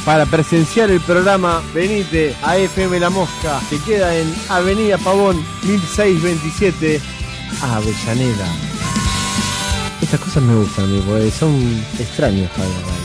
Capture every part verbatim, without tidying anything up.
Para presenciar el programa, venite a F M La Mosca, que queda en Avenida Pavón mil seiscientos veintisiete, Avellaneda. Estas cosas me gustan a mí, porque son extrañas para la radio.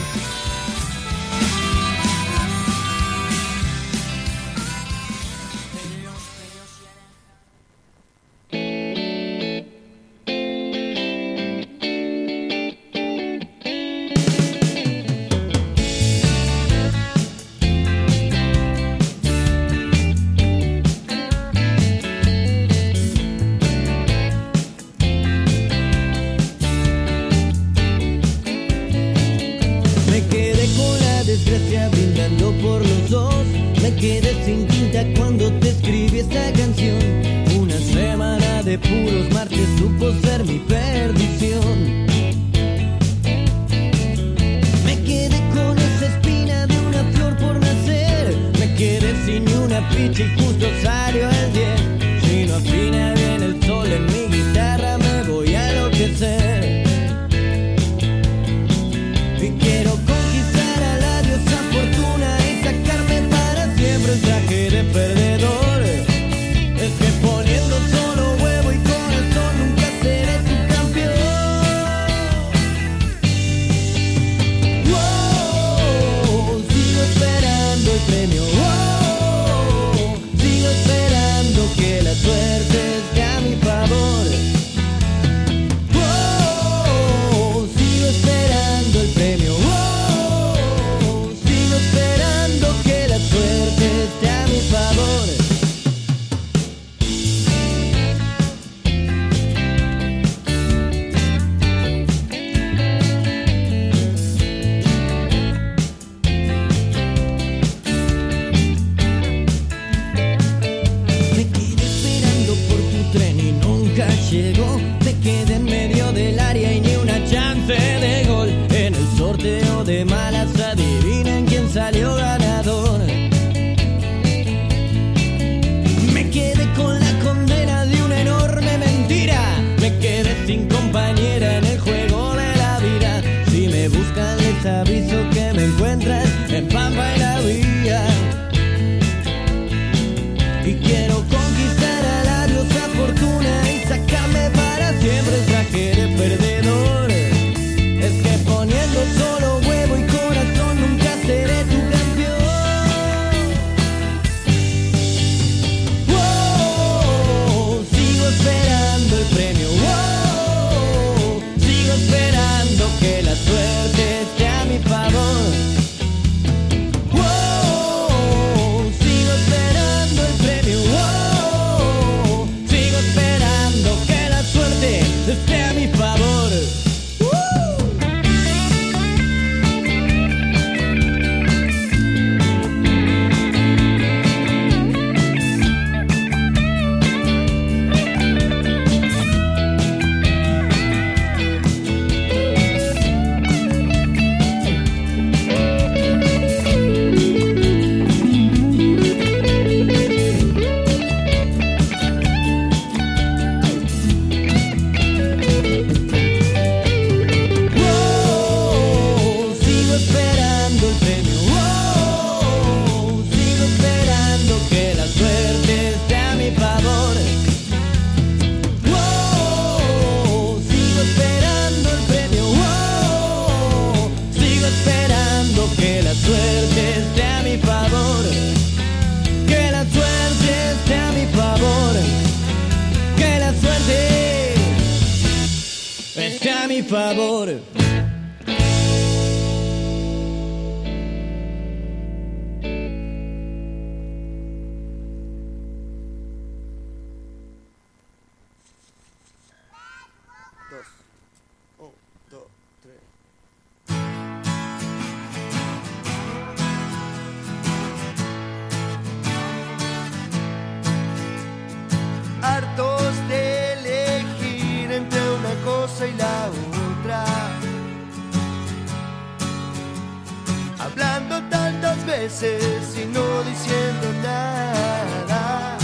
Y no diciendo nada,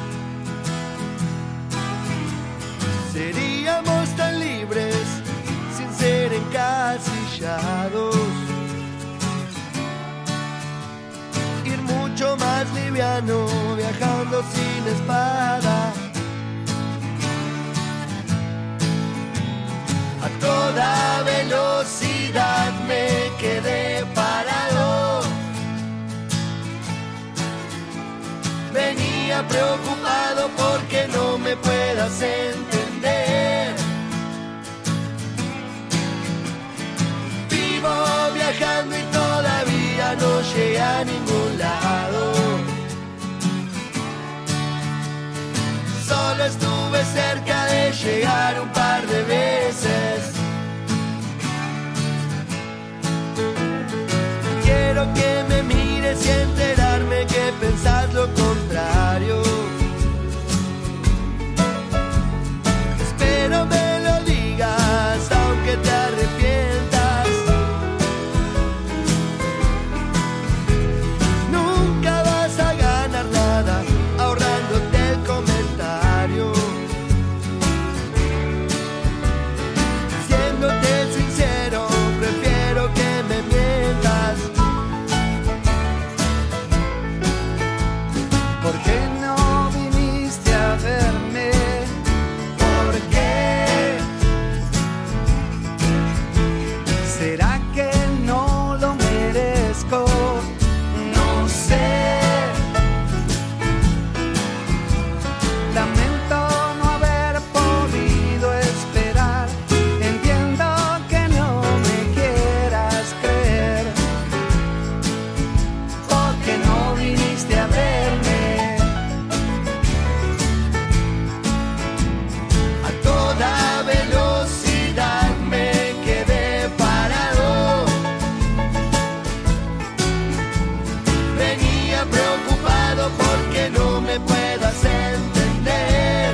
seríamos tan libres sin ser encasillados. mano, viajando sin espada. A toda velocidad me quedé parado. Venía preocupado porque no me puedas entender. Vivo viajando y todavía no llegué a ningún lado. Solo estuve cerca de llegar un par de veces. Quiero que me mires y enterarme que pensás lo contrario. Espero me lo digas aunque te arrepientas. Nunca vas a ganar nada ahorrándote el comentario. Siéndote sincero, prefiero que me mientas. ¿Por qué no viniste a verme? ¿Por qué? ¿Será que no lo merezco? No sé. Lamento no haber podido esperar. Entiendo que no me quieras creer. ¿Por qué no viniste a verme? A toda velocidad me quedé parado. Venía preocupado porque no me puedas entender.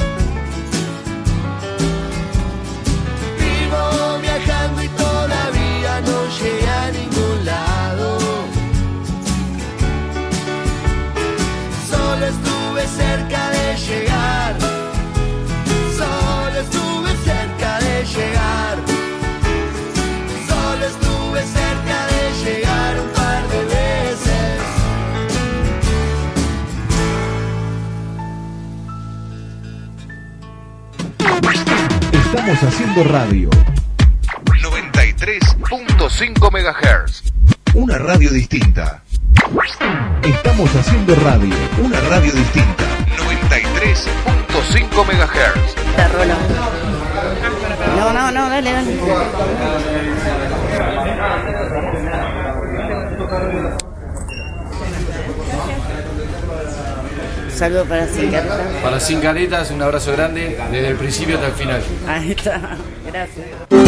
Vivo viajando y todavía no llegué a ningún lado. Solo estuve cerca de llegar. Solo estuve cerca de llegar. Solo estuve cerca de llegar un par de veces. Estamos haciendo radio. noventa y tres punto cinco megahertz. Una radio distinta. Estamos haciendo radio. Una radio distinta. noventa y tres punto cinco megahertz. Está Rolo. No, no, no, dale, dale. Saludo para Cincareta. Para Cincaretas, un abrazo grande desde el principio hasta el final. Ahí está, gracias.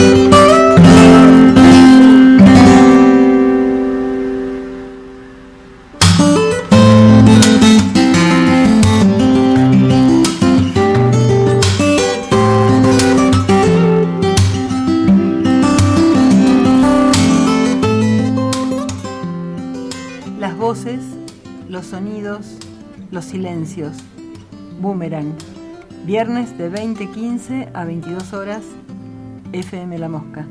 Las voces, los sonidos, los silencios. Boomerang. Viernes de veinte quince a veintidós horas. F M La Mosca.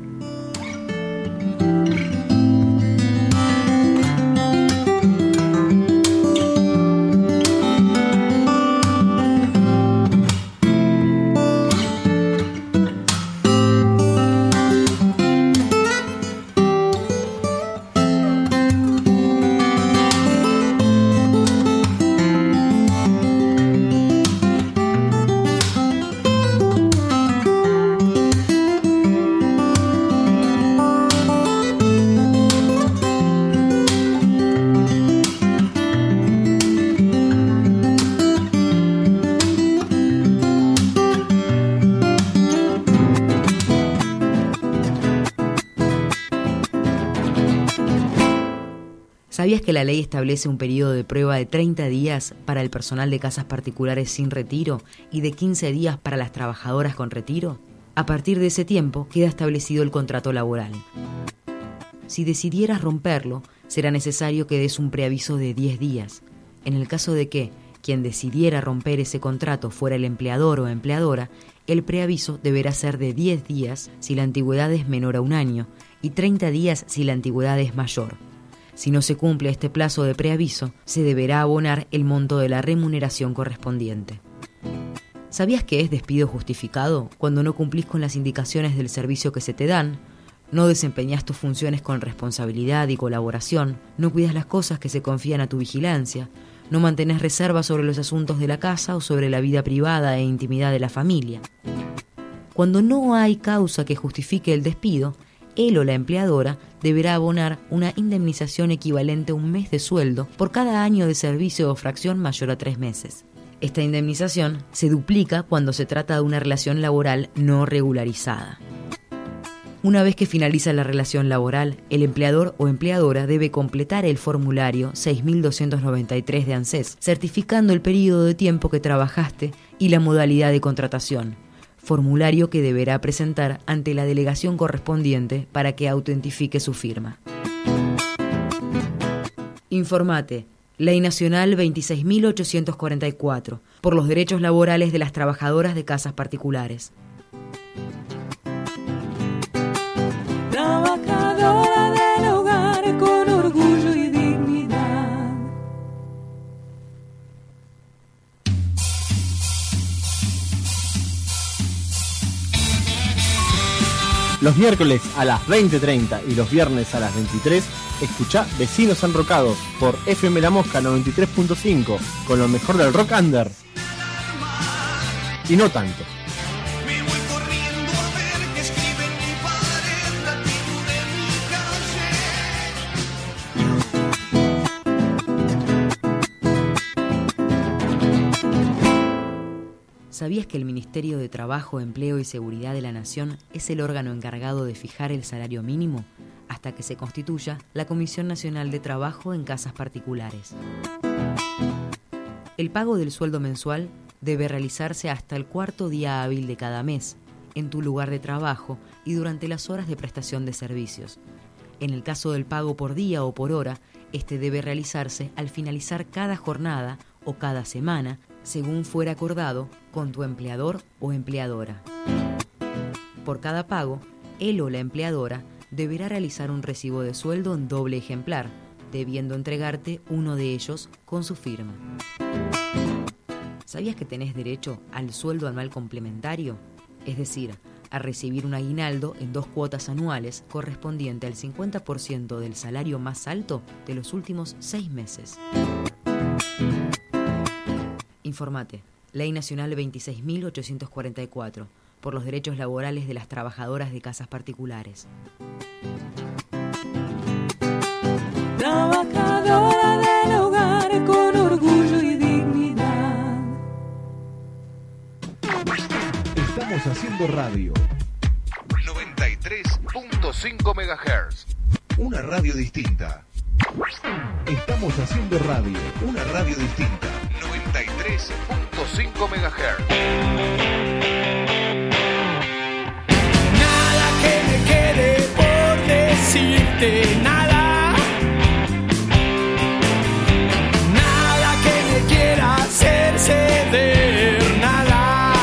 ¿Sabías que la ley establece un periodo de prueba de treinta días para el personal de casas particulares sin retiro y de quince días para las trabajadoras con retiro? A partir de ese tiempo queda establecido el contrato laboral. Si decidieras romperlo, será necesario que des un preaviso de diez días. En el caso de que quien decidiera romper ese contrato fuera el empleador o empleadora, el preaviso deberá ser de diez días si la antigüedad es menor a un año y treinta días si la antigüedad es mayor. Si no se cumple este plazo de preaviso, se deberá abonar el monto de la remuneración correspondiente. ¿Sabías que es despido justificado cuando no cumplís con las indicaciones del servicio que se te dan? No desempeñás tus funciones con responsabilidad y colaboración, no cuidas las cosas que se confían a tu vigilancia, no mantenés reservas sobre los asuntos de la casa o sobre la vida privada e intimidad de la familia. Cuando no hay causa que justifique el despido, él o la empleadora deberá abonar una indemnización equivalente a un mes de sueldo por cada año de servicio o fracción mayor a tres meses. Esta indemnización se duplica cuando se trata de una relación laboral no regularizada. Una vez que finaliza la relación laboral, el empleador o empleadora debe completar el formulario seis mil doscientos noventa y tres de ANSES, certificando el periodo de tiempo que trabajaste y la modalidad de contratación, formulario que deberá presentar ante la delegación correspondiente para que autentifique su firma. Informate. Ley Nacional veintiséis mil ochocientos cuarenta y cuatro, por los derechos laborales de las trabajadoras de casas particulares. Trabajadora del hogar con orgullo y dignidad. Los miércoles a las veinte treinta y los viernes a las veintitrés, escuchá Vecinos Enrocados por F M La Mosca noventa y tres punto cinco, con lo mejor del rock under. Y no tanto. ¿Sabías que el Ministerio de Trabajo, Empleo y Seguridad de la Nación es el órgano encargado de fijar el salario mínimo hasta que se constituya la Comisión Nacional de Trabajo en Casas Particulares? El pago del sueldo mensual debe realizarse hasta el cuarto día hábil de cada mes, en tu lugar de trabajo y durante las horas de prestación de servicios. En el caso del pago por día o por hora, este debe realizarse al finalizar cada jornada o cada semana, según fuera acordado con tu empleador o empleadora. Por cada pago, él o la empleadora deberá realizar un recibo de sueldo en doble ejemplar, debiendo entregarte uno de ellos con su firma. ¿Sabías que tenés derecho al sueldo anual complementario? Es decir, a recibir un aguinaldo en dos cuotas anuales correspondiente al cincuenta por ciento del salario más alto de los últimos seis meses. Informate. Ley Nacional veintiséis mil ochocientos cuarenta y cuatro, por los derechos laborales de las trabajadoras de casas particulares. Trabajadora del hogar con orgullo y dignidad. Estamos haciendo radio. noventa y tres punto cinco megahertz. Una radio distinta. Estamos haciendo radio. Una radio distinta. noventa y tres punto cinco megahertz. Nada que me quede por decirte, nada. Nada que me quiera hacer ceder, nada.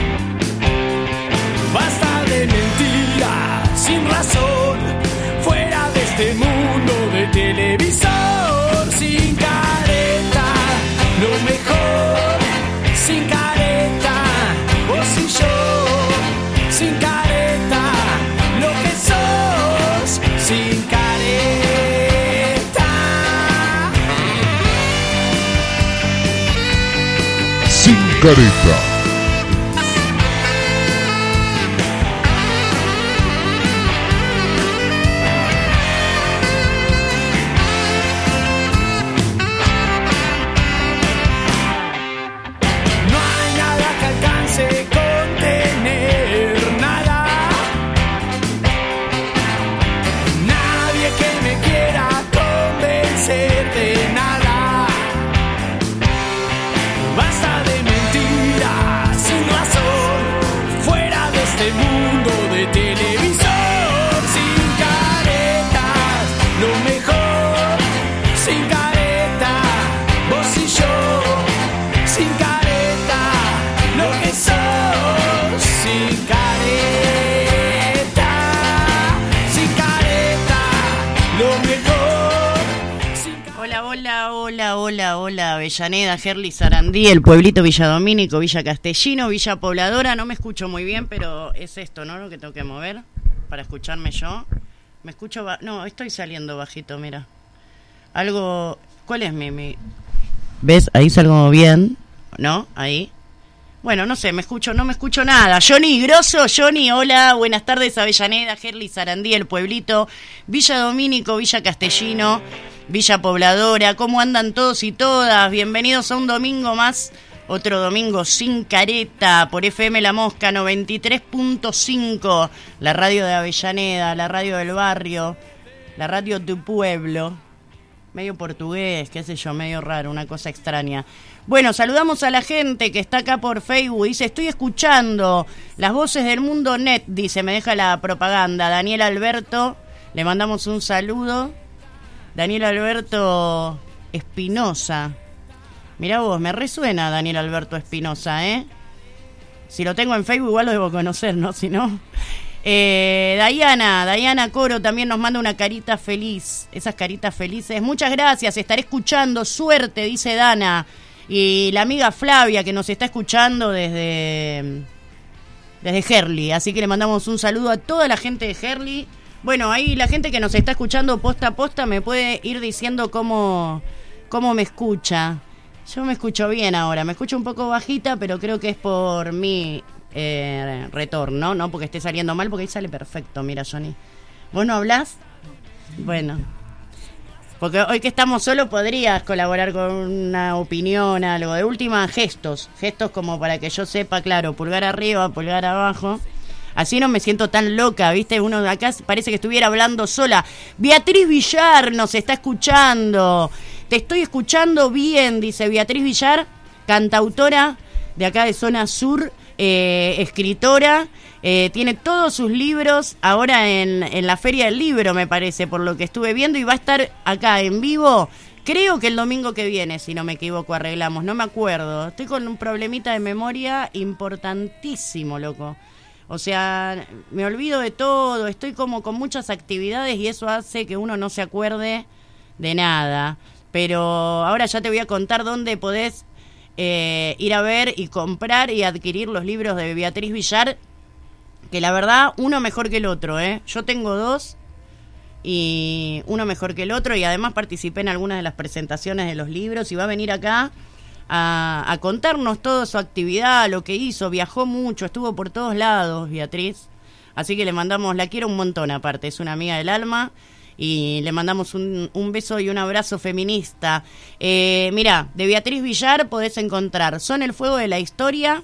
Basta de mentiras sin razón, fuera de este mundo de televisor, sin careta, lo mejor, sin careta, vos y yo, sin careta, lo que sos, sin careta. Sin careta. hola, hola, Avellaneda, Gerli, Sarandí, el pueblito Villa Domínico, Villa Castellino, Villa Pobladora. No me escucho muy bien, pero es esto, ¿no? Lo que tengo que mover para escucharme yo. Me escucho... Ba- no, estoy saliendo bajito, mira. Algo... ¿Cuál es mi, mi...? ¿Ves? Ahí salgo bien, ¿no? Ahí. Bueno, no sé, me escucho, no me escucho nada. Johnny Grosso, Johnny, hola, buenas tardes, Avellaneda, Gerli, Sarandí, el pueblito, Villa Domínico, Villa Castellino, Villa Pobladora. ¿Cómo andan todos y todas? Bienvenidos a un domingo más, otro domingo sin careta, por F M La Mosca noventa y tres punto cinco, la radio de Avellaneda, la radio del barrio, la radio de tu pueblo. Medio portugués, qué sé yo, medio raro, una cosa extraña. Bueno, saludamos a la gente que está acá por Facebook. Dice, estoy escuchando las voces del mundo net, dice, me deja la propaganda. Daniel Alberto, le mandamos un saludo. Daniel Alberto Espinosa. Mirá vos, me resuena Daniel Alberto Espinosa, ¿eh? Si lo tengo en Facebook igual lo debo conocer, ¿no? Si no... Eh, Dayana, Dayana Coro también nos manda una carita feliz. Esas caritas felices. Muchas gracias, estaré escuchando. Suerte, dice Dana. Y la amiga Flavia que nos está escuchando desde Desde Gerli. Así que le mandamos un saludo a toda la gente de Gerli. Bueno, ahí la gente que nos está escuchando posta a posta me puede ir diciendo cómo, cómo me escucha. Yo me escucho bien ahora. Me escucho un poco bajita, pero creo que es por mi Eh, retorno, no porque esté saliendo mal, porque ahí sale perfecto. Mira, Johnny, ¿vos no hablás? Bueno, porque hoy que estamos solo podrías colaborar con una opinión, algo. De última, gestos, gestos como para que yo sepa, claro, pulgar arriba, pulgar abajo. Así no me siento tan loca, ¿viste? Uno de acá parece que estuviera hablando sola. Beatriz Villar nos está escuchando. Te estoy escuchando bien, dice Beatriz Villar, cantautora de acá de Zona Sur. Eh, escritora, eh, tiene todos sus libros ahora en, en la Feria del Libro, me parece, por lo que estuve viendo, y va a estar acá en vivo, creo que el domingo que viene, si no me equivoco, arreglamos, no me acuerdo, estoy con un problemita de memoria importantísimo, loco, o sea, me olvido de todo, estoy como con muchas actividades y eso hace que uno no se acuerde de nada, pero ahora ya te voy a contar dónde podés Eh, ir a ver y comprar y adquirir los libros de Beatriz Villar, que la verdad, uno mejor que el otro, ¿eh? Yo tengo dos y uno mejor que el otro, y además participé en algunas de las presentaciones de los libros, y va a venir acá a, a contarnos toda su actividad, lo que hizo, viajó mucho, estuvo por todos lados, Beatriz, así que le mandamos, la quiero un montón aparte, es una amiga del alma. Y le mandamos un, un beso y un abrazo feminista. Eh, mirá, de Beatriz Villar podés encontrar Son el fuego de la historia,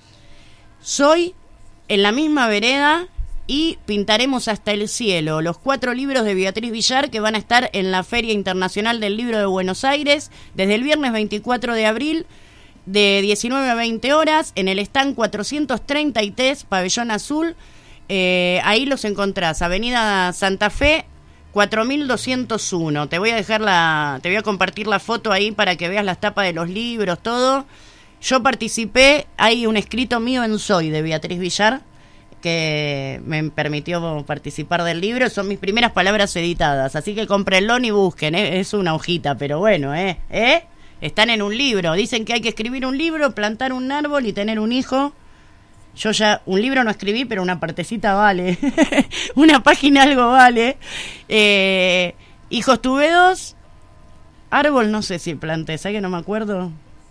Soy, En la misma vereda y Pintaremos hasta el cielo. Los cuatro libros de Beatriz Villar que van a estar en la Feria Internacional del Libro de Buenos Aires desde el viernes veinticuatro de abril de diecinueve a veinte horas en el stand cuatrocientos treinta y tres, Pabellón Azul. Eh, ahí los encontrás, Avenida Santa Fe, cuatro mil doscientos uno. Te voy a dejar la, te voy a compartir la foto ahí para que veas las tapas de los libros, todo. Yo participé, hay un escrito mío en Soy de Beatriz Villar que me permitió participar del libro, son mis primeras palabras editadas, así que cómprenlo y busquen, ¿eh? Es una hojita, pero bueno, ¿eh? ¿eh? Están en un libro, dicen que hay que escribir un libro, plantar un árbol y tener un hijo. Yo ya un libro no escribí, pero una partecita vale. Una página algo vale. Eh, hijos tuve dos. Árbol no sé si planté, ¿sabes que no me acuerdo?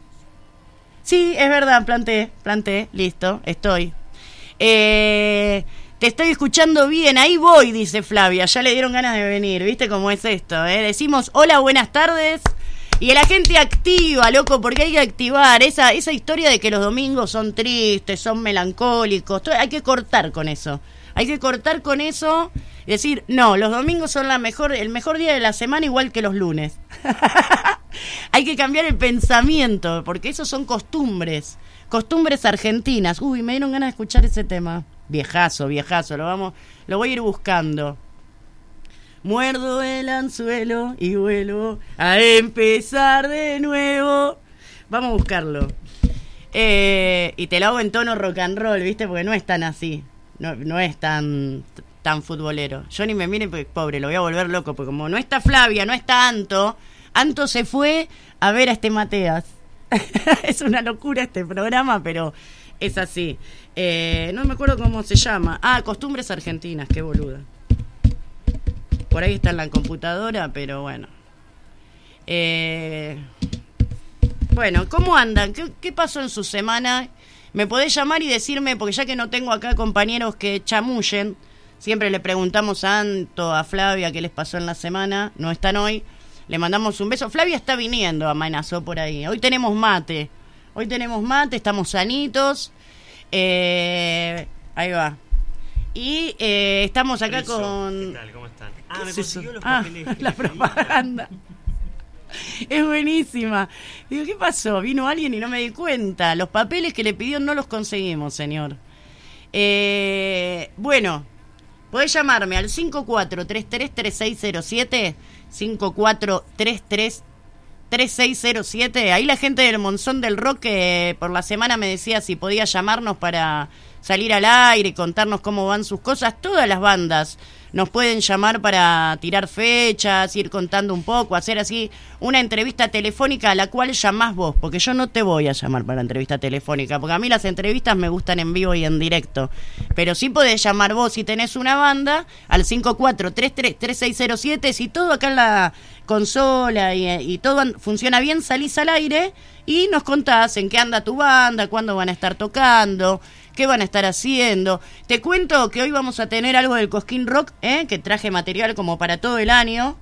Sí, es verdad, planté, planté, listo, estoy. Eh, te estoy escuchando bien, ahí voy, dice Flavia. Ya le dieron ganas de venir, ¿viste cómo es esto? ¿eh? Decimos hola, buenas tardes. Y la gente activa, loco, porque hay que activar esa esa historia de que los domingos son tristes, son melancólicos. Todo, hay que cortar con eso. Hay que cortar con eso y decir, no, los domingos son la mejor el mejor día de la semana, igual que los lunes. Hay que cambiar el pensamiento, porque esos son costumbres, costumbres argentinas. Uy, me dieron ganas de escuchar ese tema. Viejazo, viejazo, lo vamos, lo voy a ir buscando. Muerdo el anzuelo y vuelvo a empezar de nuevo. Vamos a buscarlo. Eh, y te lo hago en tono rock and roll, ¿viste? Porque no es tan así. No, no es tan tan futbolero. Yo ni me miren, porque pobre, lo voy a volver loco. Porque como no está Flavia, no está Anto, Anto se fue a ver a este Mateas. Es una locura este programa, pero es así. Eh, no me acuerdo cómo se llama. Ah, Costumbres Argentinas, qué boluda. Por ahí está en la computadora, pero bueno. Eh, bueno, ¿cómo andan? ¿Qué, ¿Qué pasó en su semana? Me podés llamar y decirme, porque ya que no tengo acá compañeros que chamullen, siempre le preguntamos a Anto, a Flavia qué les pasó en la semana, no están hoy, le mandamos un beso. Flavia está viniendo, amenazó por ahí. Hoy tenemos mate, hoy tenemos mate, estamos sanitos, eh, ahí va. Y eh, estamos acá Friso. con... ¿Qué tal? ¿Cómo están? Ah, me ¿Qué es consiguió eso? los Ah, papeles. que la le pedí. propaganda. Es buenísima. Digo, ¿qué pasó? Vino alguien y no me di cuenta. Los papeles que le pidió no los conseguimos, señor. Eh, bueno, podés llamarme al cinco cuatro tres tres tres seis cero siete, cinco cuatro tres tres tres seis cero siete. Ahí la gente del Monzón del Rock que por la semana me decía si podía llamarnos para salir al aire y contarnos cómo van sus cosas. Todas las bandas nos pueden llamar para tirar fechas, ir contando un poco, hacer así una entrevista telefónica a la cual llamás vos, porque yo no te voy a llamar para entrevista telefónica, porque a mí las entrevistas me gustan en vivo y en directo, pero sí podés llamar vos si tenés una banda al cinco cuatro tres tres tres seis cero siete. Si todo acá en la consola y, y todo an- funciona bien, salís al aire y nos contás en qué anda tu banda, cuándo van a estar tocando, qué van a estar haciendo. Te cuento que hoy vamos a tener algo del Cosquín Rock, ¿eh? Que traje material como para todo el año,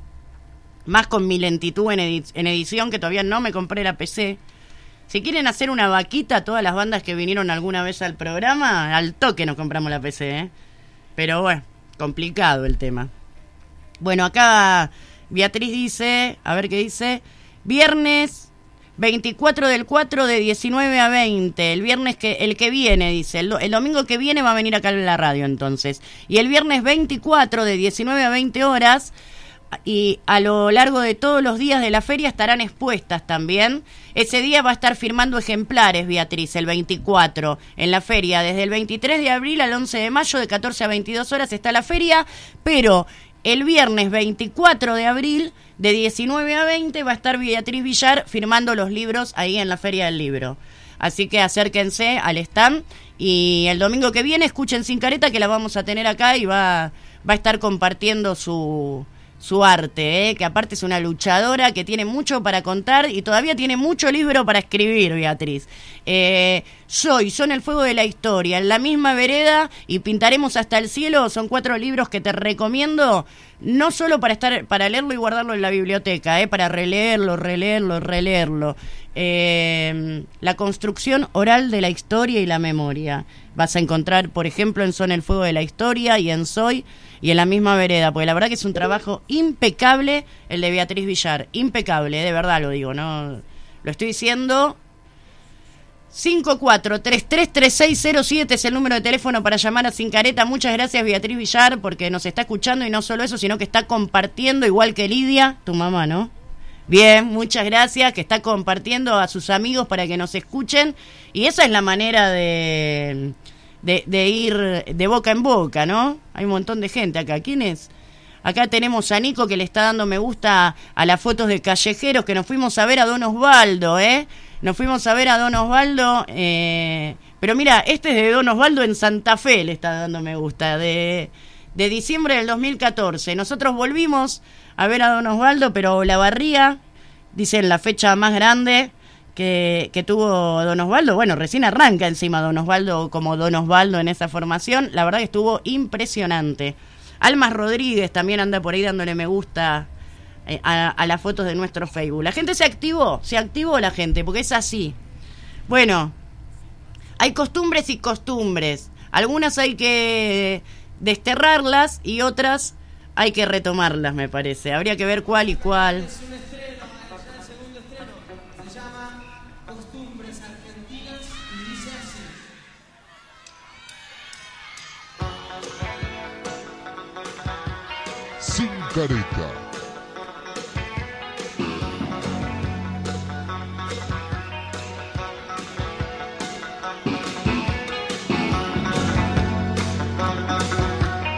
más con mi lentitud en, edi- en edición, que todavía no me compré la P C. Si quieren hacer una vaquita, todas las bandas que vinieron alguna vez al programa, al toque nos compramos la P C, ¿eh? Pero bueno, complicado el tema. Bueno, acá Beatriz dice, a ver qué dice, viernes veinticuatro del cuatro de diecinueve a veinte, el viernes que el que viene, dice, el, do- el domingo que viene va a venir acá a la radio entonces, y el viernes veinticuatro de diecinueve a veinte horas, y a lo largo de todos los días de la feria estarán expuestas también. Ese día va a estar firmando ejemplares, Beatriz, el veinticuatro, en la feria, desde el veintitrés de abril al once de mayo, de catorce a veintidós horas está la feria, pero el viernes veinticuatro de abril, de diecinueve a veinte, va a estar Beatriz Villar firmando los libros ahí en la Feria del Libro. Así que acérquense al stand y el domingo que viene escuchen Sin Careta, que la vamos a tener acá y va, va a estar compartiendo su, su arte, ¿eh? Que aparte es una luchadora que tiene mucho para contar y todavía tiene mucho libro para escribir, Beatriz. Eh, Soy, Son el Fuego de la Historia, En la Misma Vereda y Pintaremos hasta el Cielo, son cuatro libros que te recomiendo, no solo para estar para leerlo y guardarlo en la biblioteca, eh, para releerlo, releerlo, releerlo. Eh, la construcción oral de la historia y la memoria. Vas a encontrar, por ejemplo, en Son el Fuego de la Historia y en Soy y En la Misma Vereda, porque la verdad que es un trabajo impecable el de Beatriz Villar, impecable, de verdad lo digo, no lo estoy diciendo. Cinco cuatro tres tres tres seis cero siete es el número de teléfono para llamar a Sin Careta. Muchas gracias, Beatriz Villar, porque nos está escuchando y no solo eso, sino que está compartiendo, igual que Lidia, tu mamá, ¿no? Bien, muchas gracias, que está compartiendo a sus amigos para que nos escuchen. Y esa es la manera de, de, de ir de boca en boca, ¿no? Hay un montón de gente acá. ¿Quién es? Acá tenemos a Nico, que le está dando me gusta a las fotos de callejeros, que nos fuimos a ver a Don Osvaldo, ¿eh? Nos fuimos a ver a Don Osvaldo, eh, pero mira, este es de Don Osvaldo en Santa Fe, le está dando me gusta, de, de diciembre del dos mil catorce. Nosotros volvimos a ver a Don Osvaldo, pero la barría, dicen la fecha más grande que, que tuvo Don Osvaldo, bueno, recién arranca encima Don Osvaldo como Don Osvaldo en esa formación, la verdad que estuvo impresionante. Almas Rodríguez también anda por ahí dándole me gusta A, a las fotos de nuestro Facebook. La gente se activó, se activó la gente, porque es así. Bueno, hay costumbres y costumbres. Algunas hay que desterrarlas y otras hay que retomarlas, me parece. Habría que ver cuál y cuál. Sin Careta.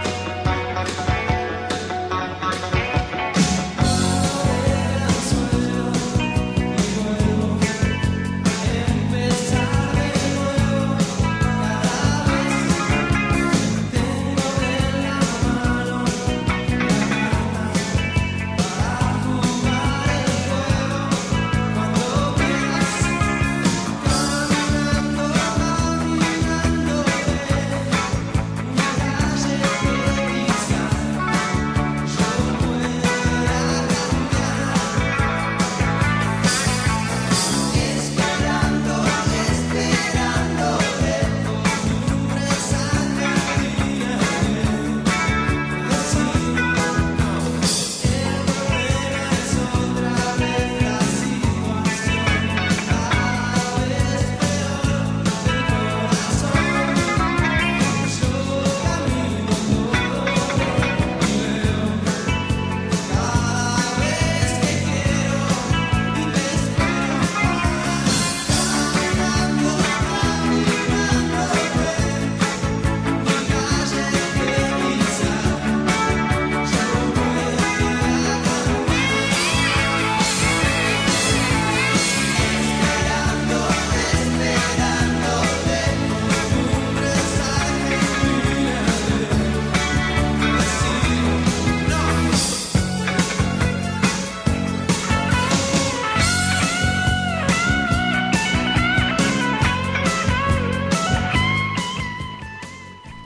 Sueño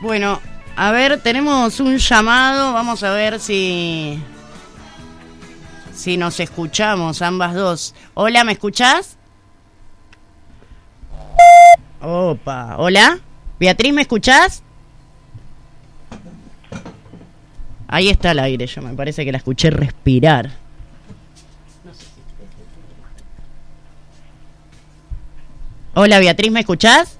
Bueno, a ver, tenemos un llamado. Vamos a ver si... Si nos escuchamos ambas dos. Hola, ¿me escuchás? Opa, hola. Beatriz, ¿me escuchás? Ahí está el aire, yo me parece que la escuché respirar. No sé si... Hola, Beatriz, ¿me escuchás?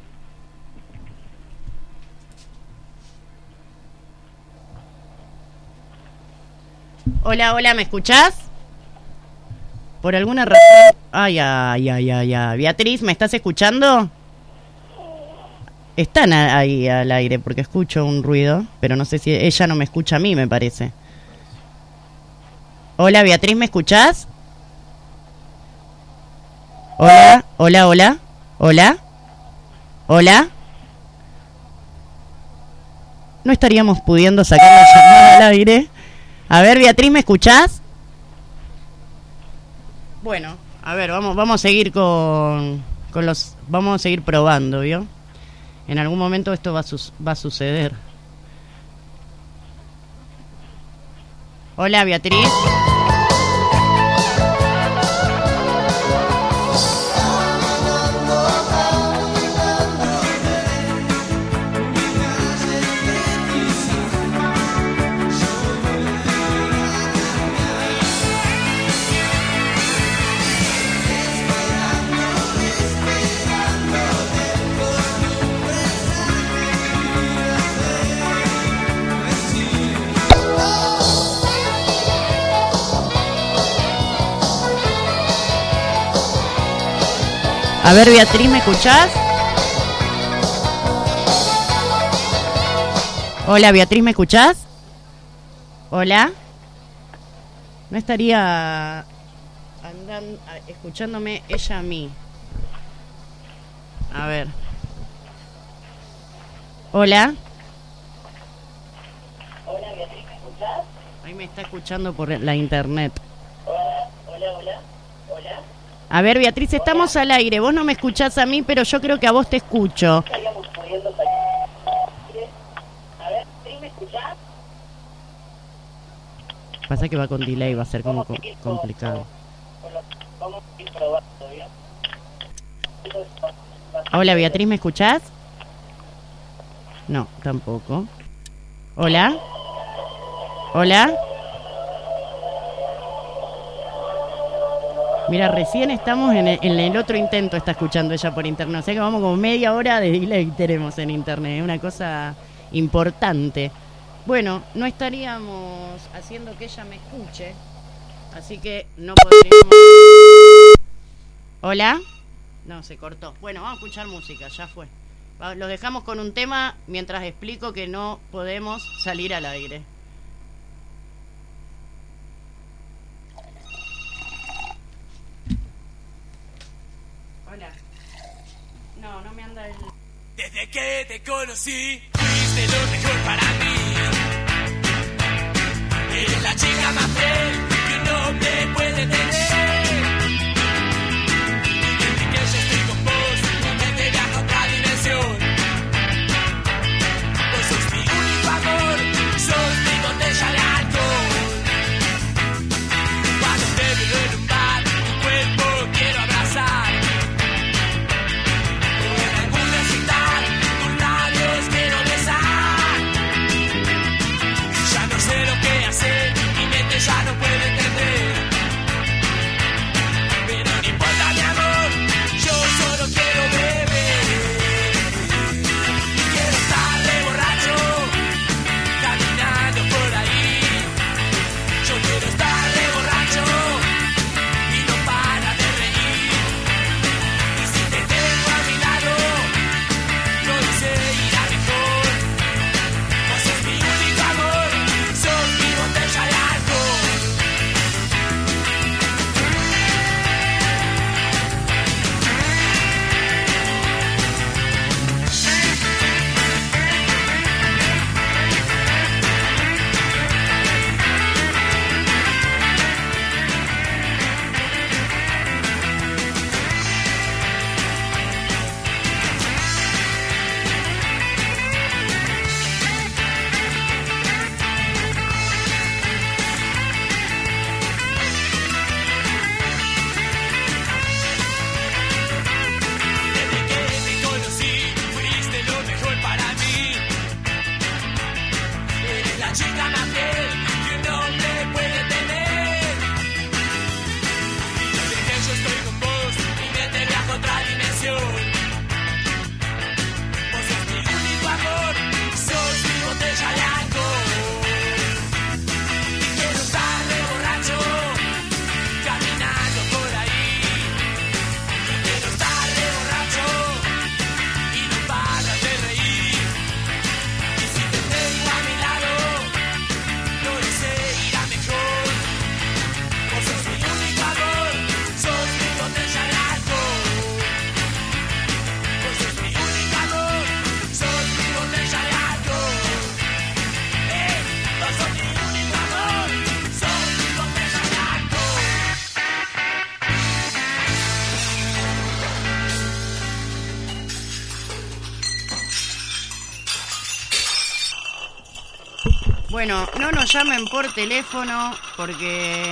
Hola, hola, ¿me escuchás? Por alguna razón... Ay, ay, ay, ay, ay. Beatriz, ¿me estás escuchando? Están ahí al aire porque escucho un ruido, pero no sé si ella no me escucha a mí, me parece. Hola, Beatriz, ¿me escuchás? Hola, hola, hola. Hola. Hola. No estaríamos pudiendo sacar la llamada al aire. A ver, Beatriz, ¿me escuchás? Bueno, a ver, vamos, vamos a seguir con, con los... Vamos a seguir probando, ¿vio? En algún momento esto va a, su, va a suceder. Hola, Beatriz. A ver, Beatriz, ¿me escuchás? Hola, Beatriz, ¿me escuchás? Hola. ¿No estaría andando, escuchándome ella a mí? A ver. Hola. Hola, Beatriz, ¿me escuchás? Ahí me está escuchando por la internet. Hola, hola, hola. Hola. A ver, Beatriz, estamos al aire. Vos no me escuchás a mí, pero yo creo que a vos te escucho. A ver, ¿me escuchás? Pasa que va con delay, va a ser como complicado. Hola, Beatriz, ¿me escuchás? No, tampoco. Hola. Hola. Mira, recién estamos en el, en el otro intento, está escuchando ella por internet. O sea que vamos como media hora de delay tenemos en internet. Es una cosa importante. Bueno, no estaríamos haciendo que ella me escuche. Así que no podríamos... ¿Hola? No, se cortó. Bueno, vamos a escuchar música, ya fue. Los dejamos con un tema mientras explico que no podemos salir al aire. Hola. No, no me anda el... Desde que te conocí, fuiste lo mejor para mí. Eres la chica más fiel que un hombre puede tener. Desde que yo estoy con vos, mi mente viaja a otra dimensión. Vos sos mi único amor, sos mi botella de alcohol. Cuando te veo en un bar, tu cuerpo quiero abrazar. Ya no puedo entender. Bueno, no nos llamen por teléfono porque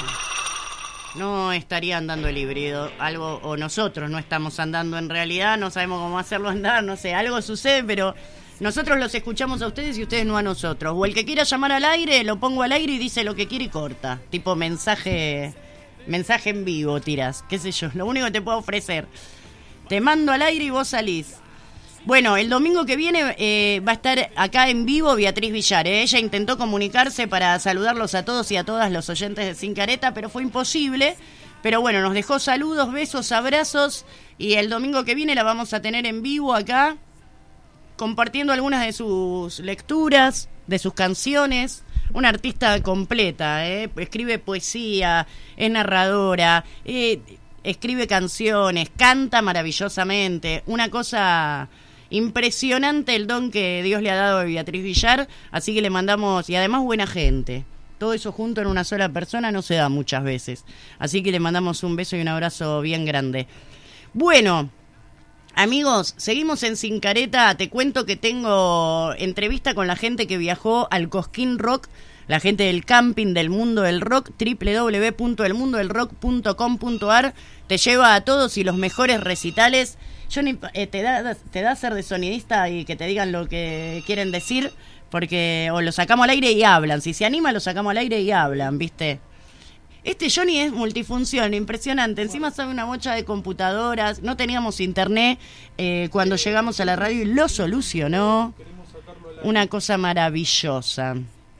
no estarían dando el híbrido. Algo, o nosotros no estamos andando en realidad, no sabemos cómo hacerlo andar, no sé, algo sucede, pero nosotros los escuchamos a ustedes y ustedes no a nosotros. O el que quiera llamar al aire, lo pongo al aire y dice lo que quiere y corta. Tipo mensaje, mensaje en vivo tiras, qué sé yo, lo único que te puedo ofrecer. Te mando al aire y vos salís. Bueno, el domingo que viene eh, va a estar acá en vivo Beatriz Villar. ¿eh? Ella intentó comunicarse para saludarlos a todos y a todas los oyentes de Sin Careta, pero fue imposible. Pero bueno, nos dejó saludos, besos, abrazos. Y el domingo que viene la vamos a tener en vivo acá, compartiendo algunas de sus lecturas, de sus canciones. Una artista completa, ¿eh? Escribe poesía, es narradora, eh, escribe canciones, canta maravillosamente. Una cosa... impresionante el don que Dios le ha dado a Beatriz Villar, así que le mandamos, y además buena gente, todo eso junto en una sola persona no se da muchas veces, así que le mandamos un beso y un abrazo bien grande. Bueno, amigos, seguimos en Sin Careta. Te cuento que tengo entrevista con la gente que viajó al Cosquín Rock, la gente del camping del Mundo del Rock. doble u doble u doble u punto el mundo del rock punto com punto a r te lleva a todos y los mejores recitales. Johnny, eh, te da te da ser de sonidista y que te digan lo que quieren decir, porque o lo sacamos al aire y hablan. Si se anima, lo sacamos al aire y hablan, ¿viste? Este Johnny es multifunción, impresionante. Encima sabe una bocha de computadoras. No teníamos internet eh, cuando llegamos a la radio y lo solucionó. Una cosa maravillosa.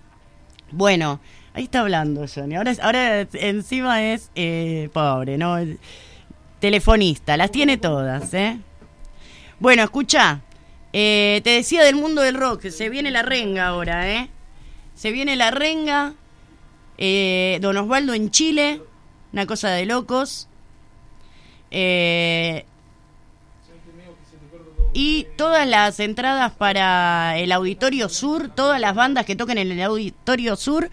Bueno, ahí está hablando Johnny. Ahora, ahora encima es eh, pobre, ¿no? Telefonista, las tiene todas, ¿eh? Bueno, escuchá, eh, te decía del Mundo del Rock, se viene la renga ahora, ¿eh? Se viene la renga, eh, Don Osvaldo en Chile, una cosa de locos. Eh, y todas las entradas para el Auditorio Sur, todas las bandas que toquen en el Auditorio Sur,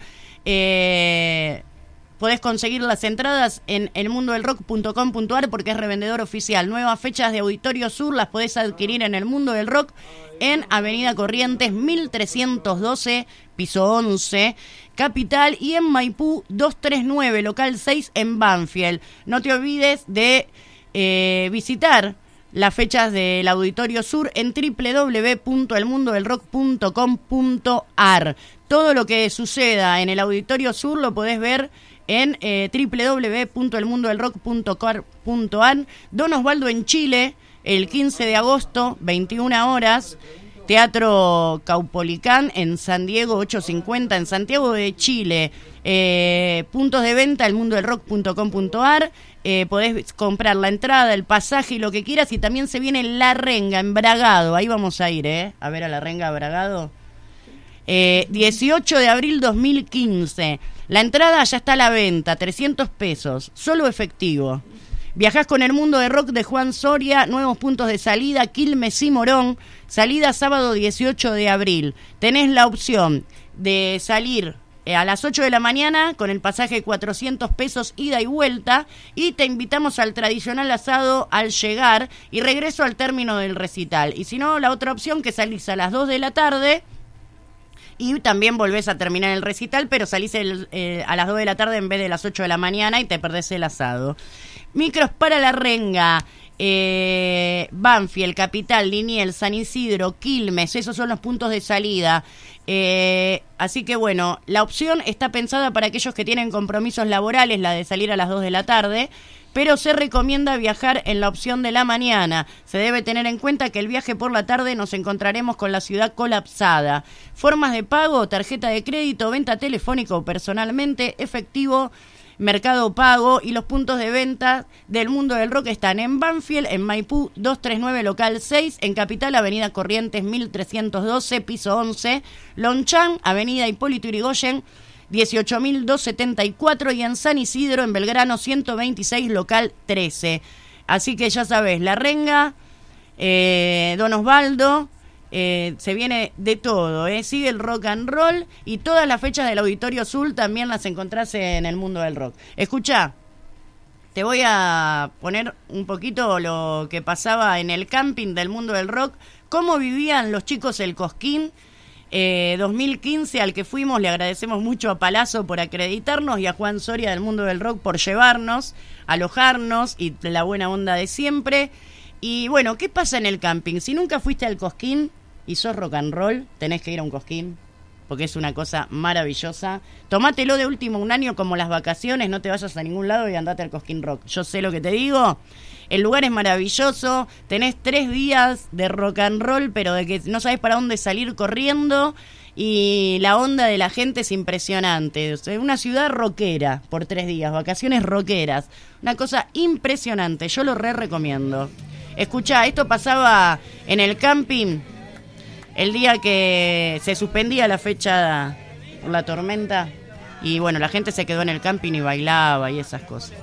eh... podés conseguir las entradas en el mundo del rock punto com punto a r porque es revendedor oficial. Nuevas fechas de Auditorio Sur las podés adquirir en el Mundo del Rock en Avenida Corrientes mil trescientos doce, piso once, Capital, y en Maipú doscientos treinta y nueve, local seis en Banfield. No te olvides de eh, visitar las fechas del Auditorio Sur en doble u doble u doble u punto el mundo del rock punto com punto a r. Todo lo que suceda en el Auditorio Sur lo podés ver en eh, doble u doble u doble u punto el mundo del rock punto com punto a r. Don Osvaldo en Chile, el quince de agosto, veintiuna horas. Teatro Caupolicán en San Diego, ochocientos cincuenta, en Santiago de Chile. Eh, puntos de venta, el mundo del rock punto com punto a r. Eh, podés comprar la entrada, el pasaje y lo que quieras. Y también se viene La Renga en Bragado. Ahí vamos a ir, ¿eh? A ver a La Renga Bragado. Eh, dieciocho de abril dos mil quince. La entrada ya está a la venta, trescientos pesos, solo efectivo. Viajás con el Mundo de Rock de Juan Soria, nuevos puntos de salida, Quilmes y Morón, salida sábado dieciocho de abril. Tenés la opción de salir eh, a las ocho de la mañana con el pasaje de cuatrocientos pesos ida y vuelta, y te invitamos al tradicional asado al llegar y regreso al término del recital. Y si no, la otra opción, que salís a las dos de la tarde y también volvés a terminar el recital, pero salís el, eh, a las dos de la tarde en vez de las ocho de la mañana y te perdés el asado. Micros para La Renga, eh, Banfield, Capital, Liniel, San Isidro, Quilmes, esos son los puntos de salida. Eh, así que bueno, la opción está pensada para aquellos que tienen compromisos laborales, la de salir a las dos de la tarde, pero se recomienda viajar en la opción de la mañana. Se debe tener en cuenta que el viaje por la tarde nos encontraremos con la ciudad colapsada. Formas de pago, tarjeta de crédito, venta telefónica o personalmente, efectivo, Mercado Pago, y los puntos de venta del Mundo del Rock están en Banfield, en Maipú doscientos treinta y nueve, local seis, en Capital, Avenida Corrientes mil trescientos doce, piso once, Lonchán, Avenida Hipólito Yrigoyen dieciocho mil doscientos setenta y cuatro, y en San Isidro, en Belgrano ciento veintiséis, local trece. Así que ya sabés, La Renga, eh, Don Osvaldo, eh, se viene de todo, eh. Sigue el rock and roll, y todas las fechas del Auditorio Sur también las encontrás en el Mundo del Rock. Escuchá, te voy a poner un poquito lo que pasaba en el camping del Mundo del Rock, cómo vivían los chicos el Cosquín. eh, dos mil quince al que fuimos. Le agradecemos mucho a Palazzo por acreditarnos y a Juan Soria del Mundo del Rock por llevarnos, alojarnos y la buena onda de siempre. Y bueno, ¿qué pasa en el camping? Si nunca fuiste al Cosquín y sos rock and roll, tenés que ir a un Cosquín, porque es una cosa maravillosa. Tomátelo de último un año como las vacaciones, no te vayas a ningún lado y andate al Cosquín Rock. Yo sé lo que te digo. El lugar es maravilloso, tenés tres días de rock and roll, pero de que no sabés para dónde salir corriendo, y la onda de la gente es impresionante. O sea, una ciudad rockera por tres días, vacaciones rockeras. Una cosa impresionante, yo lo re recomiendo. Escuchá, esto pasaba en el camping el día que se suspendía la fecha por la tormenta, y bueno, la gente se quedó en el camping y bailaba y esas cosas.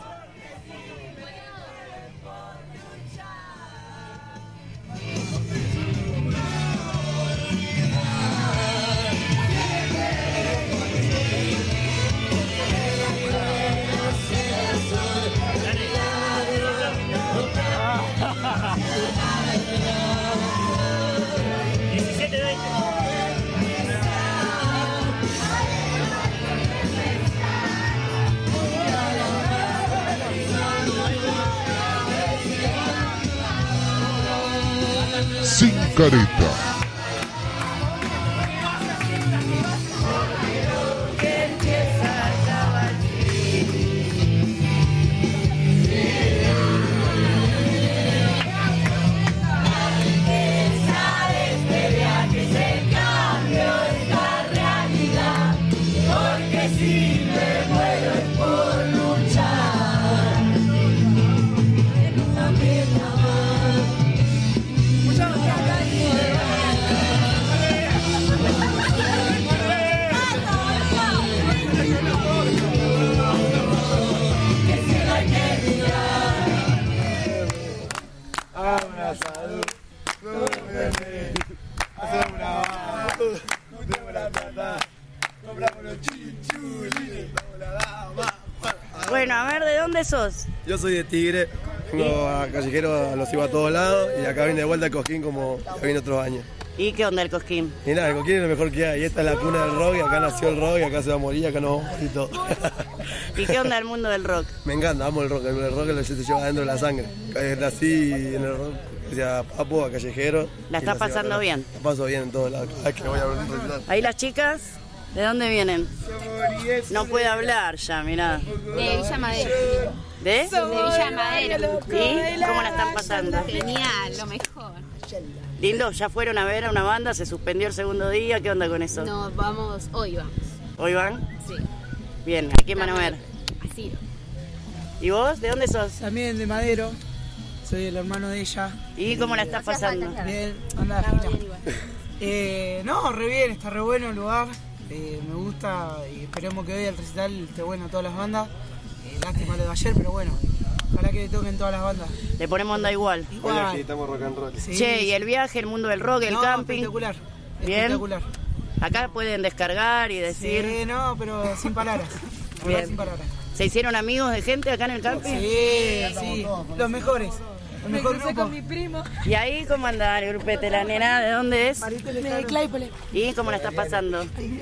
Sin careta. Bueno, a ver, ¿de dónde sos? Yo soy de Tigre, vengo a Callejero, los sigo a todos lados y acá vine de vuelta al Cosquín como ya vine otros años. ¿Y qué onda el Cosquín? Y nada, el Cosquín es lo mejor que hay, esta es la cuna del rock y acá nació el rock y acá se va a morir, acá nos vamos a morir todo. ¿Y qué onda el mundo del rock? Me encanta, amo el rock, el rock lo se lleva dentro de la sangre. Nací en el rock, a Papo, a Callejero. ¿La estás pasando bien? La paso bien en todos lados, cada vez que voy a ver un recital. ¿Ahí las chicas? ¿De dónde vienen? No puede hablar ya, mirá. De Villa Madero. ¿De? De Villa Madero. ¿Y cómo la están pasando? Genial, lo mejor. Lindo, ¿ya fueron a ver a una banda? ¿Se suspendió el segundo día? ¿Qué onda con eso? No, vamos, hoy vamos. ¿Hoy van? Sí. Bien, ¿a quién van a ver? Así. ¿Y vos? ¿De dónde sos? También de Madero. Soy el hermano de ella. ¿Y cómo la estás pasando? Bien, anda, eh, no, re bien, está re bueno el lugar. Eh, me gusta y esperemos que hoy el recital esté bueno a todas las bandas. Eh, lástima lo de ayer, pero bueno, ojalá que toquen todas las bandas. Le ponemos onda igual. Igual. Hoy estamos rock and roll. Sí. Che, y el viaje, el mundo del rock, el no, camping. Espectacular. Bien. Espectacular. Acá pueden descargar y decir. Sí, no, pero sin palabras. Bien. Sin palabras. ¿Se hicieron amigos de gente acá en el camping? Sí, sí, los mejores. El mejor Me crucé grupo. con mi primo. ¿Y ahí cómo anda el grupete? ¿La nena de dónde es? De Claypole. ¿Y cómo la estás pasando?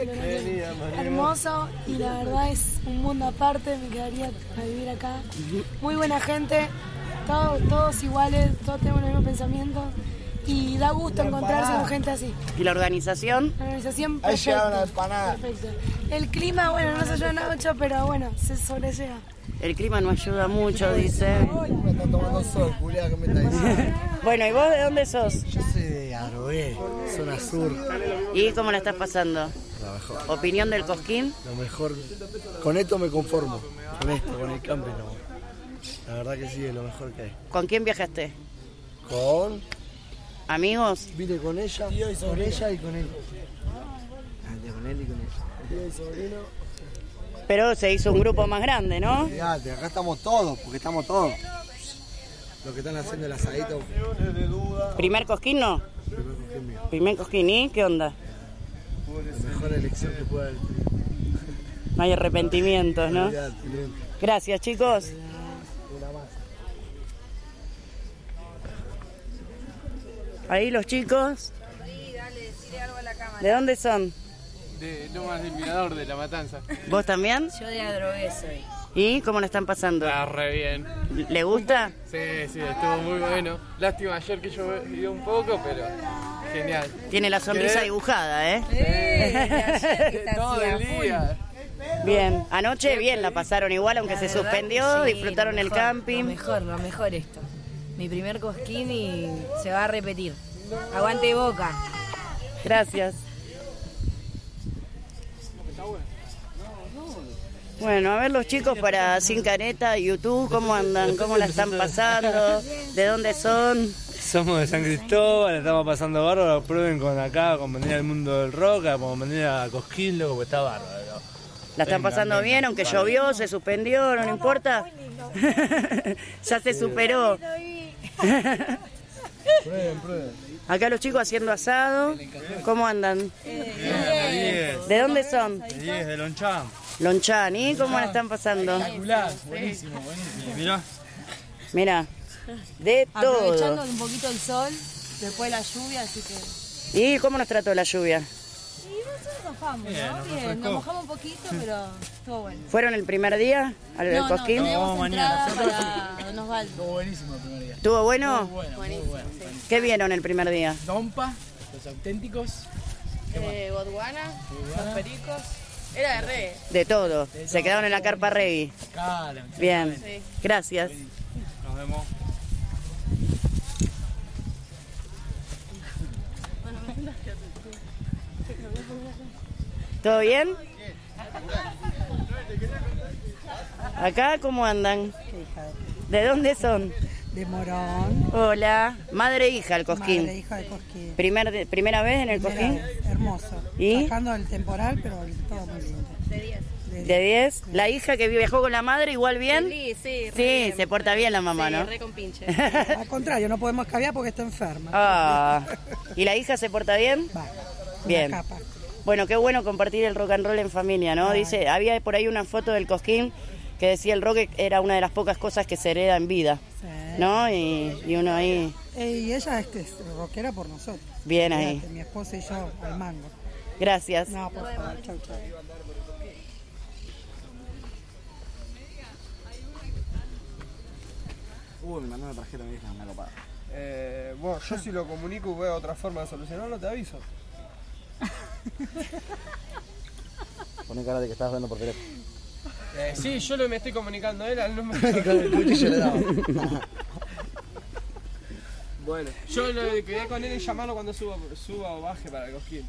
Hermoso y la verdad es un mundo aparte, me quedaría a vivir acá. Muy buena gente, todos, todos iguales, todos tenemos los mismos pensamientos y da gusto encontrarse con gente así. ¿Y la organización? La organización Ahí llegaron las perfecta. empanadas. Perfecto. El clima, bueno, no se ayuda mucho, pero bueno, se sobrelleva. El clima no ayuda mucho, dice. Me están tomando sol, Julián, ¿qué me está diciendo? Bueno, ¿y vos de dónde sos? Yo soy de Aroé, zona sur. ¿Y cómo la estás pasando? La mejor. ¿Opinión del Cosquín? Lo mejor. Con esto me conformo. Con esto, con el camping, no. La verdad que sí, es lo mejor que hay. ¿Con quién viajaste? Con. ¿Amigos? Vine con ella, con ella y con él. Con él y con ella. Tío y sobrino. Pero se hizo un grupo más grande, ¿no? Fíjate, acá estamos todos, porque estamos todos. Los que están haciendo el asadito. ¿Primer Cosquín no? Primer Cosquín mío. ¿Primer Cosquín y qué onda? La mejor elección que pueda haber. No hay arrepentimientos, ¿no? Gracias, chicos. Ahí los chicos. ¿De dónde son? De Lomas del Mirador, de La Matanza. ¿Vos también? Yo de Adrogué soy. ¿Y cómo la están pasando? Ah, re bien. ¿Le gusta? Sí, sí, estuvo muy bueno. Lástima ayer que llovió un poco, pero genial. Tiene la sonrisa ¿Qué? dibujada, ¿eh? Eh, Todo el día. Bien, anoche bien la pasaron igual, aunque La se verdad suspendió, que sí, disfrutaron lo el mejor, camping. Lo mejor, lo mejor esto. Mi primer cosquín y se va a repetir. Aguante Boca. Gracias. Bueno, a ver los chicos para Sin Careta, YouTube, ¿cómo andan? ¿Cómo la están pasando? ¿De dónde son? Somos de San Cristóbal, la estamos pasando bárbaro, prueben con acá, con venir al mundo del rock, con venir a Cosquín, loco, porque está bárbaro. ¿La están pasando bien, aunque llovió, se suspendió, no importa? Ya se superó. Prueben, prueben. Acá los chicos haciendo asado, ¿cómo andan? ¿De dónde son? De diez, de Lonchán. Lonchán, ¿y cómo la están pasando? Espectacular, buenísimo, buenísimo. Mirá. Mirá, de Aprovechando todo. un poquito el sol, después la lluvia, así que... ¿Y cómo nos trató la lluvia? Y nosotros zafamos, Bien, ¿no? nos Bien, refrescó. nos mojamos un poquito, pero estuvo bueno. ¿Fueron el primer día al No, no, Cosquín? tenemos mañana. entrada para Don Osvaldo. Estuvo buenísimo el primer día. ¿Estuvo bueno? Muy bueno, muy Buenísimo, bueno. sí. ¿Qué vieron el primer día? Dompa, los auténticos. Eh, Botswana, los pericos. Era de re. De todo. Se quedaron en la carpa reggae. Claro, Bien. Sí. Gracias. nos vemos. ¿Todo bien? ¿Acá cómo andan? ¿De dónde son? De Morón. Hola. Madre e hija el Cosquín. Madre, hija de Cosquín. Primer, de- ¿Primera vez en el Primera Cosquín? vez, hermoso. ¿Y? Bajando el temporal, pero todo muy lindo. De diez. ¿De diez? ¿La hija que viajó con la madre igual bien? Sí, sí. re Sí, bien. se porta bien la mamá, Sí, ¿no? re con pinche. Al contrario, no podemos caviar porque está enferma. Ah. ¿Y la hija se porta bien? Va, Bien. una capa. Bueno, qué bueno compartir el rock and roll en familia, ¿no? Dice, había por ahí una foto del Cosquín que decía el rock era una de las pocas cosas que se hereda en vida, Sí. ¿no? Y, y uno ahí, Eh, y ella es que es rockera por nosotros. bien ahí. Fíjate, mi esposa y yo al mango. Gracias. No, por favor, chau, chau. Uy, me mandó una tarjeta mi hija, una copada. Eh, bueno, yo si lo comunico y veo otra forma de solucionarlo, te aviso. Poné cara de que estás hablando por teléfono. Eh, sí, yo lo me estoy comunicando a él al número. Con el cuchillo le daba. Bueno, yo lo que quedé con él es llamarlo cuando suba, suba o baje para el Cosquín.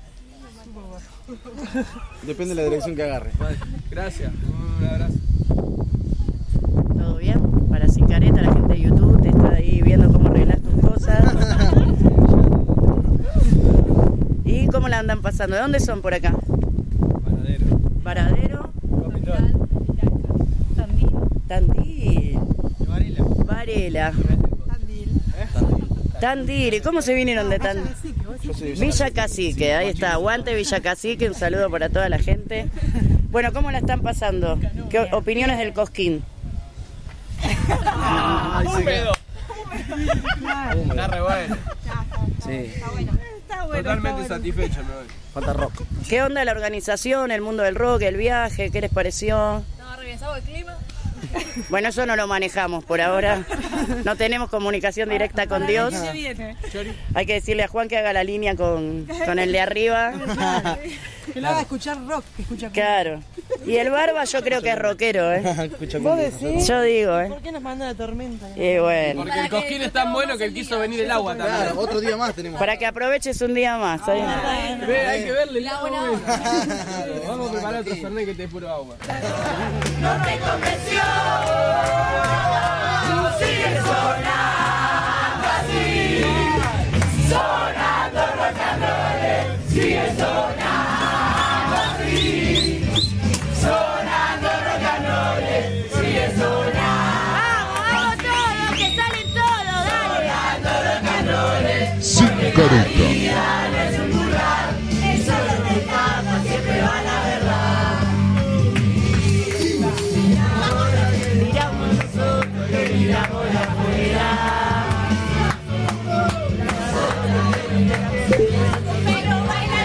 Depende de la dirección que agarre. Vale, gracias. Un abrazo. ¿Todo bien? Para Sin Careta, la gente de YouTube te está ahí viendo cómo arreglas tus cosas. ¿Y cómo la andan pasando? ¿De dónde son por acá? Paradero. Varadero. Capitán. Tandil. Tandil. Varela. Varela. Tandil. Tandil. ¿Y cómo se vinieron de Tandil? Yo soy de Villa Cacique, ahí está. Aguante Villa Cacique, un saludo para toda la gente. Bueno, ¿cómo la están pasando? ¿Qué opiniones del Cosquín? Húmedo. Está re bueno. Sí. Totalmente satisfecho me voy. Falta rock. ¿Qué onda la organización, el mundo del rock, el viaje? ¿Qué les pareció? No, regresamos el clima. Bueno, eso no lo manejamos por ahora. No tenemos comunicación directa con Dios. Se viene. Hay que decirle a Juan que haga la línea con, con el de arriba. Que lo haga escuchar rock, que escucha. Claro. Y el Barba yo creo que es rockero, ¿eh? Escucha ¿Vos conmigo. decís? Yo digo, ¿eh? ¿Por qué nos manda la tormenta? Y bueno. Porque el Cosquín es tan bueno que él quiso venir el agua también. Claro, otro día más tenemos. Para que aproveches un día más. ¿sabes? Ve, hay que verle el La agua. buena onda. Vamos a preparar otro fernet que te dé puro agua. No te convenció, sigue sonando así, sonando rock and roll, sigue sonando así, sonando rock and roll, sigue sonando. Vamos, todos, que salen todos, dale. Sonando rock and roll, Sin Careta. vida no es un lugar, es solo una etapa, siempre va la verdad. Miramos nosotros, que miramos la afuera. Pero baila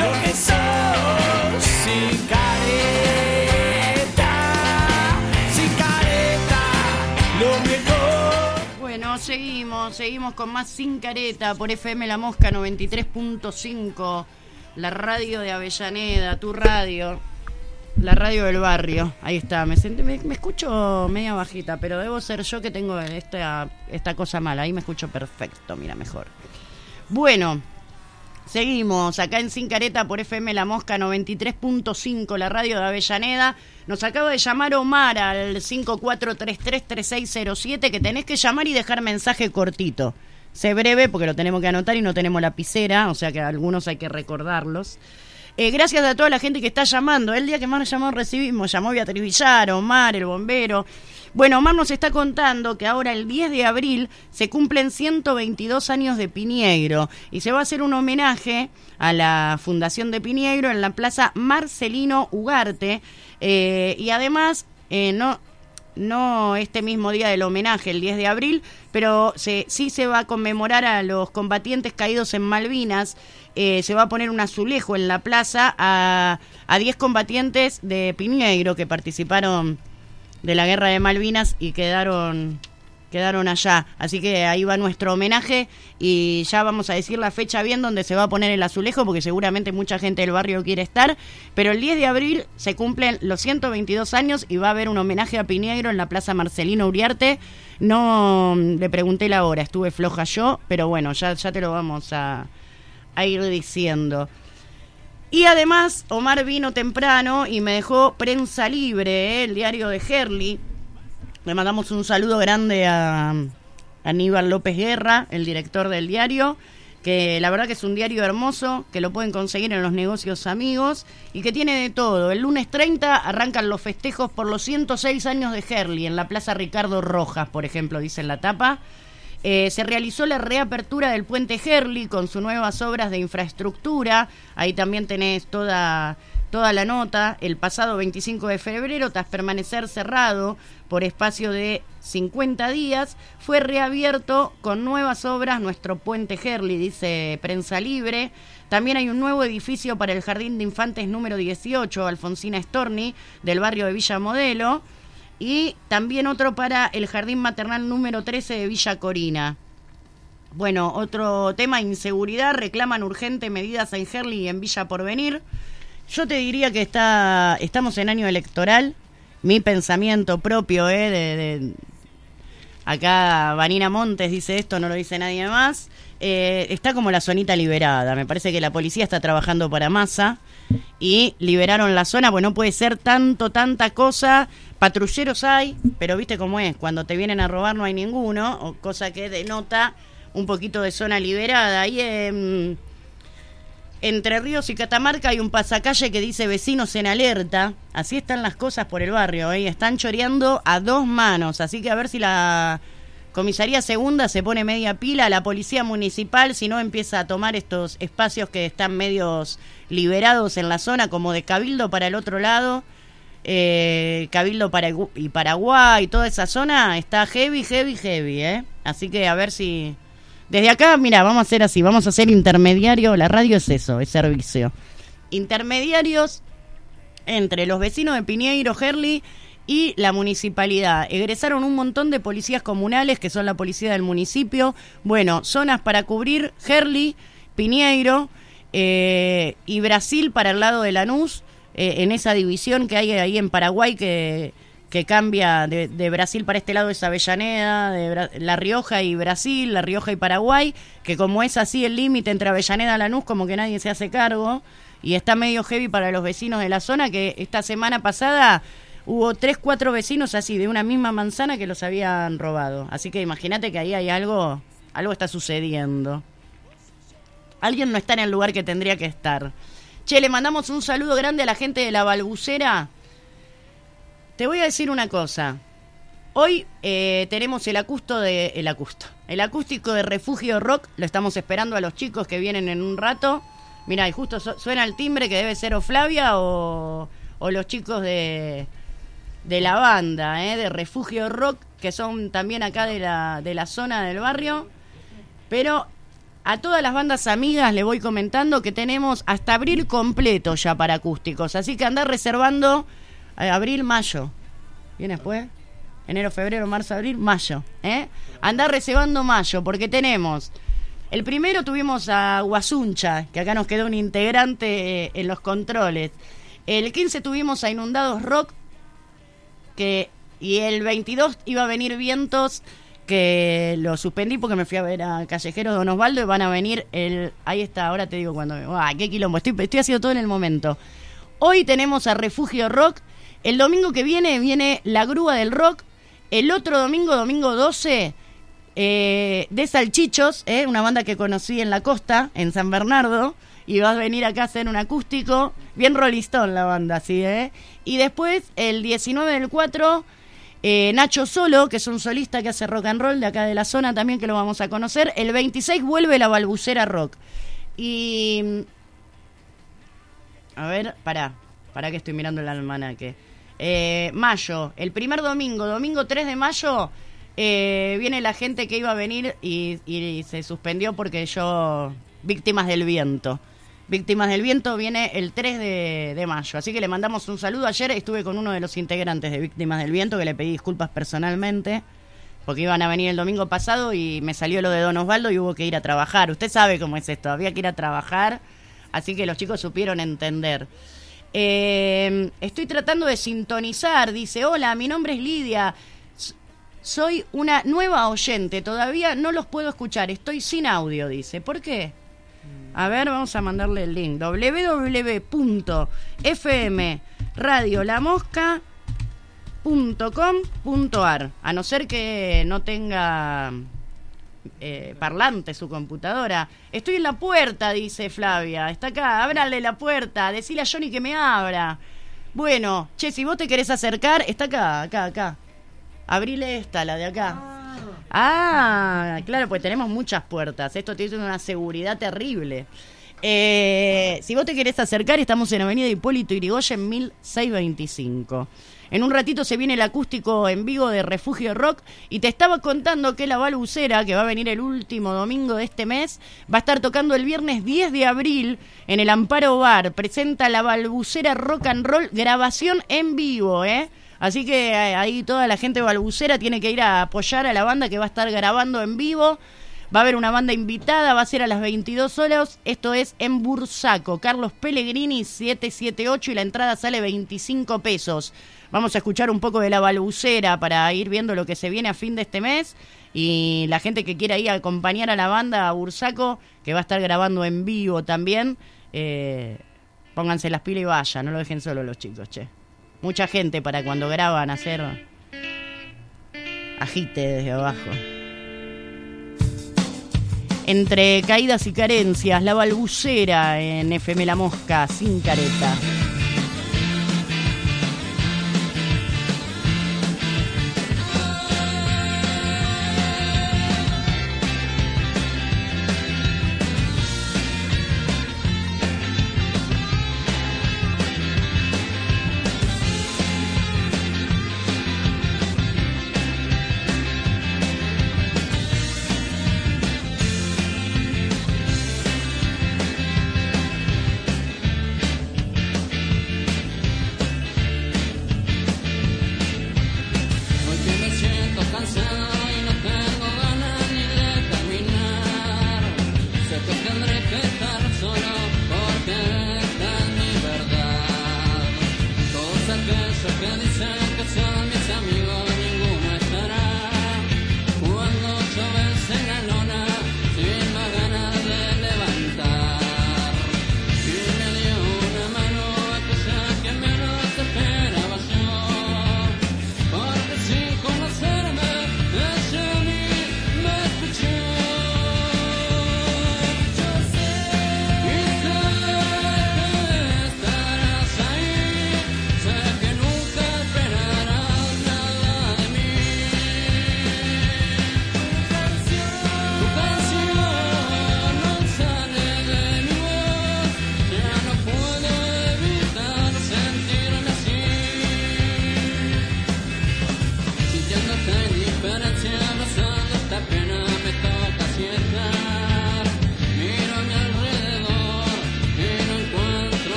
lo que sos, sin careta, sin careta, lo mejor. Bueno, seguimos, seguimos con más Sin Careta por F M La Mosca noventa y tres punto cinco, la radio de Avellaneda, tu radio, la radio del barrio. Ahí está, me, sent- me, me escucho media bajita, pero debo ser yo que tengo esta, esta cosa mala. Ahí me escucho perfecto, mira, mejor. Bueno, seguimos acá en Sin Careta por F M La Mosca noventa y tres punto cinco, la radio de Avellaneda. Nos acaba de llamar Omar al cinco cuatro tres tres, tres seis cero siete, que tenés que llamar y dejar mensaje cortito. Sé breve porque lo tenemos que anotar y no tenemos lapicera, o sea que a algunos hay que recordarlos. Eh, gracias a toda la gente que está llamando. El día que más llamados recibimos, llamó Beatriz Villar, Omar, el bombero. Bueno, Omar nos está contando que ahora el diez de abril se cumplen ciento veintidós años de Piñeiro y se va a hacer un homenaje a la Fundación de Piñeiro en la Plaza Marcelino Ugarte, eh, y además eh, no, no este mismo día del homenaje, el diez de abril, pero se, sí se va a conmemorar a los combatientes caídos en Malvinas. Eh, se va a poner un azulejo en la plaza a, a diez combatientes de Piñeiro que participaron de la guerra de Malvinas y quedaron quedaron allá, así que ahí va nuestro homenaje y ya vamos a decir la fecha bien donde se va a poner el azulejo, porque seguramente mucha gente del barrio quiere estar, pero el diez de abril se cumplen los ciento veintidós años y va a haber un homenaje a Piñeiro en la Plaza Marcelino Uriarte. No le pregunté la hora, estuve floja yo, pero bueno, ya, ya te lo vamos a, a ir diciendo. Y además, Omar vino temprano y me dejó Prensa Libre, ¿eh? El diario de Herli. Le mandamos un saludo grande a Aníbal López Guerra, el director del diario, que la verdad que es un diario hermoso, que lo pueden conseguir en los negocios amigos y que tiene de todo. El lunes treinta arrancan los festejos por los ciento seis años de Herli, en la Plaza Ricardo Rojas, por ejemplo, dice en la tapa. Eh, se realizó la reapertura del puente Herli con sus nuevas obras de infraestructura. Ahí también tenés toda, toda la nota. El pasado veinticinco de febrero, tras permanecer cerrado por espacio de cincuenta días, fue reabierto con nuevas obras nuestro puente Herli, dice Prensa Libre. También hay un nuevo edificio para el Jardín de Infantes número dieciocho, Alfonsina Storni, del barrio de Villa Modelo. Y también otro para el Jardín Maternal número trece de Villa Corina. Bueno, otro tema, inseguridad. Reclaman urgente medidas en Herli y en Villa Porvenir. Yo te diría que está estamos en año electoral. Mi pensamiento propio, ¿eh? De, de... Acá Vanina Montes dice esto, no lo dice nadie más. Eh, está como la zonita liberada. Me parece que la policía está trabajando para Massa y liberaron la zona, pues no puede ser tanto, tanta cosa. Patrulleros hay, pero viste cómo es, cuando te vienen a robar no hay ninguno, o cosa que denota un poquito de zona liberada. Ahí en Entre Ríos y Catamarca hay un pasacalle que dice vecinos en alerta. Así están las cosas por el barrio, ¿eh? Están choreando a dos manos, así que a ver si la comisaría segunda se pone media pila, la policía municipal, si no empieza a tomar estos espacios que están medios liberados en la zona, como de Cabildo para el otro lado. Eh, Cabildo Paragu- y Paraguay, toda esa zona está heavy, heavy, heavy, ¿eh? Así que a ver si... Desde acá, mira, vamos a hacer así, vamos a hacer intermediario, la radio es eso, es servicio. Intermediarios entre los vecinos de Piñeiro, Herli y la municipalidad. Egresaron un montón de policías comunales, que son la policía del municipio. Bueno, zonas para cubrir Herli, Piñeiro eh, y Brasil para el lado de Lanús. Eh, en esa división que hay ahí en Paraguay que, que cambia de, de Brasil para este lado es Avellaneda, de Bra- La Rioja y Brasil, La Rioja y Paraguay, que como es así el límite entre Avellaneda y Lanús, como que nadie se hace cargo y está medio heavy para los vecinos de la zona, que esta semana pasada hubo tres, cuatro vecinos así de una misma manzana que los habían robado, así que imagínate que ahí hay algo, algo está sucediendo. Alguien no está en el lugar que tendría que estar. Che, le mandamos un saludo grande a la gente de La Balbucera. Te voy a decir una cosa. Hoy eh, tenemos el acusto de el acusto, el acústico de Refugio Rock. Lo estamos esperando a los chicos que vienen en un rato. Mirá, y justo su- suena el timbre, que debe ser o Flavia o, o los chicos de, de la banda, eh, de Refugio Rock, que son también acá de la, de la zona del barrio. Pero a todas las bandas amigas le voy comentando que tenemos hasta abril completo ya para acústicos. Así que andá reservando eh, abril, mayo. ¿Viene después? Enero, febrero, marzo, abril, mayo. ¿eh? Andá reservando mayo porque tenemos... El primero tuvimos a Guasuncha, que acá nos quedó un integrante eh, en los controles. El quince tuvimos a Inundados Rock, que y el veintidós iba a venir Vientos, que lo suspendí porque me fui a ver a Callejeros Don Osvaldo y van a venir el... Ahí está, ahora te digo cuando... ¡Ah, qué quilombo! Estoy, estoy haciendo todo en el momento. Hoy tenemos a Refugio Rock. El domingo que viene viene La Grúa del Rock. El otro domingo, domingo doce... Eh, de Salchichos, eh, una banda que conocí en la costa, en San Bernardo, y vas a venir acá a hacer un acústico, bien Rolling Stone la banda, ¿sí? Eh? Y después, el diecinueve del cuatro, eh, Nacho Solo, que es un solista que hace rock and roll de acá de la zona también, que lo vamos a conocer. El veintiséis vuelve La Balbucera Rock. Y... A ver, pará, pará que estoy mirando el almanaque. Eh, mayo, el primer domingo, domingo tres de mayo... Eh, viene la gente que iba a venir y, y se suspendió porque yo... Víctimas del Viento. Víctimas del Viento viene el tres de mayo. Así que le mandamos un saludo. Ayer estuve con uno de los integrantes de Víctimas del Viento, que le pedí disculpas personalmente, porque iban a venir el domingo pasado y me salió lo de Don Osvaldo y hubo que ir a trabajar. Usted sabe cómo es esto, había que ir a trabajar, así que los chicos supieron entender. Eh, estoy tratando de sintonizar. Dice, hola, mi nombre es Lidia. Soy una nueva oyente, todavía no los puedo escuchar, estoy sin audio, dice. ¿Por qué? A ver, vamos a mandarle el link. doble u doble u doble u punto f m radio la mosca punto com punto a r. A no ser que no tenga eh, parlante su computadora. Estoy en la puerta, dice Flavia. Está acá, ábrale la puerta, decile a Johnny que me abra. Bueno, che, si vos te querés acercar, está acá, acá, acá. Abrile esta, la de acá. Ah, claro, pues tenemos muchas puertas. Esto tiene una seguridad terrible. Eh, si vos te querés acercar, estamos en Avenida Hipólito Yrigoyen mil seiscientos veinticinco. En un ratito se viene el acústico en vivo de Refugio Rock. Y te estaba contando que La Balbucera, que va a venir el último domingo de este mes, va a estar tocando el viernes diez de abril en el Amparo Bar. Presenta La Balbucera Rock and Roll, grabación en vivo, ¿eh? Así que ahí toda la gente balbucera tiene que ir a apoyar a la banda que va a estar grabando en vivo. Va a haber una banda invitada, va a ser a las veintidós horas. Esto es en Bursaco, Carlos Pellegrini setecientos setenta y ocho, y la entrada sale veinticinco pesos. Vamos a escuchar un poco de La Balbucera para ir viendo lo que se viene a fin de este mes. Y la gente que quiera ir a acompañar a la banda a Bursaco, que va a estar grabando en vivo también, eh, pónganse las pilas y vayan, no lo dejen solo los chicos, che. Mucha gente para cuando graban hacer agite desde abajo. Entre caídas y carencias, La Balbucera en F M La Mosca, sin careta.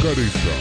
Careta.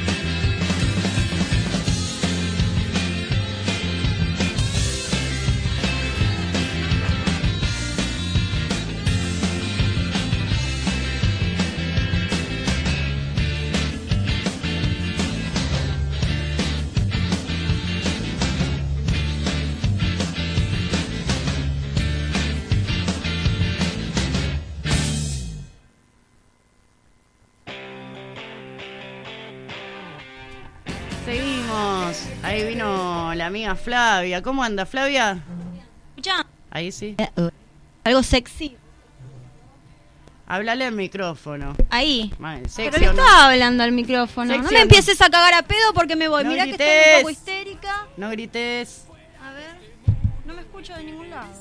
Seguimos. Ahí vino la amiga Flavia. ¿Cómo anda, Flavia? Escucha. Ahí sí. Algo sexy. Háblale al micrófono. Ahí. Madre, sexy Pero le o no. estaba hablando al micrófono. Sexy No o me no. empieces a cagar a pedo porque me voy. No Mirá que grites. estoy un poco histérica. No grites. A ver. No me escucho de ningún lado.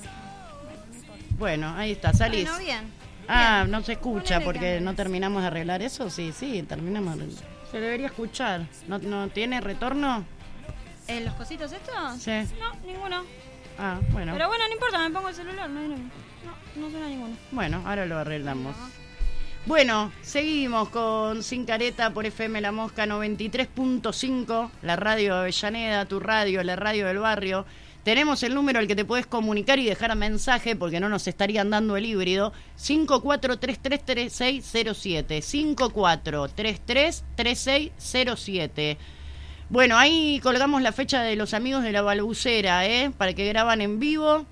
Bueno, ahí está, salís. Bueno, bien. Ah, Bien. no se escucha Ponele porque cámaras. no terminamos de arreglar eso. Sí, sí, terminamos. de arreglar. Se debería escuchar. ¿No, no tiene retorno? ¿En los cositos estos? Sí. No, ninguno. Ah, bueno. Pero bueno, no importa, me pongo el celular. No, hay no, no suena ninguno. Bueno, ahora lo arreglamos. Bueno, seguimos con Sin Careta por F M La Mosca noventa y tres punto cinco, la radio de Avellaneda, tu radio, la radio del barrio. Tenemos el número al que te puedes comunicar y dejar mensaje porque no nos estarían dando el híbrido. cinco cuatro tres tres tres seis cero siete. cinco cuatro tres tres tres seis cero siete. Bueno, ahí colgamos la fecha de los amigos de la Balbucera, ¿eh? Para que graban en vivo.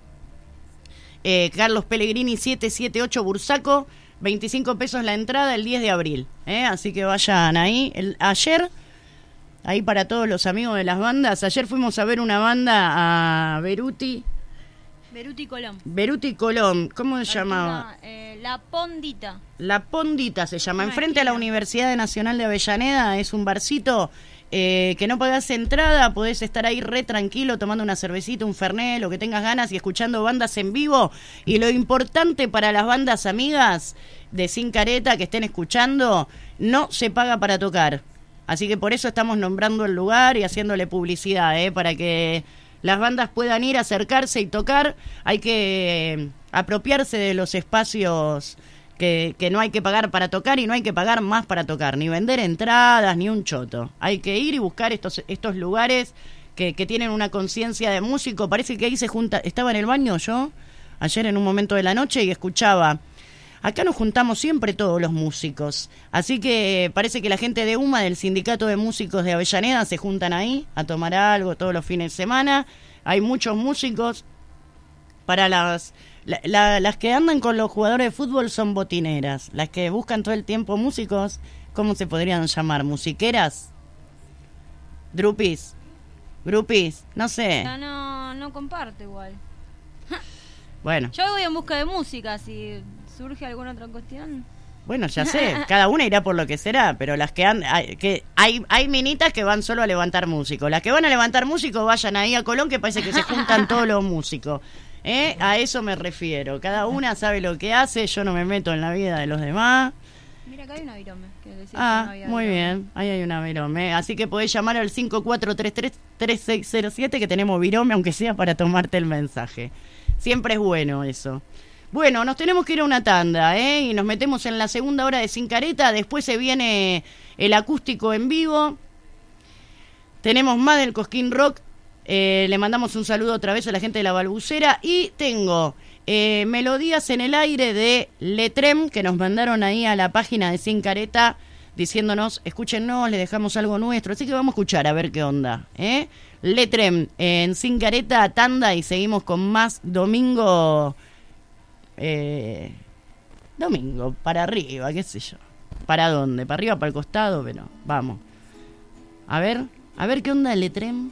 Eh, Carlos Pellegrini siete siete ocho Bursaco. veinticinco pesos la entrada el diez de abril. ¿eh? Así que vayan ahí. El, ayer... Ahí para todos los amigos de las bandas. Ayer fuimos a ver una banda a Beruti. Beruti Colón. Beruti Colón. ¿Cómo se llamaba? Eh, la Pondita. La Pondita se llama. Una Enfrente a la Universidad Nacional de Avellaneda. Es un barcito eh, que no pagás entrada. Podés estar ahí re tranquilo tomando una cervecita, un fernet, lo que tengas ganas y escuchando bandas en vivo. Y lo importante para las bandas amigas de Sin Careta que estén escuchando, no se paga para tocar. Así que por eso estamos nombrando el lugar y haciéndole publicidad, ¿eh? Para que las bandas puedan ir, acercarse y tocar. Hay que eh, apropiarse de los espacios que, que no hay que pagar para tocar y no hay que pagar más para tocar. Ni vender entradas, ni un choto. Hay que ir y buscar estos, estos lugares que, que tienen una conciencia de músico. Parece que ahí se junta... Estaba en el baño yo, ayer en un momento de la noche, y escuchaba... Acá nos juntamos siempre todos los músicos, así que parece que la gente de U M A, del Sindicato de Músicos de Avellaneda, se juntan ahí a tomar algo todos los fines de semana. Hay muchos músicos. Para las la, la, las que andan con los jugadores de fútbol son botineras. Las que buscan todo el tiempo músicos, ¿cómo se podrían llamar? ¿Musiqueras? ¿Drupis? ¿Grupis? No sé. No, no, no comparto igual. Bueno. Yo voy en busca de música, si surge alguna otra cuestión. Bueno, ya sé, cada una irá por lo que será, pero las que han, hay, que hay hay minitas que van solo a levantar músicos. Las que van a levantar músicos vayan ahí a Colón, que parece que se juntan todos los músicos. ¿Eh? A eso me refiero. Cada una sabe lo que hace, yo no me meto en la vida de los demás. Mira, acá hay una virome. Que decía que no Ah, había muy virome. bien, ahí hay una virome. Así que podés llamar al cinco cuatro tres tres tres seis cero siete que tenemos virome, aunque sea para tomarte el mensaje. Siempre es bueno eso. Bueno, nos tenemos que ir a una tanda, ¿eh? Y nos metemos en la segunda hora de Sin Careta. Después se viene el acústico en vivo. Tenemos más del Cosquín Rock. Eh, le mandamos un saludo otra vez a la gente de la Balbucera. Y tengo eh, melodías en el aire de Letrem, que nos mandaron ahí a la página de Sin Careta, diciéndonos, escúchenos, le dejamos algo nuestro. Así que vamos a escuchar a ver qué onda, ¿eh? Letrem en Sin Careta, tanda, y seguimos con más domingo... Eh, domingo, para arriba, qué sé yo. ¿Para dónde? ¿Para arriba, para el costado? Pero vamos. A ver, a ver qué onda el Letrem.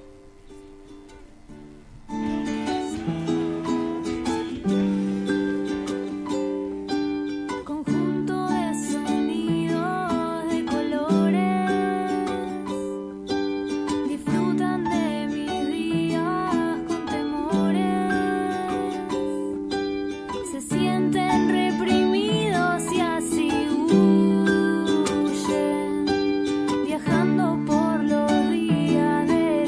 Conjunto de sonidos, de colores, disfrutan de mis días con temores, se sienten reprimidos y así huyen, viajando por los días de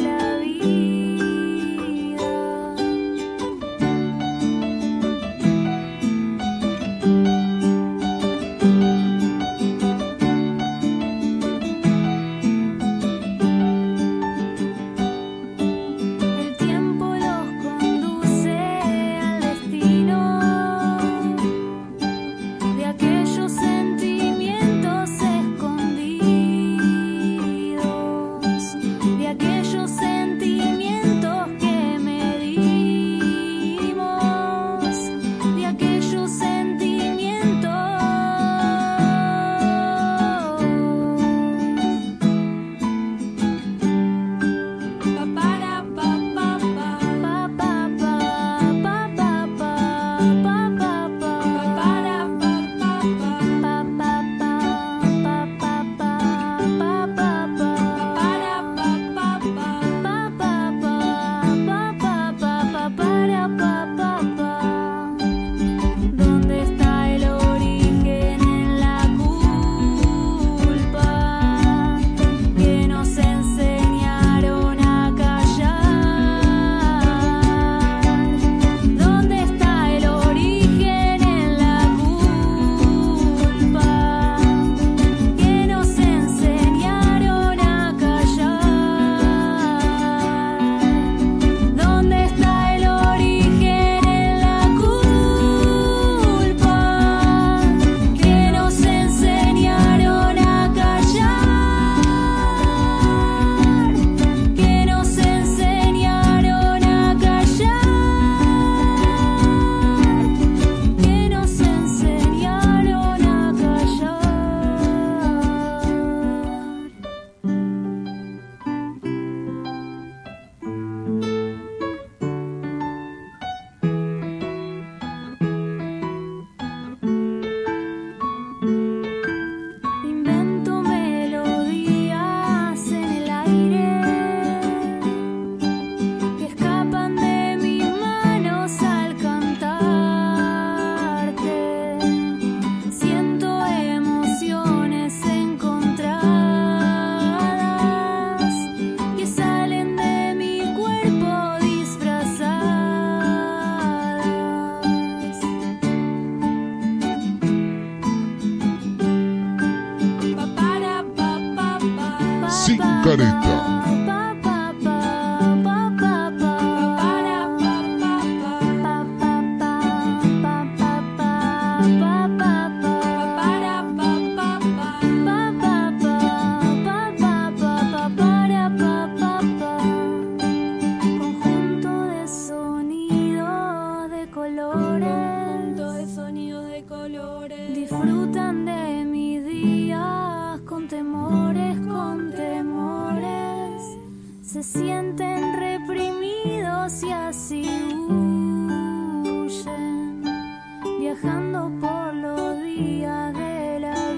Sincareta. Conjunto de sonidos de colores, de sonidos de colores, disfrutan de mis días con temores, con temores, se sienten reprimidos y así huyen, viajando por los días de la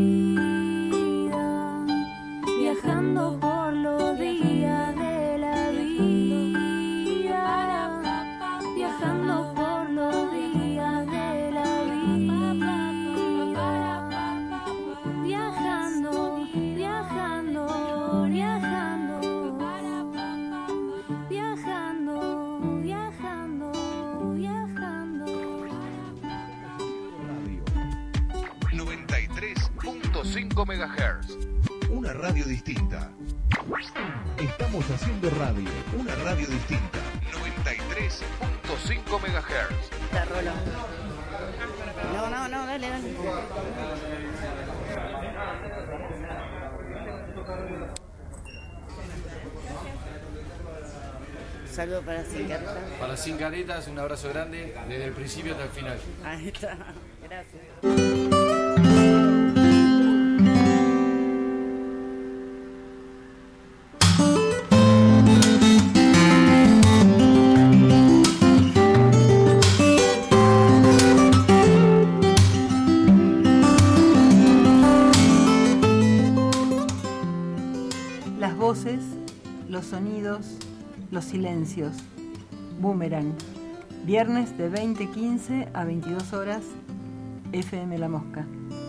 vida, viajando por los días de la vida, viajando por los días de la vida, viajando, viajando, viajando, viajando, viajando, viajando. noventa y tres punto cinco megahertz. Una radio distinta. Estamos haciendo radio. Una radio distinta. noventa y tres punto cinco megahertz. La rola. No, no, no, dale, dale. Saludo para Sincareta. Para Sincaretas, un abrazo grande desde el principio hasta el final. Ahí está. Gracias. Las voces, los sonidos, los silencios. Boomerang. Viernes de veinte quince a veintidós horas. F M La Mosca.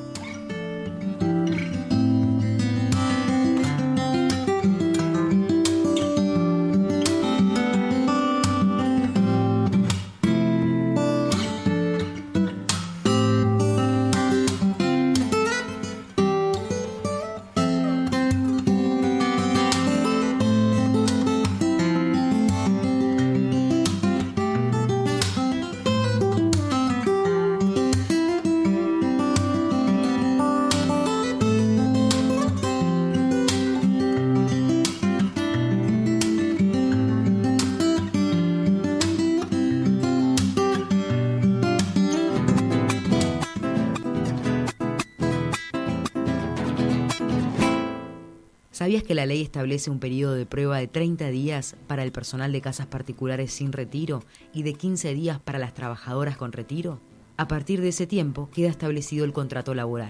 ¿Sabías que la ley establece un periodo de prueba de treinta días para el personal de casas particulares sin retiro y de quince días para las trabajadoras con retiro? A partir de ese tiempo queda establecido el contrato laboral.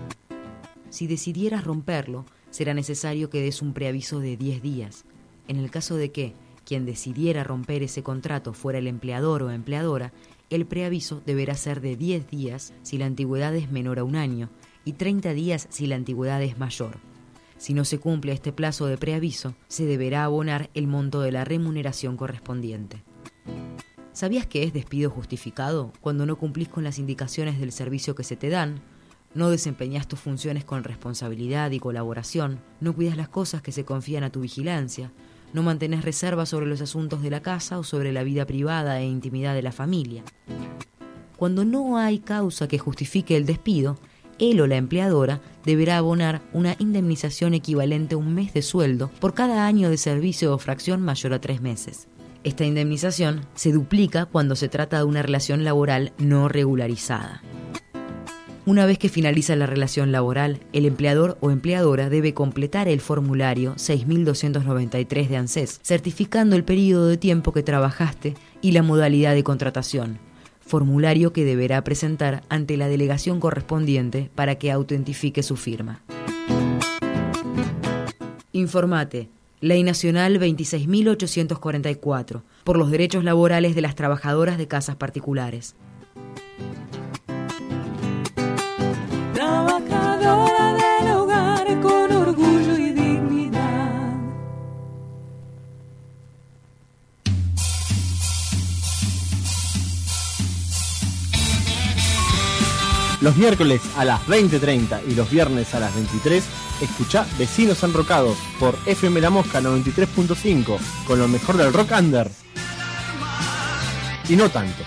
Si decidieras romperlo, será necesario que des un preaviso de diez días. En el caso de que quien decidiera romper ese contrato fuera el empleador o empleadora, el preaviso deberá ser de diez días si la antigüedad es menor a un año y treinta días si la antigüedad es mayor. Si no se cumple este plazo de preaviso, se deberá abonar el monto de la remuneración correspondiente. ¿Sabías que es despido justificado cuando no cumplís con las indicaciones del servicio que se te dan, no desempeñás tus funciones con responsabilidad y colaboración, no cuidas las cosas que se confían a tu vigilancia, no mantenés reservas sobre los asuntos de la casa o sobre la vida privada e intimidad de la familia? Cuando no hay causa que justifique el despido, él o la empleadora deberá abonar una indemnización equivalente a un mes de sueldo por cada año de servicio o fracción mayor a tres meses. Esta indemnización se duplica cuando se trata de una relación laboral no regularizada. Una vez que finaliza la relación laboral, el empleador o empleadora debe completar el formulario seis mil doscientos noventa y tres de ANSES, certificando el periodo de tiempo que trabajaste y la modalidad de contratación. Formulario que deberá presentar ante la delegación correspondiente para que autentifique su firma. Informate. Ley Nacional veintiséis mil ochocientos cuarenta y cuatro, por los derechos laborales de las trabajadoras de casas particulares. Trabajadora del hogar con orgullo y dignidad. Los miércoles a las veinte treinta y los viernes a las veintitrés, escuchá Vecinos Enrocados por F M La Mosca noventa y tres punto cinco, con lo mejor del rock under. Y no tanto.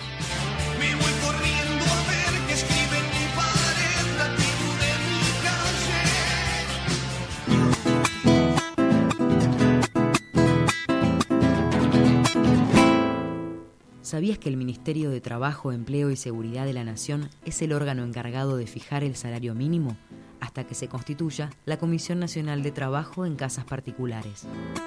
¿Sabías que el Ministerio de Trabajo, Empleo y Seguridad de la Nación es el órgano encargado de fijar el salario mínimo hasta que se constituya la Comisión Nacional de Trabajo en Casas Particulares?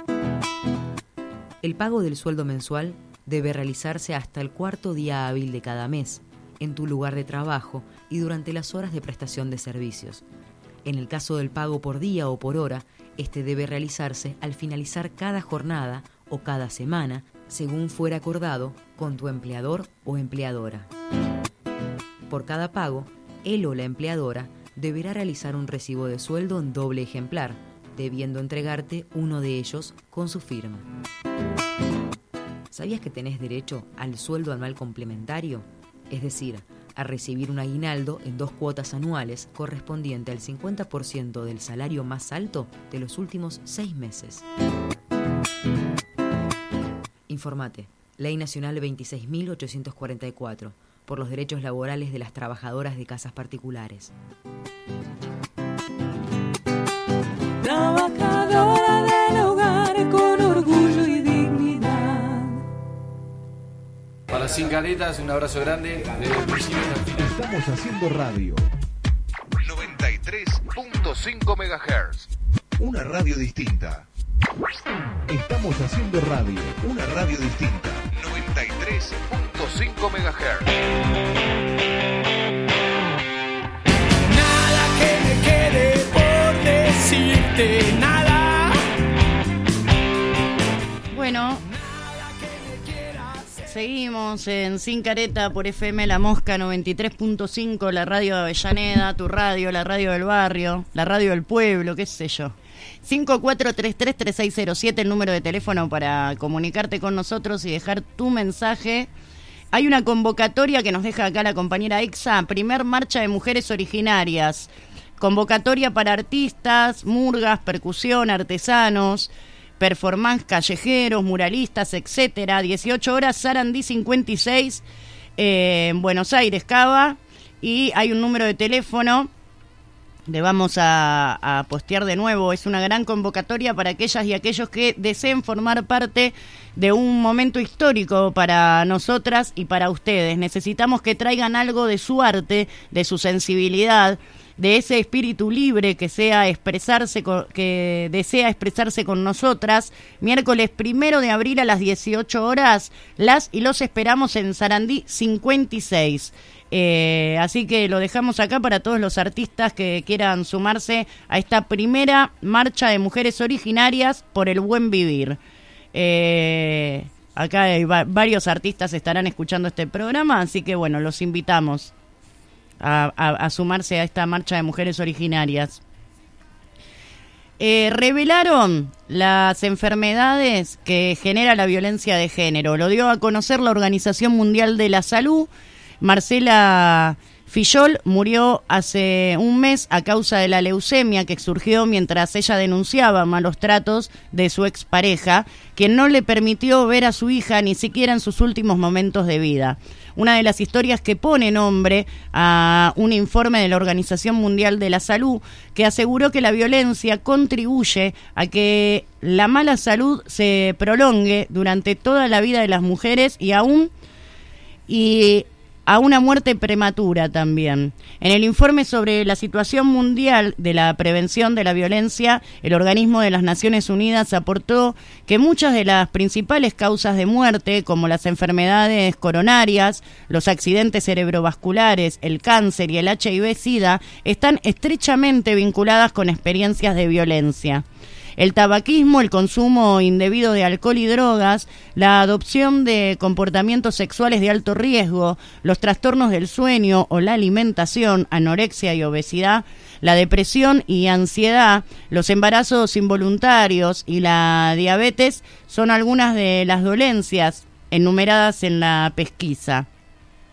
El pago del sueldo mensual debe realizarse hasta el cuarto día hábil de cada mes, en tu lugar de trabajo y durante las horas de prestación de servicios. En el caso del pago por día o por hora, este debe realizarse al finalizar cada jornada o cada semana, según fuera acordado con tu empleador o empleadora. Por cada pago, él o la empleadora deberá realizar un recibo de sueldo en doble ejemplar, debiendo entregarte uno de ellos con su firma. ¿Sabías que tenés derecho al sueldo anual complementario? Es decir, a recibir un aguinaldo en dos cuotas anuales correspondiente al cincuenta por ciento del salario más alto de los últimos seis meses. Informate. Ley Nacional veintiséis mil ochocientos cuarenta y cuatro, por los derechos laborales de las trabajadoras de casas particulares. Trabajadora del hogar con orgullo y dignidad. Para Sin Caretas, un abrazo grande desde el principio hasta el final. Estamos haciendo radio. noventa y tres punto cinco megahertz. Una radio distinta. Estamos haciendo radio. Una radio distinta. noventa y tres punto cinco megahertz. Nada que me quede por decirte, nada. Bueno, seguimos en Sin Careta por F M La Mosca noventa y tres punto cinco, la radio de Avellaneda, tu radio, la radio del barrio, la radio del pueblo, qué sé yo. cinco cuatro tres tres tres seis cero siete, el número de teléfono para comunicarte con nosotros y dejar tu mensaje. Hay una convocatoria que nos deja acá la compañera Exa, primer marcha de mujeres originarias. Convocatoria para artistas, murgas, percusión, artesanos, performance callejeros, muralistas, etcétera. dieciocho horas, Sarandí cincuenta y seis, eh, en Buenos Aires, Cava. Y hay un número de teléfono. Le vamos a, a postear de nuevo. Es una gran convocatoria para aquellas y aquellos que deseen formar parte de un momento histórico para nosotras y para ustedes. Necesitamos que traigan algo de su arte, de su sensibilidad, de ese espíritu libre que sea expresarse con, que desea expresarse con nosotras. Miércoles primero de abril a las dieciocho horas, las y los esperamos en Sarandí cincuenta y seis. Eh, así que lo dejamos acá para todos los artistas que quieran sumarse a esta primera marcha de mujeres originarias por el buen vivir. Eh, acá hay va- varios artistas estarán escuchando este programa, así que bueno, los invitamos a, a, a sumarse a esta marcha de mujeres originarias. Eh, revelaron las enfermedades que genera la violencia de género. Lo dio a conocer la Organización Mundial de la Salud. Marcela Fillol murió hace un mes a causa de la leucemia que surgió mientras ella denunciaba malos tratos de su expareja, quien no le permitió ver a su hija ni siquiera en sus últimos momentos de vida. Una de las historias que pone nombre a un informe de la Organización Mundial de la Salud que aseguró que la violencia contribuye a que la mala salud se prolongue durante toda la vida de las mujeres y aún y a una muerte prematura también. En el informe sobre la situación mundial de la prevención de la violencia, el organismo de las Naciones Unidas aportó que muchas de las principales causas de muerte, como las enfermedades coronarias, los accidentes cerebrovasculares, el cáncer y el H I V-Sida, están estrechamente vinculadas con experiencias de violencia. El tabaquismo, el consumo indebido de alcohol y drogas, la adopción de comportamientos sexuales de alto riesgo, los trastornos del sueño o la alimentación, anorexia y obesidad, la depresión y ansiedad, los embarazos involuntarios y la diabetes son algunas de las dolencias enumeradas en la pesquisa.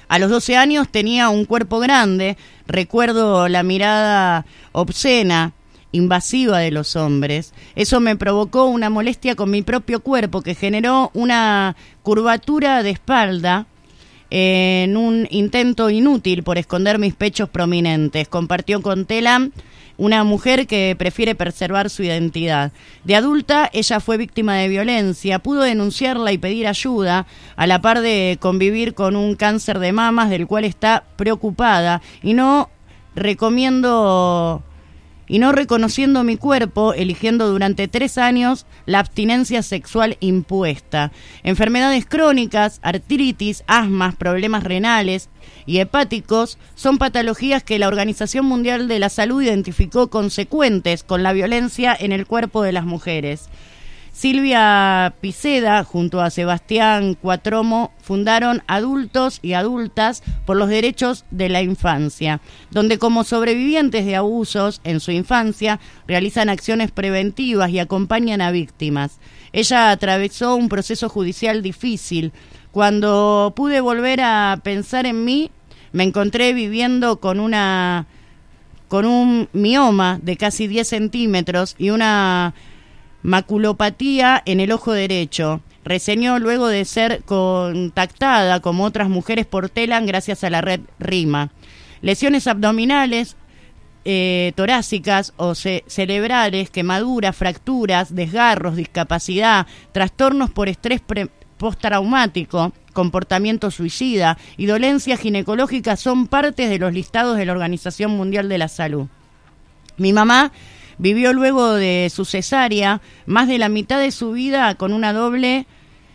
A los doce años tenía un cuerpo grande, recuerdo la mirada obscena, invasiva de los hombres. Eso me provocó una molestia con mi propio cuerpo que generó una curvatura de espalda en un intento inútil por esconder mis pechos prominentes. Compartió con Telam, una mujer que prefiere preservar su identidad. De adulta, ella fue víctima de violencia, pudo denunciarla y pedir ayuda, a la par de convivir con un cáncer de mamas del cual está preocupada, y no recomiendo... y no reconociendo mi cuerpo, eligiendo durante tres años la abstinencia sexual impuesta. Enfermedades crónicas, artritis, asmas, problemas renales y hepáticos son patologías que la Organización Mundial de la Salud identificó consecuentes con la violencia en el cuerpo de las mujeres. Silvia Piceda, junto a Sebastián Cuatromo, fundaron Adultos y Adultas por los Derechos de la Infancia, donde como sobrevivientes de abusos en su infancia realizan acciones preventivas y acompañan a víctimas. Ella atravesó un proceso judicial difícil. Cuando pude volver a pensar en mí, me encontré viviendo con una con un mioma de casi diez centímetros y una maculopatía en el ojo derecho. Reseñó luego de ser contactada, como otras mujeres, por Telam gracias a la red RIMA. Lesiones abdominales, eh, torácicas o ce- cerebrales, quemaduras, fracturas, desgarros, discapacidad, trastornos por estrés pre- postraumático, comportamiento suicida y dolencias ginecológicas son partes de los listados de la Organización Mundial de la Salud. Mi mamá vivió luego de su cesárea más de la mitad de su vida con una doble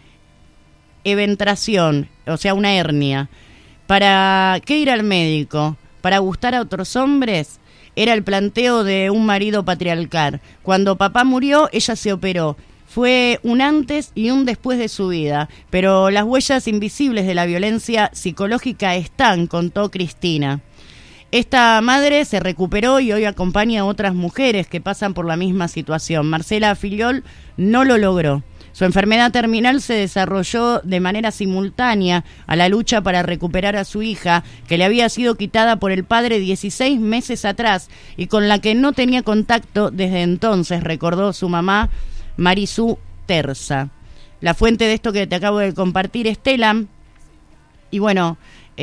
eventración, o sea, una hernia. ¿Para qué ir al médico? ¿Para gustar a otros hombres? Era el planteo de un marido patriarcal. Cuando papá murió, ella se operó. Fue un antes y un después de su vida, pero las huellas invisibles de la violencia psicológica están, contó Cristina. Esta madre se recuperó y hoy acompaña a otras mujeres que pasan por la misma situación. Marcela Filiol no lo logró. Su enfermedad terminal se desarrolló de manera simultánea a la lucha para recuperar a su hija, que le había sido quitada por el padre dieciséis meses atrás y con la que no tenía contacto desde entonces, recordó su mamá Marisú Terza. La fuente de esto que te acabo de compartir es Telam. Y bueno,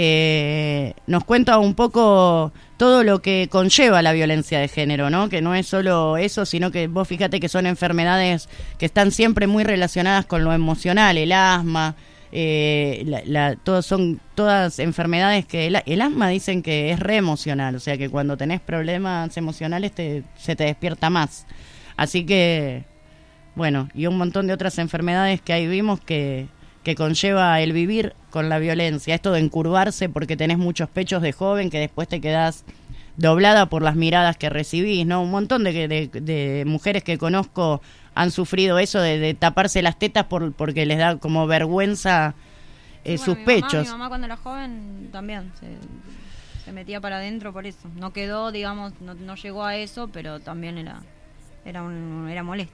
eh, nos cuenta un poco todo lo que conlleva la violencia de género, ¿no? Que no es solo eso, sino que vos fíjate que son enfermedades que están siempre muy relacionadas con lo emocional, el asma, eh, la, la, todos son todas enfermedades que el, el asma dicen que es re emocional, o sea que cuando tenés problemas emocionales te, se te despierta más. Así que, bueno, y un montón de otras enfermedades que ahí vimos que, que conlleva el vivir con la violencia, esto de encurvarse porque tenés muchos pechos de joven que después te quedás doblada por las miradas que recibís, ¿no? Un montón de, de, de mujeres que conozco han sufrido eso de, de taparse las tetas por, porque les da como vergüenza eh, sí, bueno, sus mi pechos. Mamá, mi mamá cuando era joven también se, se metía para adentro por eso. No quedó, digamos, no, no llegó a eso, pero también era, era, un, era molesto.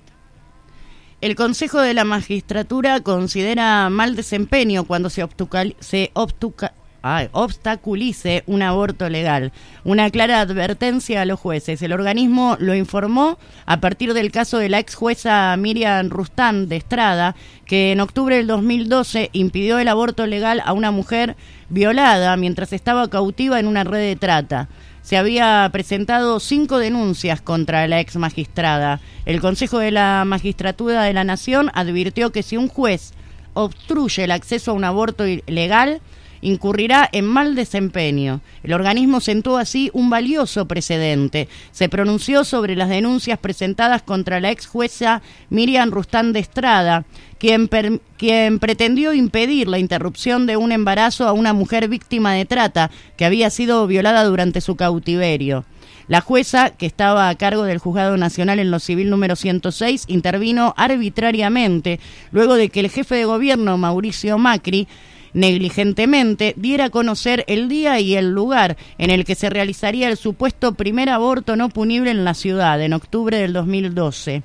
El Consejo de la Magistratura considera mal desempeño cuando se, obstucal, se obstuca, ay, obstaculice un aborto legal. Una clara advertencia a los jueces. El organismo lo informó a partir del caso de la ex jueza Miriam Rustán de Estrada, que en octubre del dos mil doce impidió el aborto legal a una mujer violada mientras estaba cautiva en una red de trata. Se había presentado cinco denuncias contra la ex magistrada. El Consejo de la Magistratura de la Nación advirtió que si un juez obstruye el acceso a un aborto legal, incurrirá en mal desempeño. El organismo sentó así un valioso precedente. Se pronunció sobre las denuncias presentadas contra la ex jueza Miriam Rustán de Estrada, quien, per, quien pretendió impedir la interrupción de un embarazo a una mujer víctima de trata que había sido violada durante su cautiverio. La jueza, que estaba a cargo del Juzgado Nacional en lo Civil número ciento seis, intervino arbitrariamente luego de que el jefe de gobierno, Mauricio Macri, negligentemente diera a conocer el día y el lugar en el que se realizaría el supuesto primer aborto no punible en la ciudad, en octubre del dos mil doce.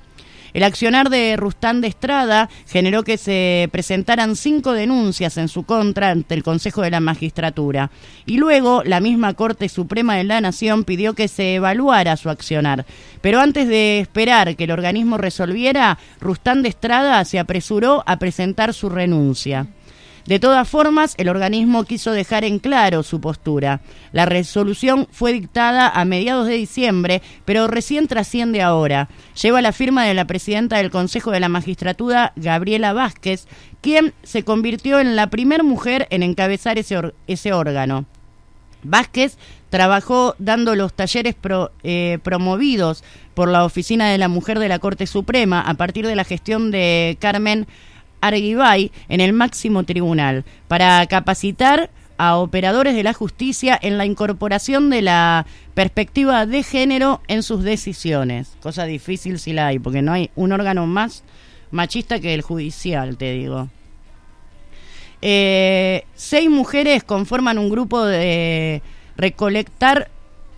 El accionar de Rustán de Estrada generó que se presentaran cinco denuncias en su contra ante el Consejo de la Magistratura. Y luego la misma Corte Suprema de la Nación pidió que se evaluara su accionar. Pero antes de esperar que el organismo resolviera, Rustán de Estrada se apresuró a presentar su renuncia. De todas formas, el organismo quiso dejar en claro su postura. La resolución fue dictada a mediados de diciembre, pero recién trasciende ahora. Lleva la firma de la presidenta del Consejo de la Magistratura, Gabriela Vázquez, quien se convirtió en la primer mujer en encabezar ese, or- ese órgano. Vázquez trabajó dando los talleres pro, eh, promovidos por la Oficina de la Mujer de la Corte Suprema a partir de la gestión de Carmen Arguibay en el máximo tribunal para capacitar a operadores de la justicia en la incorporación de la perspectiva de género en sus decisiones. Cosa difícil si la hay, porque no hay un órgano más machista que el judicial, te digo. Eh, seis mujeres conforman un grupo de recolectar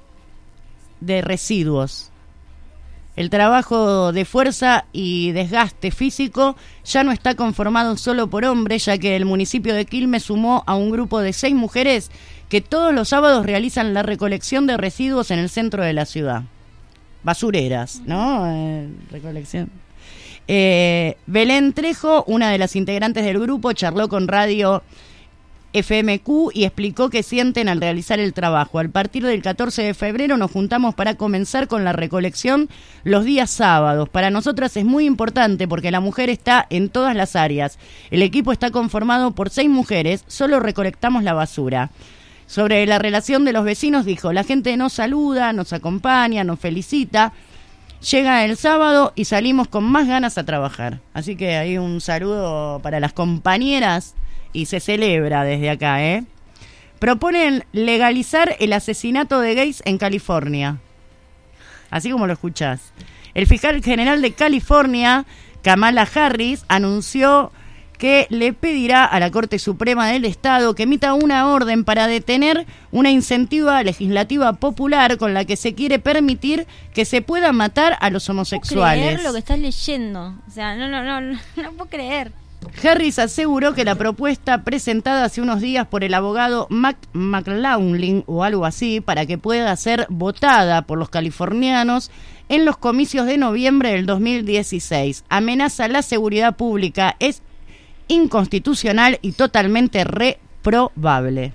de residuos. El trabajo de fuerza y desgaste físico ya no está conformado solo por hombres, ya que el municipio de Quilmes sumó a un grupo de seis mujeres que todos los sábados realizan la recolección de residuos en el centro de la ciudad. Basureras, ¿no? Eh, recolección. Eh, Belén Trejo, una de las integrantes del grupo, charló con Radio F M Q y explicó qué sienten al realizar el trabajo. A partir del catorce de febrero nos juntamos para comenzar con la recolección los días sábados. Para nosotras es muy importante porque la mujer está en todas las áreas. El equipo está conformado por seis mujeres, solo recolectamos la basura. Sobre la relación de los vecinos dijo, la gente nos saluda, nos acompaña, nos felicita. Llega el sábado y salimos con más ganas a trabajar. Así que hay un saludo para las compañeras y se celebra desde acá, ¿eh? Proponen legalizar el asesinato de gays en California. Así como lo escuchás. El fiscal general de California, Kamala Harris, anunció que le pedirá a la Corte Suprema del Estado que emita una orden para detener una iniciativa legislativa popular con la que se quiere permitir que se pueda matar a los homosexuales. No puedo creer lo que estás leyendo. O sea, no, no, no, no, no puedo creer. Harris aseguró que la propuesta presentada hace unos días por el abogado Mac McLaughlin o algo así para que pueda ser votada por los californianos en los comicios de noviembre del dos mil dieciséis. Amenaza la seguridad pública, es inconstitucional y totalmente reprobable.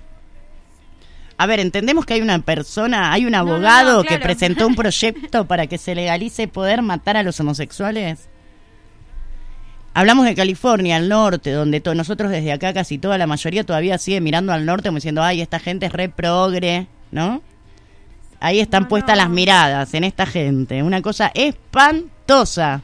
A ver, entendemos que hay una persona, hay un abogado no, no, no, claro. que presentó un proyecto para que se legalice poder matar a los homosexuales. Hablamos de California, al norte, donde to- nosotros desde acá casi toda la mayoría todavía sigue mirando al norte como diciendo, ay, esta gente es re progre, ¿no? Ahí están no, puestas no. las miradas en esta gente, una cosa espantosa.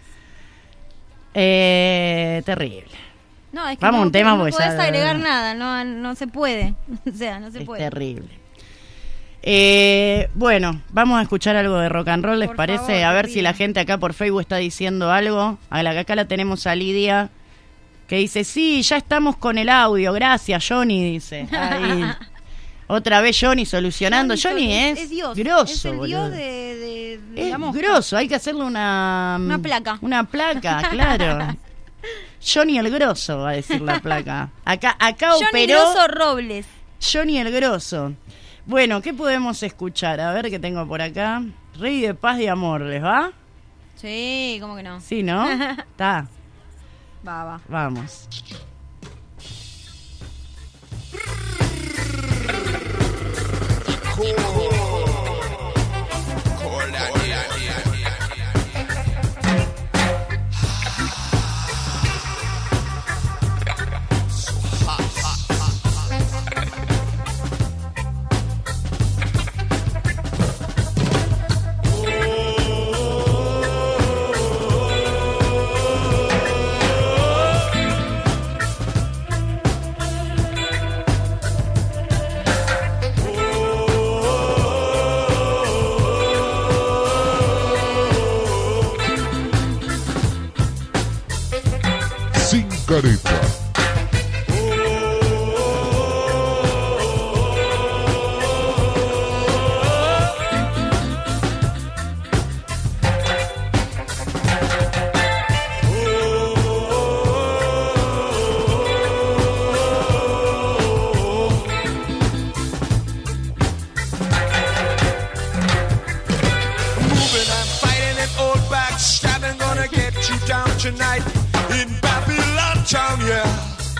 Eh, terrible. No, es que Vamos no, un tema no porque podés ya... agregar nada, no, no se puede, o sea, no se es puede. Es terrible. Eh, bueno, vamos a escuchar algo de rock and roll, ¿les por parece? Favor, a ver pido. si la gente acá por Facebook está diciendo algo. A la que acá la tenemos a Lidia, que dice, sí, ya estamos con el audio, gracias Johnny, dice. Ahí. Otra vez Johnny solucionando. Johnny, Johnny es, es Dios, grosso, es el boludo. Dios de, de, de es la mosca. grosso, hay que hacerle una... Una placa. Una placa, claro. Johnny el Grosso, va a decir la placa. Acá, acá Johnny operó... Grosso Robles. Johnny el Grosso. Bueno, ¿qué podemos escuchar? A ver qué tengo por acá. Rey de paz y amor, ¿les va? Sí, ¿cómo que no? Sí, ¿no? Está. Va, va. Vamos. Careta. such a night in Babylon town, yeah.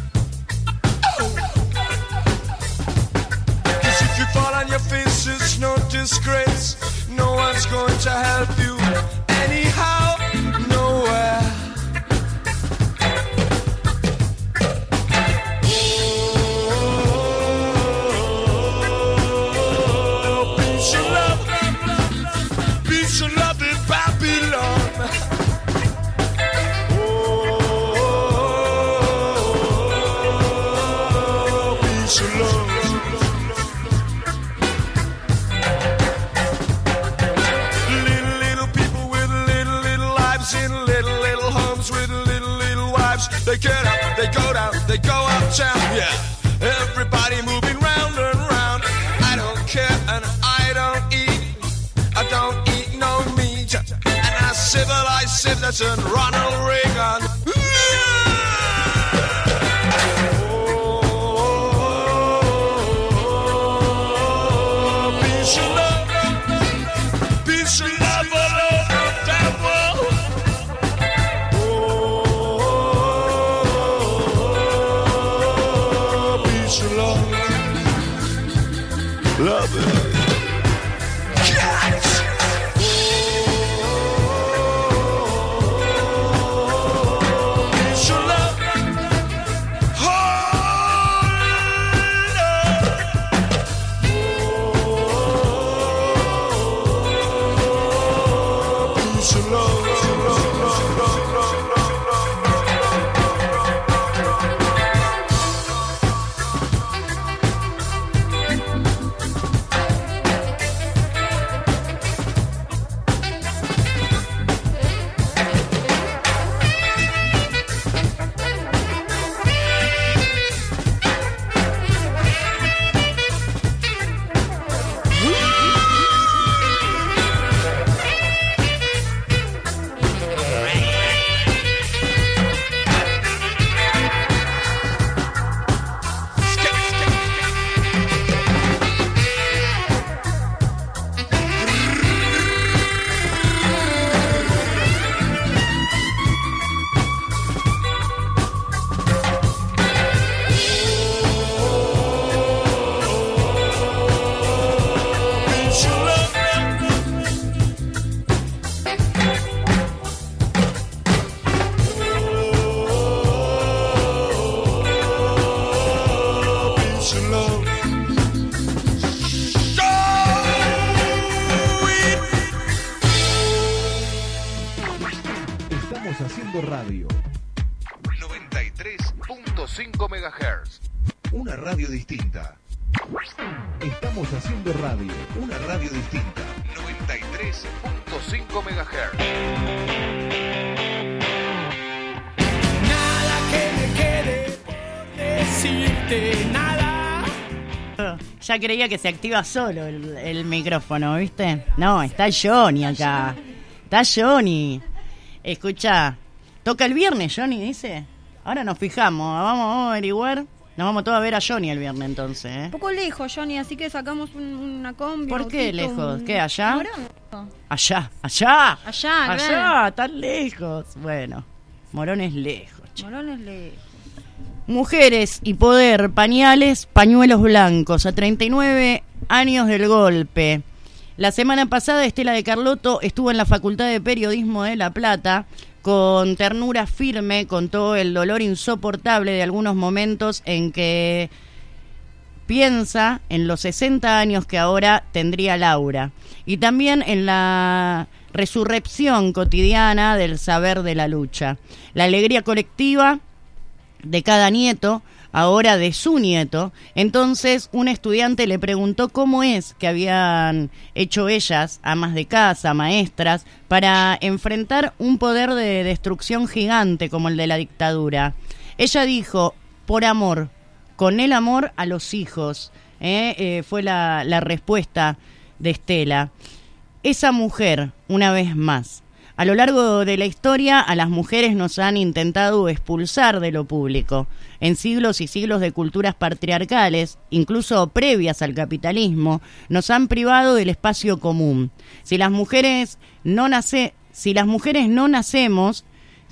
Cause if you fall on your face, it's no disgrace. No one's going to help you anyhow, nowhere. Oh, peace and love, peace and love in Babylon. Oh, peace and love. They get up, they go down, they go uptown, yeah. Everybody moving round and round. I don't care and I don't eat. I don't eat no meat. And I civilize citizen Ronald Reagan. Oh, peace and love, peace and love all over the world. Love it. Cats. Oh, peace and love. Oh, love. Peace and love. Haciendo radio noventa y tres punto cinco megahertz. Una radio distinta. Estamos haciendo radio, una radio distinta. noventa y tres punto cinco megahertz. Nada que me quede por decirte, nada. Ya creía que se activa solo el, el micrófono, ¿viste? No, está Johnny acá. Está Johnny. Escucha, toca el viernes, Johnny, dice. Ahora nos fijamos, vamos, vamos a averiguar. Nos vamos todos a ver a Johnny el viernes, entonces, ¿eh? Un poco lejos, Johnny, así que sacamos un, una combi. ¿Por qué autito, lejos? un... ¿Qué, allá? Morón. Allá, allá. Allá, Allá, claro. tan lejos. Bueno, Morón es lejos. Che. Morón es lejos. Mujeres y poder, pañales, pañuelos blancos. A treinta y nueve años del golpe. La semana pasada Estela de Carlotto estuvo en la Facultad de Periodismo de La Plata. Con ternura firme contó el dolor insoportable de algunos momentos en que piensa en los sesenta años que ahora tendría Laura. Y también en la resurrección cotidiana del saber de la lucha. La alegría colectiva de cada nieto, ahora de su nieto. Entonces un estudiante le preguntó cómo es que habían hecho ellas, amas de casa, maestras, para enfrentar un poder de destrucción gigante como el de la dictadura. Ella dijo, por amor, con el amor a los hijos. ¿eh? Eh, fue la, la respuesta de Estela. Esa mujer, una vez más. A lo largo de la historia, a las mujeres nos han intentado expulsar de lo público. En siglos y siglos de culturas patriarcales, incluso previas al capitalismo, nos han privado del espacio común. Si las mujeres no nace, si las mujeres no nacemos,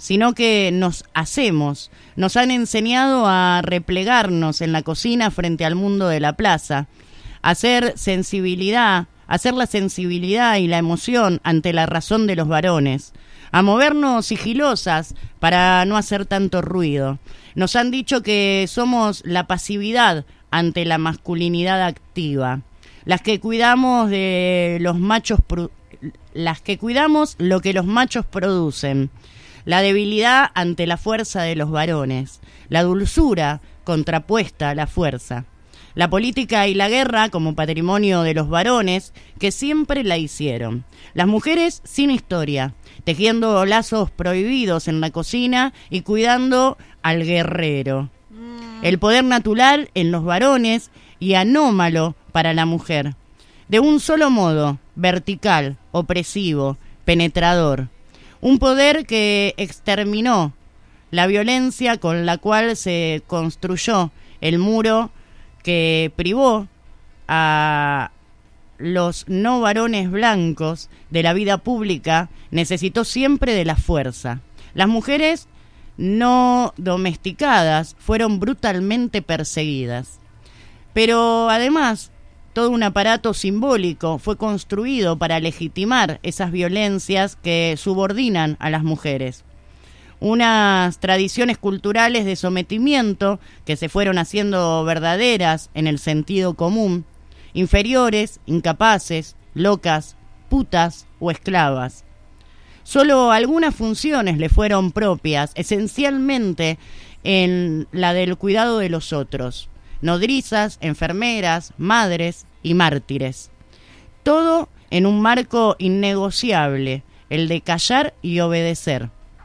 sino que nos hacemos. Nos han enseñado a replegarnos en la cocina frente al mundo de la plaza, a hacer sensibilidad, a hacer la sensibilidad y la emoción ante la razón de los varones, a movernos sigilosas para no hacer tanto ruido. Nos han dicho que somos la pasividad ante la masculinidad activa, las que cuidamos de los machos, las que cuidamos lo que los machos producen, la debilidad ante la fuerza de los varones, la dulzura contrapuesta a la fuerza, la política y la guerra como patrimonio de los varones que siempre la hicieron, las mujeres sin historia, tejiendo lazos prohibidos en la cocina y cuidando al guerrero, el poder natural en los varones y anómalo para la mujer, de un solo modo, vertical, opresivo, penetrador. Un poder que exterminó la violencia con la cual se construyó el muro que privó a los no varones blancos de la vida pública, necesitó siempre de la fuerza. Las mujeres no domesticadas fueron brutalmente perseguidas. Pero además, todo un aparato simbólico fue construido para legitimar esas violencias que subordinan a las mujeres. Unas tradiciones culturales de sometimiento que se fueron haciendo verdaderas en el sentido común, inferiores, incapaces, locas, putas o esclavas. Solo algunas funciones le fueron propias, esencialmente en la del cuidado de los otros. Nodrizas, enfermeras, madres y mártires. Todo en un marco innegociable, el de callar y obedecer.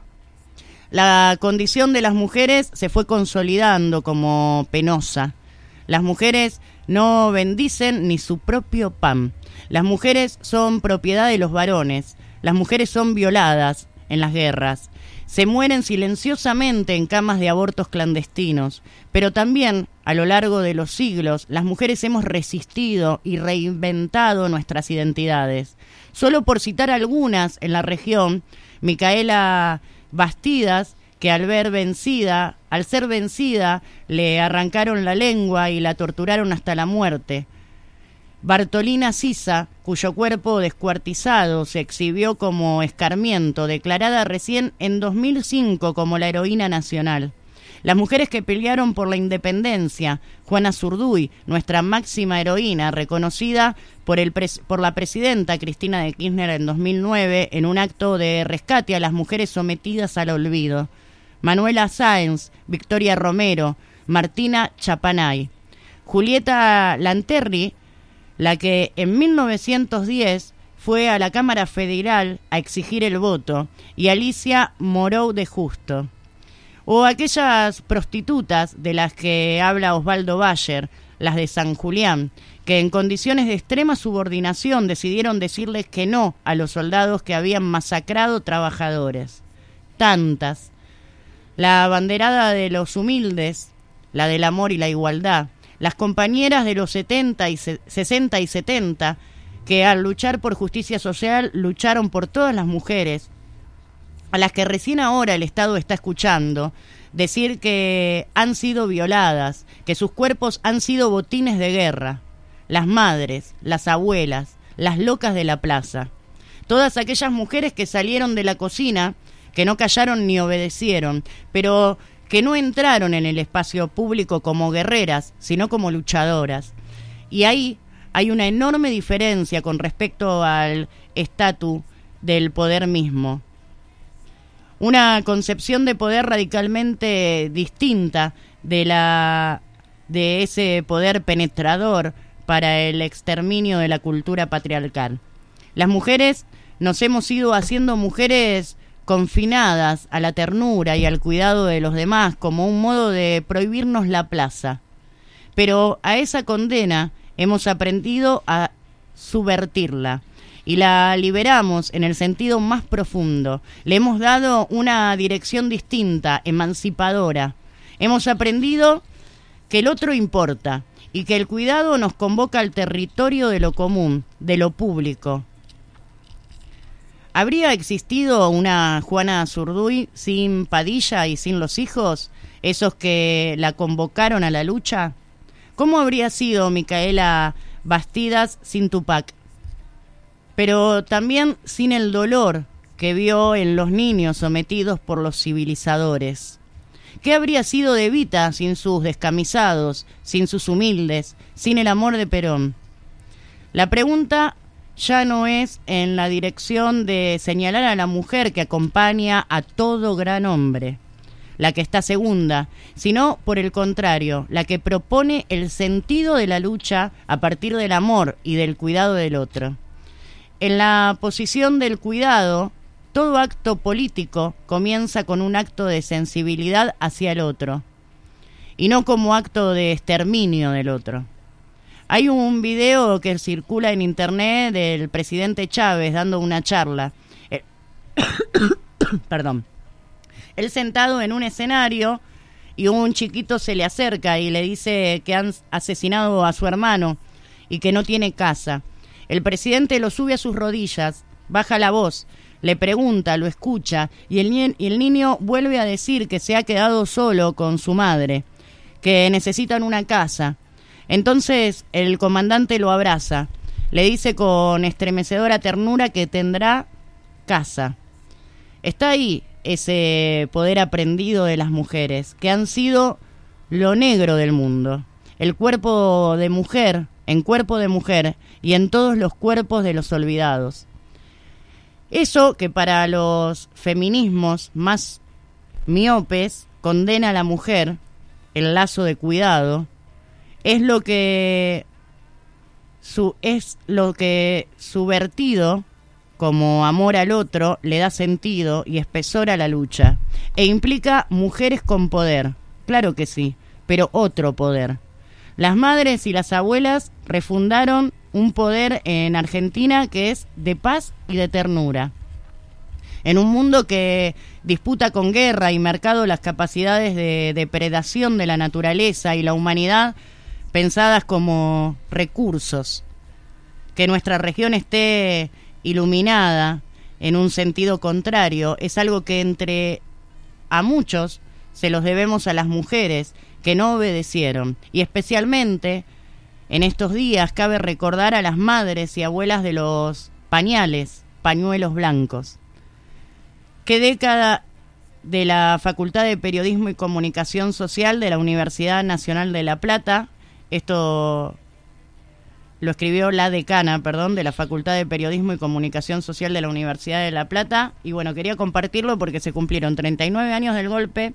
La condición de las mujeres se fue consolidando como penosa. Las mujeres no bendicen ni su propio pan. Las mujeres son propiedad de los varones. Las mujeres son violadas en las guerras. Se mueren silenciosamente en camas de abortos clandestinos, pero también, a lo largo de los siglos, las mujeres hemos resistido y reinventado nuestras identidades. Solo por citar algunas en la región, Micaela Bastidas, que al ver vencida, al ser vencida, le arrancaron la lengua y la torturaron hasta la muerte. Bartolina Sisa, cuyo cuerpo descuartizado se exhibió como escarmiento, declarada recién en dos mil cinco como la heroína nacional. Las mujeres que pelearon por la independencia, Juana Zurduy, nuestra máxima heroína, reconocida por, el pres- por la presidenta Cristina de Kirchner en dos mil nueve en un acto de rescate a las mujeres sometidas al olvido. Manuela Sáenz, Victoria Romero, Martina Chapanay. Julieta Lanterri, la que en mil novecientos diez fue a la Cámara Federal a exigir el voto, y Alicia Morou de Justo. O aquellas prostitutas de las que habla Osvaldo Bayer, las de San Julián, que en condiciones de extrema subordinación decidieron decirles que no a los soldados que habían masacrado trabajadores. Tantas. La abanderada de los humildes, la del amor y la igualdad, las compañeras de los setenta y sesenta y setenta, que al luchar por justicia social lucharon por todas las mujeres, a las que recién ahora el Estado está escuchando decir que han sido violadas, que sus cuerpos han sido botines de guerra, las madres, las abuelas, las locas de la plaza, todas aquellas mujeres que salieron de la cocina, que no callaron ni obedecieron, pero que no entraron en el espacio público como guerreras, sino como luchadoras. Y ahí hay una enorme diferencia con respecto al estatus del poder mismo. Una concepción de poder radicalmente distinta de la de ese poder penetrador para el exterminio de la cultura patriarcal. Las mujeres nos hemos ido haciendo mujeres confinadas a la ternura y al cuidado de los demás como un modo de prohibirnos la plaza. Pero a esa condena hemos aprendido a subvertirla y la liberamos en el sentido más profundo. Le hemos dado una dirección distinta, emancipadora. Hemos aprendido que el otro importa y que el cuidado nos convoca al territorio de lo común, de lo público. ¿Habría existido una Juana Zurduy sin Padilla y sin los hijos? ¿Esos que la convocaron a la lucha? ¿Cómo habría sido Micaela Bastidas sin Tupac? Pero también sin el dolor que vio en los niños sometidos por los civilizadores. ¿Qué habría sido de Evita sin sus descamisados, sin sus humildes, sin el amor de Perón? La pregunta ya no es en la dirección de señalar a la mujer que acompaña a todo gran hombre, la que está segunda, sino por el contrario, la que propone el sentido de la lucha a partir del amor y del cuidado del otro. En la posición del cuidado, todo acto político comienza con un acto de sensibilidad hacia el otro, y no como acto de exterminio del otro. Hay un video que circula en internet del presidente Chávez dando una charla. Eh, perdón. Él sentado en un escenario y un chiquito se le acerca y le dice que han asesinado a su hermano y que no tiene casa. El presidente lo sube a sus rodillas, baja la voz, le pregunta, lo escucha y el, ni- y el niño vuelve a decir que se ha quedado solo con su madre, que necesitan una casa. Entonces el comandante lo abraza, le dice con estremecedora ternura que tendrá casa. Está ahí ese poder aprendido de las mujeres, que han sido lo negro del mundo, el cuerpo de mujer, en cuerpo de mujer y en todos los cuerpos de los olvidados. Eso que para los feminismos más miopes condena a la mujer, el lazo de cuidado, es lo que su es lo que subvertido como amor al otro le da sentido y espesor a la lucha e implica mujeres con poder, claro que sí, pero otro poder. Las madres y las abuelas refundaron un poder en Argentina que es de paz y de ternura. En un mundo que disputa con guerra y mercado las capacidades de depredación de la naturaleza y la humanidad pensadas como recursos, que nuestra región esté iluminada en un sentido contrario, es algo que entre a muchos se los debemos a las mujeres que no obedecieron, y especialmente en estos días cabe recordar a las madres y abuelas de los pañales, pañuelos blancos. ¿Qué década de la Facultad de Periodismo y Comunicación Social de la Universidad Nacional de La Plata? Esto lo escribió la decana, perdón, de la Facultad de Periodismo y Comunicación Social de la Universidad de La Plata. Y bueno, quería compartirlo porque se cumplieron treinta y nueve años del golpe.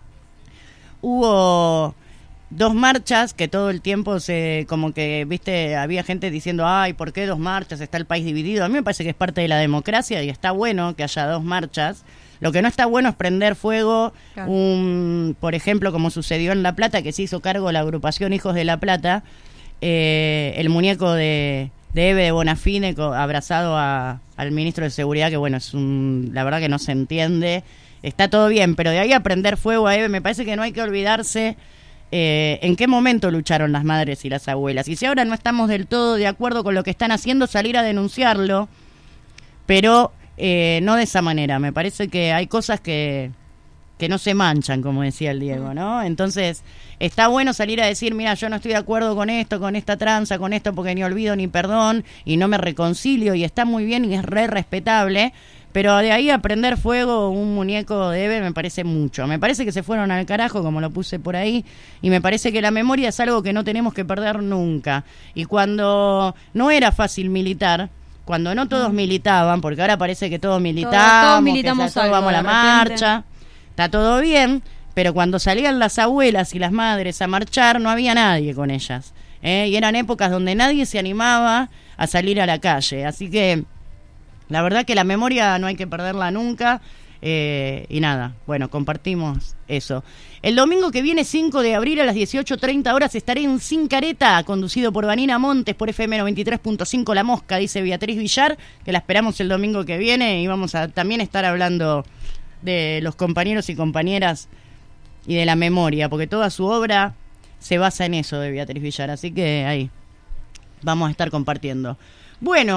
Hubo dos marchas que todo el tiempo se, como que, viste, había gente diciendo, ay, ¿por qué dos marchas? Está el país dividido. A mí me parece que es parte de la democracia y está bueno que haya dos marchas. Lo que no está bueno es prender fuego, claro. un, por ejemplo, como sucedió en La Plata, que se hizo cargo la agrupación Hijos de La Plata, eh, el muñeco de, de Eve de Bonafine co, abrazado a, al ministro de Seguridad, que bueno, es un, la verdad que no se entiende. Está todo bien, pero de ahí a prender fuego a Eve, me parece que no hay que olvidarse eh, en qué momento lucharon las madres y las abuelas. Y si ahora no estamos del todo de acuerdo con lo que están haciendo, salir a denunciarlo, pero eh, no de esa manera. Me parece que hay cosas que, que no se manchan, como decía el Diego, ¿no? Entonces, está bueno salir a decir, mira, yo no estoy de acuerdo con esto, con esta tranza, con esto, porque ni olvido ni perdón, y no me reconcilio, y está muy bien y es re respetable. Pero de ahí a prender fuego un muñeco de Eve me parece mucho. Me parece que se fueron al carajo, como lo puse por ahí, y me parece que la memoria es algo que no tenemos que perder nunca. Y cuando no era fácil militar, cuando no todos militaban, porque ahora parece que todos militamos, todos, todos que militamos ya todos algo, vamos a la de repente. marcha, está todo bien, pero cuando salían las abuelas y las madres a marchar no había nadie con ellas, ¿eh? Y eran épocas donde nadie se animaba a salir a la calle, así que la verdad que la memoria no hay que perderla nunca. Eh, y nada, bueno, compartimos eso. El domingo que viene, cinco de abril, a las dieciocho treinta horas, estaré en Sin Careta, conducido por Vanina Montes, por F M noventa y tres punto cinco La Mosca, dice Beatriz Villar, que la esperamos el domingo que viene, y vamos a también estar hablando de los compañeros y compañeras y de la memoria, porque toda su obra se basa en eso de Beatriz Villar, así que ahí vamos a estar compartiendo. Bueno,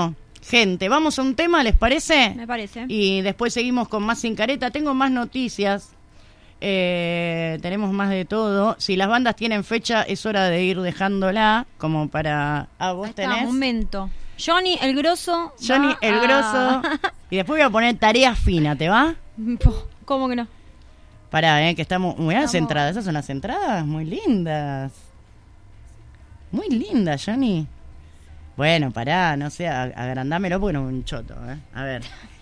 Gente, vamos a un tema, ¿les parece? Me parece. Y después seguimos con más Sin Careta. Tengo más noticias. Eh, tenemos más de todo. Si las bandas tienen fecha, es hora de ir dejándola. Como para... Ah, vos Está, tenés... momento. Johnny el Grosso. Johnny va el a- Grosso. Y después voy a poner Tarea Fina, ¿te va? ¿Cómo que no? Pará, eh, que estamos... Mirá las Estamos- entradas. Esas son las entradas muy lindas. Muy lindas, Johnny. Bueno, pará, no sé, ag- agrandámelo porque no es un choto, ¿eh? A ver.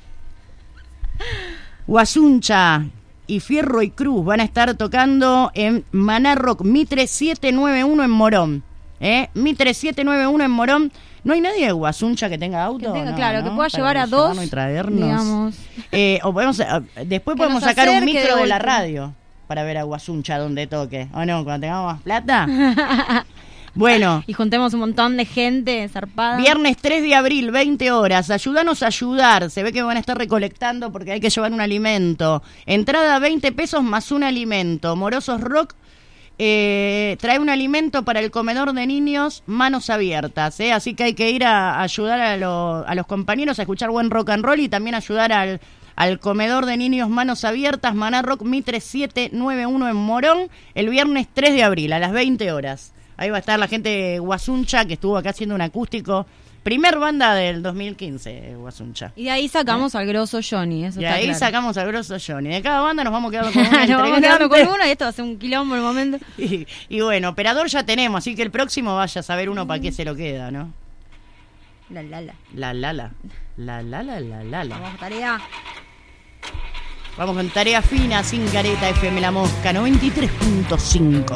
Guasuncha y Fierro y Cruz van a estar tocando en Maná Rock Mitre setecientos noventa y uno en Morón. ¿Eh? Mitre setecientos noventa y uno en Morón. ¿No hay nadie de Guasuncha que tenga auto? Que tenga, No, claro, ¿no? que pueda Para llevar a llevarnos dos, y traernos. digamos. Eh, o podemos, eh, después Que podemos nos sacar un acerque micro de de la golpe. radio para ver a Guasuncha donde toque. ¿O no? Cuando tengamos más plata. Bueno. Y juntemos un montón de gente zarpada. Viernes tres de abril, veinte horas. Ayúdanos a ayudar. Se ve que van a estar recolectando porque hay que llevar un alimento. Entrada veinte pesos más un alimento. Morosos Rock eh, trae un alimento para el comedor de niños, manos abiertas. ¿eh? Así que hay que ir a, a ayudar a, lo- a los compañeros a escuchar buen rock and roll y también ayudar al, al comedor de niños, manos abiertas. Maná Rock Mitre setecientos noventa y uno en Morón el viernes tres de abril a las veinte horas. Ahí va a estar la gente de Guasuncha, que estuvo acá haciendo un acústico. Primer banda del dos mil quince, Guasuncha. Y de ahí sacamos al grosso Johnny, eso Y está ahí claro. samos al grosso Johnny. De cada banda nos vamos quedando con una Nos vamos quedando integrante. con uno y esto va a ser un quilombo en el momento. Y, y bueno, operador ya tenemos, así que el próximo vaya a saber uno para qué se lo queda, ¿no? La, la, la. La la la. La la la la la la. Vamos, tarea. Vamos con Tarea Fina, Sin Careta, F M La Mosca, noventa y tres punto cinco.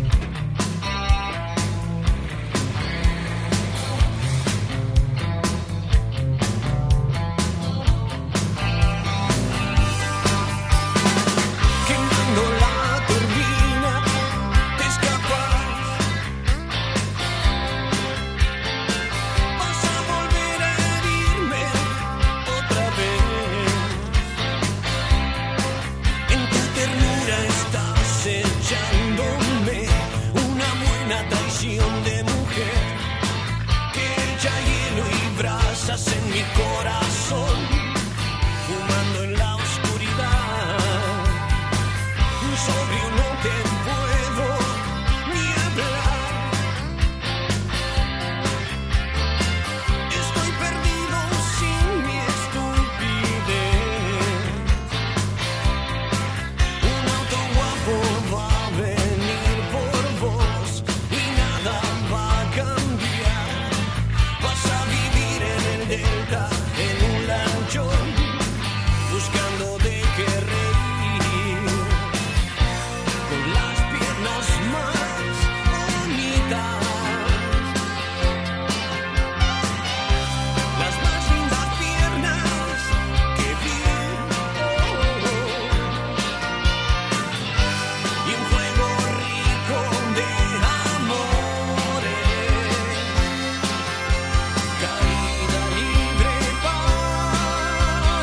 Quemando la turbina, te escapas. Vas a volver a herirme otra vez. En tu ternura estás echándome una buena traición de mujer que echa hielo y brasas en mi corazón, fumando en la oscuridad. Sobrio no te puedo ni hablar. Estoy perdido sin mi estupidez. Un auto guapo va a venir por vos y nada va a cambiar. Vas a vivir en el delta, en un lanchón, buscando de qué reír. Con las piernas más bonitas, las más lindas piernas que vi, y un juego rico de amores, caída libre para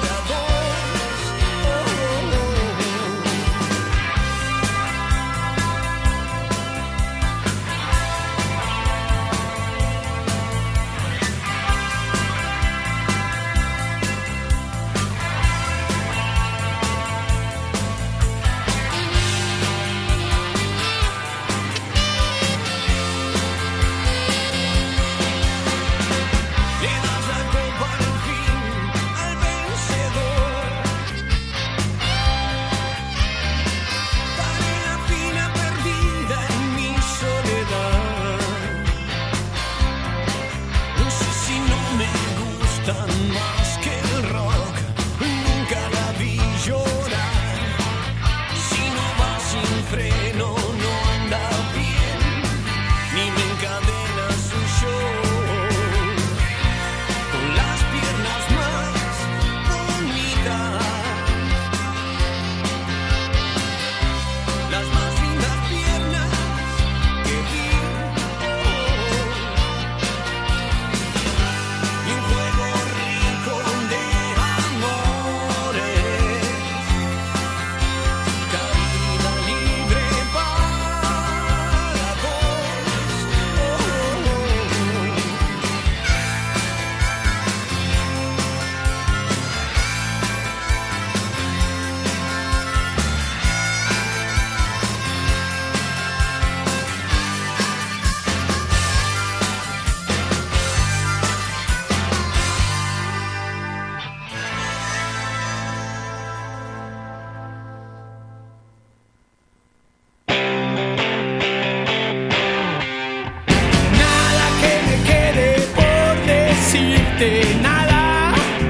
absolutamente nada.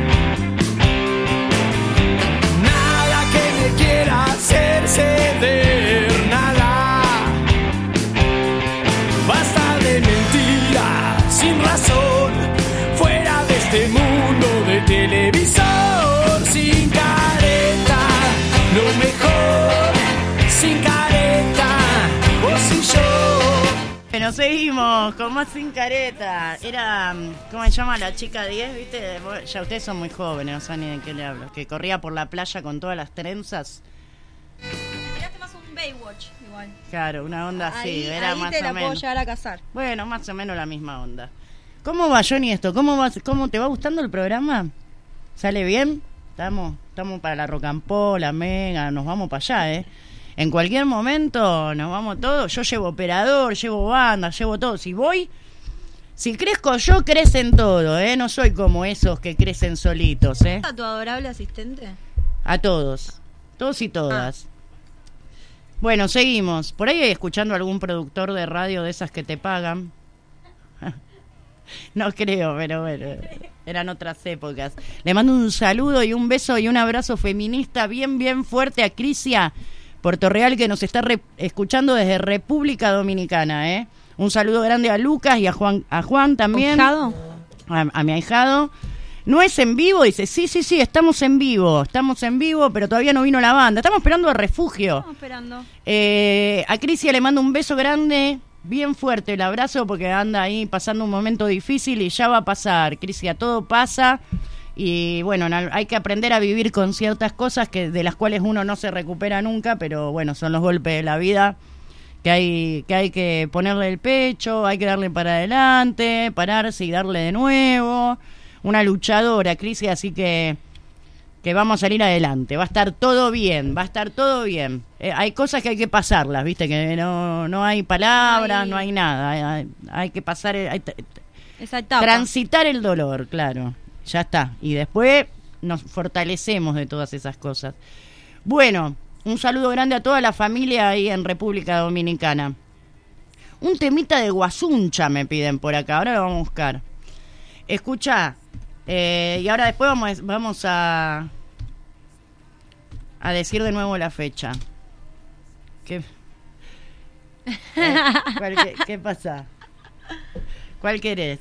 Nada que me quiera hacer ceder, nada. Basta de mentiras sin razón, fuera de este mundo de televisor. Sin careta, lo mejor, sin careta, o sin yo. Bueno, seguimos con más Sin Careta. Era, ¿cómo se llama la chica diez? ¿Viste? Ya ustedes son muy jóvenes, no saben ni de qué le hablo. Que corría por la playa con todas las trenzas. Miraste más un Baywatch igual. Claro, una onda así. Ahí, Era ahí más te o la menos. puedo llegar a casar. Bueno, más o menos la misma onda. ¿Cómo va, Johnny, esto? ¿Cómo va, cómo te va gustando el programa? ¿Sale bien? Estamos, estamos para la Rock and Pop, la Mega, nos vamos para allá, ¿eh? En cualquier momento nos vamos todos. Yo llevo operador, llevo banda, llevo todo. Si voy, si crezco yo, crecen todo, ¿eh? No soy como esos que crecen solitos, ¿eh? ¿A tu adorable asistente? A todos, todos y todas. Bueno, seguimos. Por ahí escuchando a algún productor de radio de esas que te pagan. No creo, pero bueno, eran otras épocas. Le mando un saludo y un beso y un abrazo feminista bien, bien fuerte a Crisia Puerto Real, que nos está re- escuchando desde República Dominicana, ¿eh? Un saludo grande a Lucas y a Juan, a Juan también. ¿Ahijado? A, a mi ahijado. ¿No es en vivo? Dice, sí, sí, sí, estamos en vivo. Estamos en vivo, pero todavía no vino la banda. Estamos esperando a Refugio. Estamos esperando. Eh, a Crisia le mando un beso grande, bien fuerte el abrazo, porque anda ahí pasando un momento difícil y ya va a pasar. Crisia, todo pasa. Y bueno, hay que aprender a vivir con ciertas cosas que de las cuales uno no se recupera nunca, pero bueno, son los golpes de la vida que hay que hay que ponerle el pecho, hay que darle para adelante, pararse y darle de nuevo. Una luchadora, Crisia, así que que vamos a salir adelante, va a estar todo bien, va a estar todo bien. Eh, hay cosas que hay que pasarlas, viste, que no no hay palabras, Ay. no hay nada, hay, hay, hay que pasar, hay, Esa etapa. transitar el dolor, claro. Ya está. Y después nos fortalecemos de todas esas cosas. Bueno, un saludo grande a toda la familia ahí en República Dominicana. Un temita de Guasuncha me piden por acá. Ahora lo vamos a buscar. Escucha. Eh, y ahora después vamos, vamos a a decir de nuevo la fecha. ¿Qué, eh, ¿cuál, qué, qué pasa? ¿Cuál querés?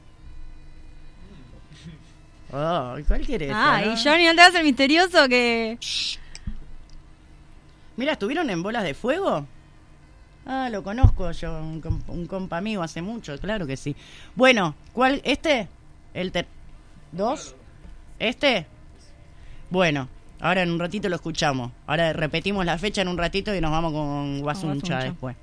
Oh, ¿cuál querés? Ah, ¿no? y Johnny, ¿no te hagas el misterioso que...? Mira, ¿estuvieron en Bolas de Fuego? Ah, lo conozco yo, un, comp- un compa amigo hace mucho, claro que sí. Bueno, ¿cuál? ¿Este? ¿El ter- dos? ¿Este? Bueno, ahora en un ratito lo escuchamos. Ahora repetimos la fecha en un ratito y nos vamos con Guasuncha, Guasuncha. después.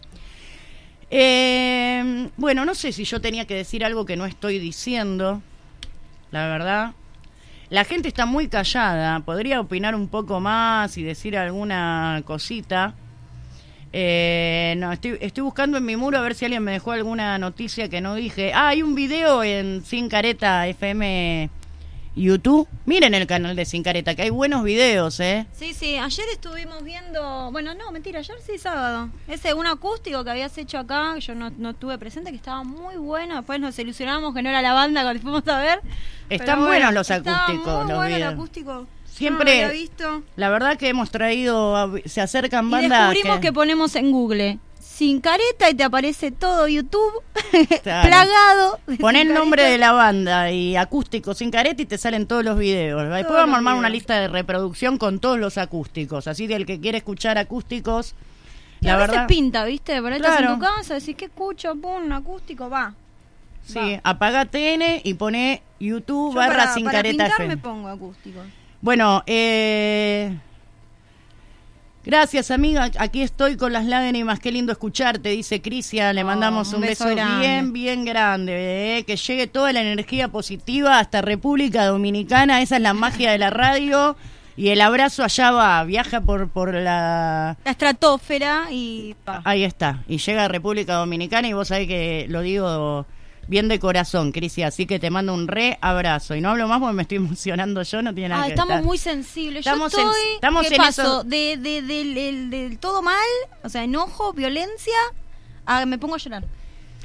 Eh, bueno, no sé si yo tenía que decir algo que no estoy diciendo, la verdad. La gente está muy callada, podría opinar un poco más y decir alguna cosita. Eh, no, estoy, estoy buscando en mi muro a ver si alguien me dejó alguna noticia que no dije. Ah, hay un video en Sin Careta F M YouTube. Miren el canal de Sin Careta, que hay buenos videos, ¿eh? Sí, sí, ayer estuvimos viendo... Bueno, no, mentira, ayer sí, sábado. Ese, un acústico que habías hecho acá, que yo no, no tuve presente, que estaba muy bueno. Después nos ilusionamos que no era la banda cuando fuimos a ver. Están Pero buenos bueno, los estaba acústicos, muy los bueno el videos. acústico. Siempre, Yo no lo había visto. la verdad que hemos traído, a- se acercan Y bandas descubrimos que... ponemos en Google Sin Careta y te aparece todo YouTube Claro. plagado. de Poné Sin el nombre Careta. de la banda y acústico Sin Careta y te salen todos los videos. Después Todos vamos a los armar una videos. lista de reproducción con todos los acústicos. Así que el que quiere escuchar acústicos, Y la a veces verdad... pinta, ¿viste? Por ahí estás Claro. en tu casa, decís, ¿qué escucho? Pum, un acústico, va. Sí, apaga T N y pone YouTube Yo barra para, Sin para Careta pintar F M. me pongo acústico. Bueno, eh... gracias, amiga. Aquí estoy con las lágrimas. Qué lindo escucharte, dice Crisia. Le Oh, mandamos un, un beso, beso grande. bien, bien grande. eh. Que llegue toda la energía positiva hasta República Dominicana. Esa es la magia de la radio. Y el abrazo allá va. Viaja por, por la... La estratosfera y... pa. Ahí está. Y llega a República Dominicana. Y vos sabés que lo digo bien de corazón, Crisia. Así que te mando un re abrazo. Y no hablo más porque me estoy emocionando yo. No tiene nada Ah, que estamos ver. muy sensibles. Estamos Yo en- estoy, estamos ¿qué en paso? eso- De, de, del- del- del todo mal, o sea, enojo, violencia, a, me pongo a llorar.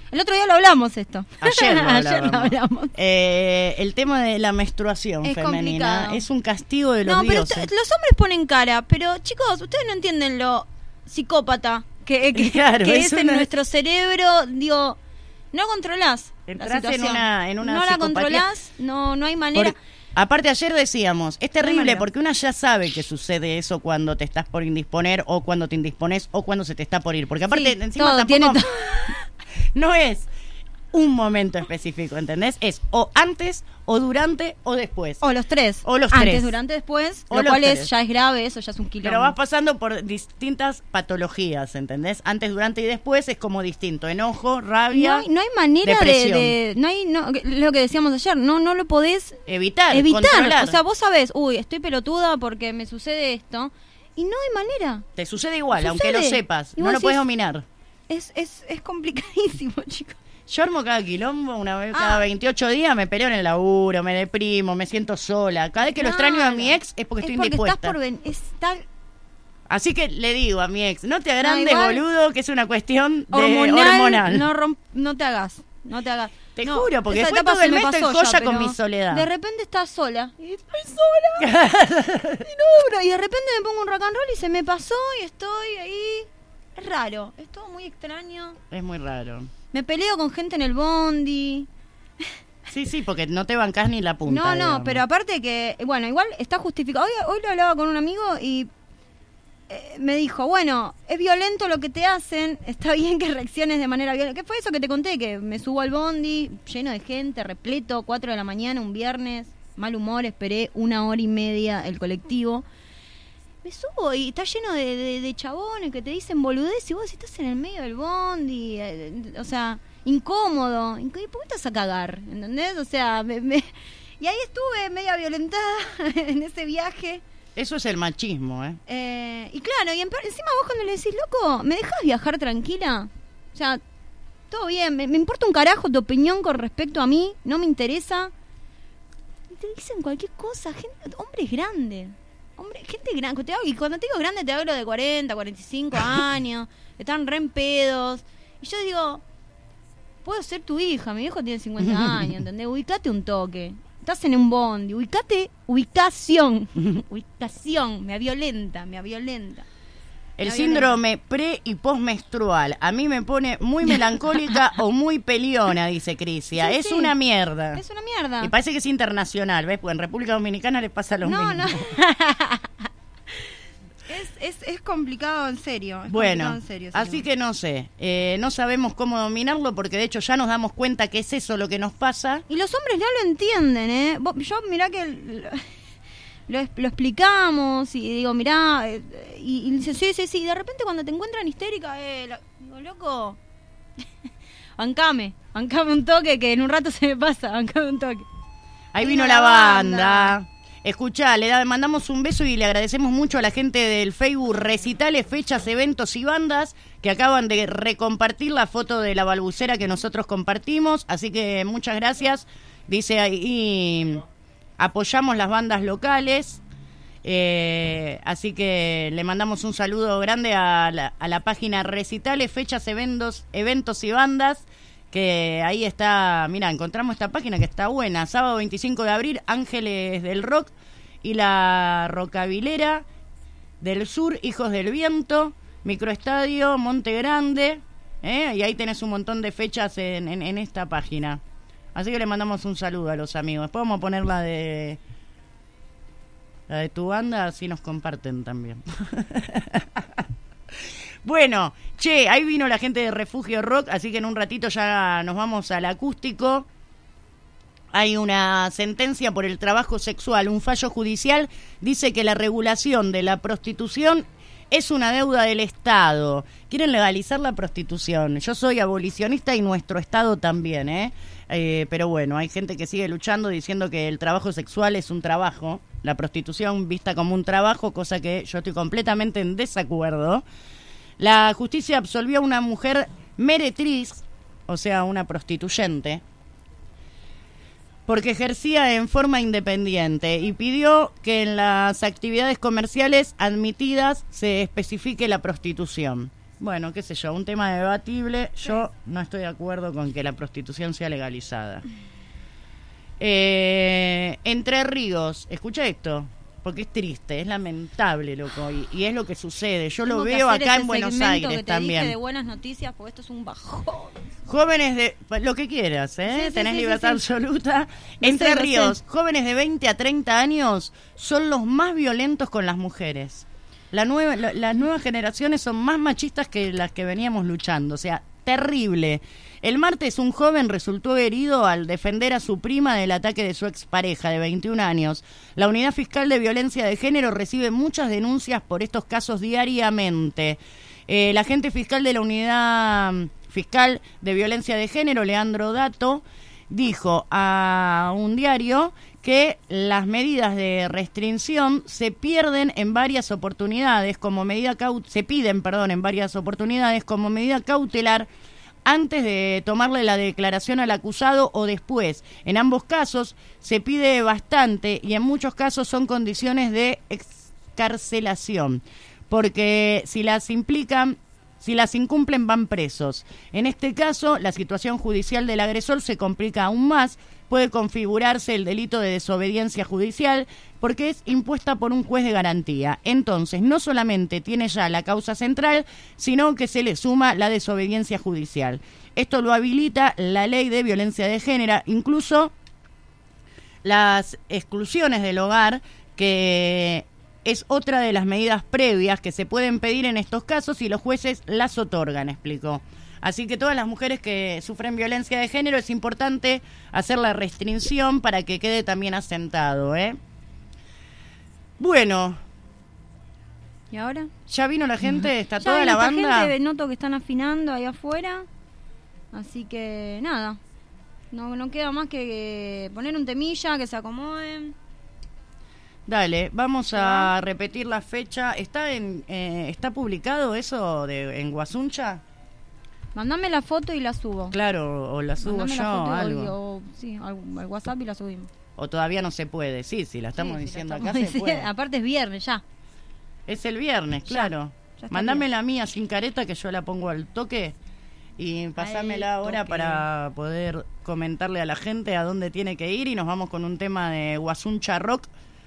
El otro día lo hablamos esto. Ayer lo Ayer hablábamos. lo hablamos. Eh, el tema de la menstruación Es femenina complicado. es un castigo de los No, pero dioses. t- los hombres ponen cara, pero chicos, ustedes no entienden lo psicópata que, que, Claro, que es es en una- nuestro cerebro. Digo, no controlás Entrás la en situación. una- en una no la psicopatía. controlás, no, no hay manera. Por- aparte ayer decíamos, es No hay terrible manera. porque una ya sabe que sucede eso cuando te estás por indisponer o cuando te indispones o cuando se te está por ir. Porque aparte Sí, encima todo, tampoco tiene to- no es un momento específico, ¿entendés? Es o antes o durante o después. O los tres. O los Antes, tres. durante, después. O lo los cual tres. es, ya es grave, eso ya es un quilombo. Pero vas pasando por distintas patologías, ¿entendés? Antes, durante y después es como distinto. Enojo, rabia, No hay, no hay manera de, depresión. de- no hay no, lo que decíamos ayer, no no lo podés Evitar, evitar. controlar. O sea, vos sabés, uy, estoy pelotuda porque me sucede esto y no hay manera. Te sucede igual, Sucede. aunque lo sepas. Y No vos lo puedes decís- dominar. Es es es complicadísimo, chicos. Yo armo cada quilombo, una vez Ah. cada veintiocho días me peleo en el laburo, me deprimo, me siento sola. Cada vez que lo extraño a mi ex es porque estoy es porque indispuesta. estás por ven es tal Así que le digo a mi ex, no te agrandes, igual. boludo, que es una cuestión de hormonal, hormonal. No, romp- no te hagas, no te hagas. Te No, juro, porque esa después etapa todo se el me mes estoy pasó joya ya, con pero mi soledad. De repente estás sola. Y estoy sola. y no dura. Y de repente me pongo un rock and roll y se me pasó y estoy ahí. Es raro, es todo muy extraño. Es muy raro. Me peleo con gente en el bondi. Sí, sí, porque no te bancás ni la punta. No, no, digamos. pero aparte que, bueno, igual está justificado. Hoy, hoy lo hablaba con un amigo y eh, me dijo, bueno, es violento lo que te hacen, está bien que reacciones de manera violenta. ¿Qué fue eso que te conté? Que me subo al bondi, lleno de gente, repleto, cuatro de la mañana, un viernes, mal humor, esperé una hora y media el colectivo. Me subo y está lleno de, de, de chabones que te dicen boludez y vos estás en el medio del bondi, eh, o sea, incómodo. ¿Y por qué estás a cagar? ¿Entendés? O sea, me, me- y ahí estuve media violentada en ese viaje. Eso es el machismo, ¿eh? Eh, y claro, y en- encima vos cuando le decís, loco, ¿me dejas viajar tranquila? O sea, todo bien, me, me importa un carajo tu opinión con respecto a mí, no me interesa. Y te dicen cualquier cosa, gente, hombres grandes. Hombre, gente grande, te hablo- y cuando te digo grande te hablo de cuarenta, cuarenta y cinco años, están re en pedos. Y yo digo, puedo ser tu hija, mi viejo tiene cincuenta años, ¿entendés? Ubicate un toque. Estás en un bondi, ubicate, ubicación. Ubicación, me violenta, me violenta. El Me síndrome pre y postmenstrual a mí me pone muy melancólica o muy peleona, dice Crisia. Sí, es sí. una mierda. Es una mierda. Y parece que es internacional, ¿ves? Porque en República Dominicana le pasa lo No, mismo. no. es, es, es complicado en serio. Es Bueno, complicado en serio, así señor. que no sé, eh, no sabemos cómo dominarlo porque de hecho ya nos damos cuenta que es eso lo que nos pasa. Y los hombres no lo entienden, ¿eh? Vos- Yo, mirá que lo, lo, es- lo explicamos y digo, mirá, eh, y, y dice, sí, sí, sí. Y de repente cuando te encuentran histérica, eh, la- digo, loco, bancame, bancame un toque que en un rato se me pasa, bancame un toque. Ahí vino la banda. Escuchá, le da- mandamos un beso y le agradecemos mucho a la gente del Facebook Recitales, Fechas, Eventos y Bandas que acaban de recompartir la foto de la balbucera que nosotros compartimos. Así que muchas gracias. Dice ahí, apoyamos las bandas locales. Eh, así que le mandamos un saludo grande a la, a la página Recitales, Fechas, Eventos, Eventos y Bandas. Que ahí está, mira, encontramos esta página que está buena. Sábado veinticinco de abril, Ángeles del Rock y la Rocabilera del Sur, Hijos del Viento, Microestadio, Monte Grande, ¿eh? Y ahí tenés un montón de fechas en, en, en esta página. Así que le mandamos un saludo a los amigos. Después vamos a poner la de la de tu banda, así nos comparten también. Bueno, che, ahí vino la gente de Refugio Rock, así que en un ratito ya nos vamos al acústico. Hay una sentencia por el trabajo sexual, un fallo judicial dice que la regulación de la prostitución es una deuda del Estado. Quieren legalizar la prostitución. Yo soy abolicionista y nuestro Estado también, ¿eh? Eh, pero bueno, hay gente que sigue luchando diciendo que el trabajo sexual es un trabajo, la prostitución vista como un trabajo, cosa que yo estoy completamente en desacuerdo. La justicia absolvió a una mujer meretriz, o sea, una prostituyente, porque ejercía en forma independiente y pidió que en las actividades comerciales admitidas se especifique la prostitución. Bueno, qué sé yo, un tema debatible. Yo no estoy de acuerdo con que la prostitución sea legalizada. Eh, Entre Ríos, escucha esto, porque es triste, es lamentable, loco, y, y es lo que sucede. Yo Tengo lo que veo hacer acá ese en Buenos segmento Aires que te también. dije de buenas noticias, porque esto es un bajón. Jóvenes de... Lo que quieras, ¿eh? Sí, sí, Tenés sí, libertad sí, sí. absoluta. Lo Entre sé, lo Ríos, sé. jóvenes de veinte a treinta años son los más violentos con las mujeres. La nueva, la- las nuevas generaciones son más machistas que las que veníamos luchando. O sea, terrible. El martes un joven resultó herido al defender a su prima del ataque de su expareja de veintiún años. La Unidad Fiscal de Violencia de Género recibe muchas denuncias por estos casos diariamente. Eh, el agente fiscal de la Unidad Fiscal de Violencia de Género, Leandro Dato, dijo a un diario que las medidas de restricción se pierden en varias oportunidades como medida caut- se piden, perdón, en varias oportunidades como medida cautelar antes de tomarle la declaración al acusado o después. En ambos casos se pide bastante y en muchos casos son condiciones de excarcelación, porque si las implican Si las incumplen van presos. En este caso, la situación judicial del agresor se complica aún más. Puede configurarse el delito de desobediencia judicial porque es impuesta por un juez de garantía. Entonces, no solamente tiene ya la causa central, sino que se le suma la desobediencia judicial. Esto lo habilita la ley de violencia de género, incluso las exclusiones del hogar, que es otra de las medidas previas que se pueden pedir en estos casos y los jueces las otorgan, explicó. Así que todas las mujeres que sufren violencia de género es importante hacer la restricción para que quede también asentado, ¿eh? Bueno. ¿Y ahora? ¿Ya vino la gente? ¿Está Ya toda vino la esta banda? gente, noto que están afinando ahí afuera. Así que nada. No, no queda más que poner un temilla, que se acomoden. Dale, vamos a repetir la fecha. ¿Está en eh, está publicado eso de en Guasuncha? Mandame la foto y la subo. Claro, o la subo Mandame yo, la foto y- algo. o- sí, al, al WhatsApp y la subimos. O todavía no se puede. Sí, sí, la estamos Sí, sí, la diciendo estamos acá, se diciendo. puede. Aparte es viernes, ya. Es el viernes, Ya, claro. ya está Mandame bien. la mía sin careta que yo la pongo al toque y pasámela Al ahora toque. para poder comentarle a la gente a dónde tiene que ir y nos vamos con un tema de Guasuncha Rock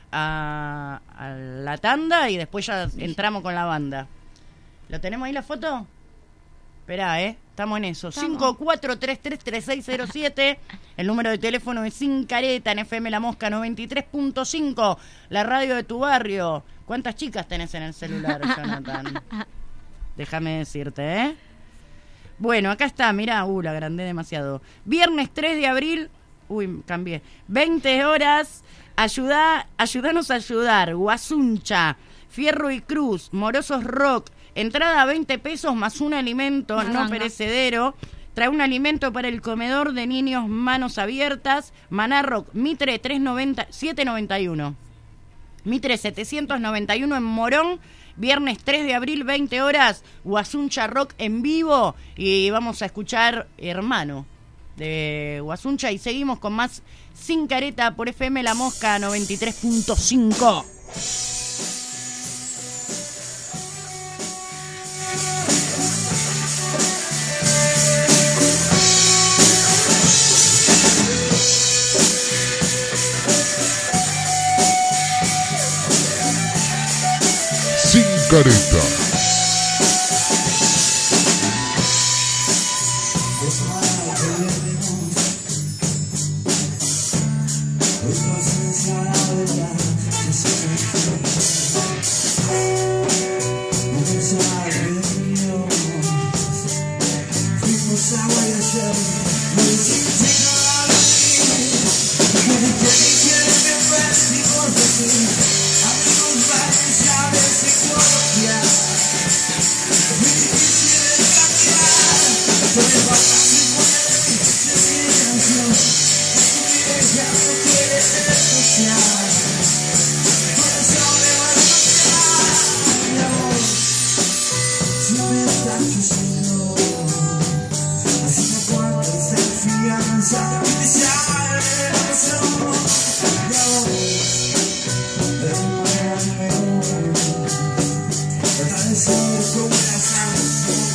a, a la tanda y después ya entramos con la banda. ¿Lo tenemos ahí la foto? Esperá, ¿eh? Estamos en eso. Estamos. cinco cuatro tres tres tres seis cero siete. El número de teléfono es Sin Careta en F M La Mosca noventa y tres punto cinco. La radio de tu barrio. ¿Cuántas chicas tenés en el celular, Jonathan? Déjame decirte, ¿eh? Bueno, acá está, mirá. Uh, la agrandé demasiado. Viernes tres de abril. Uy, cambié. veinte horas. Ayuda, ayúdanos a ayudar. Guasuncha, Fierro y Cruz, Morosos Rock. Entrada a veinte pesos más un alimento Una no ganga. perecedero. Trae un alimento para el comedor de niños Manos Abiertas. Maná Rock, Mitre tres noventa, siete noventa y uno. Mitre setecientos noventa y uno en Morón. Viernes tres de abril, veinte horas. Guasuncha Rock en vivo. Y vamos a escuchar Hermano de Guasuncha. Y seguimos con más Sin Careta por F M La Mosca noventa y tres punto cinco. Sin Careta. Agradecer con una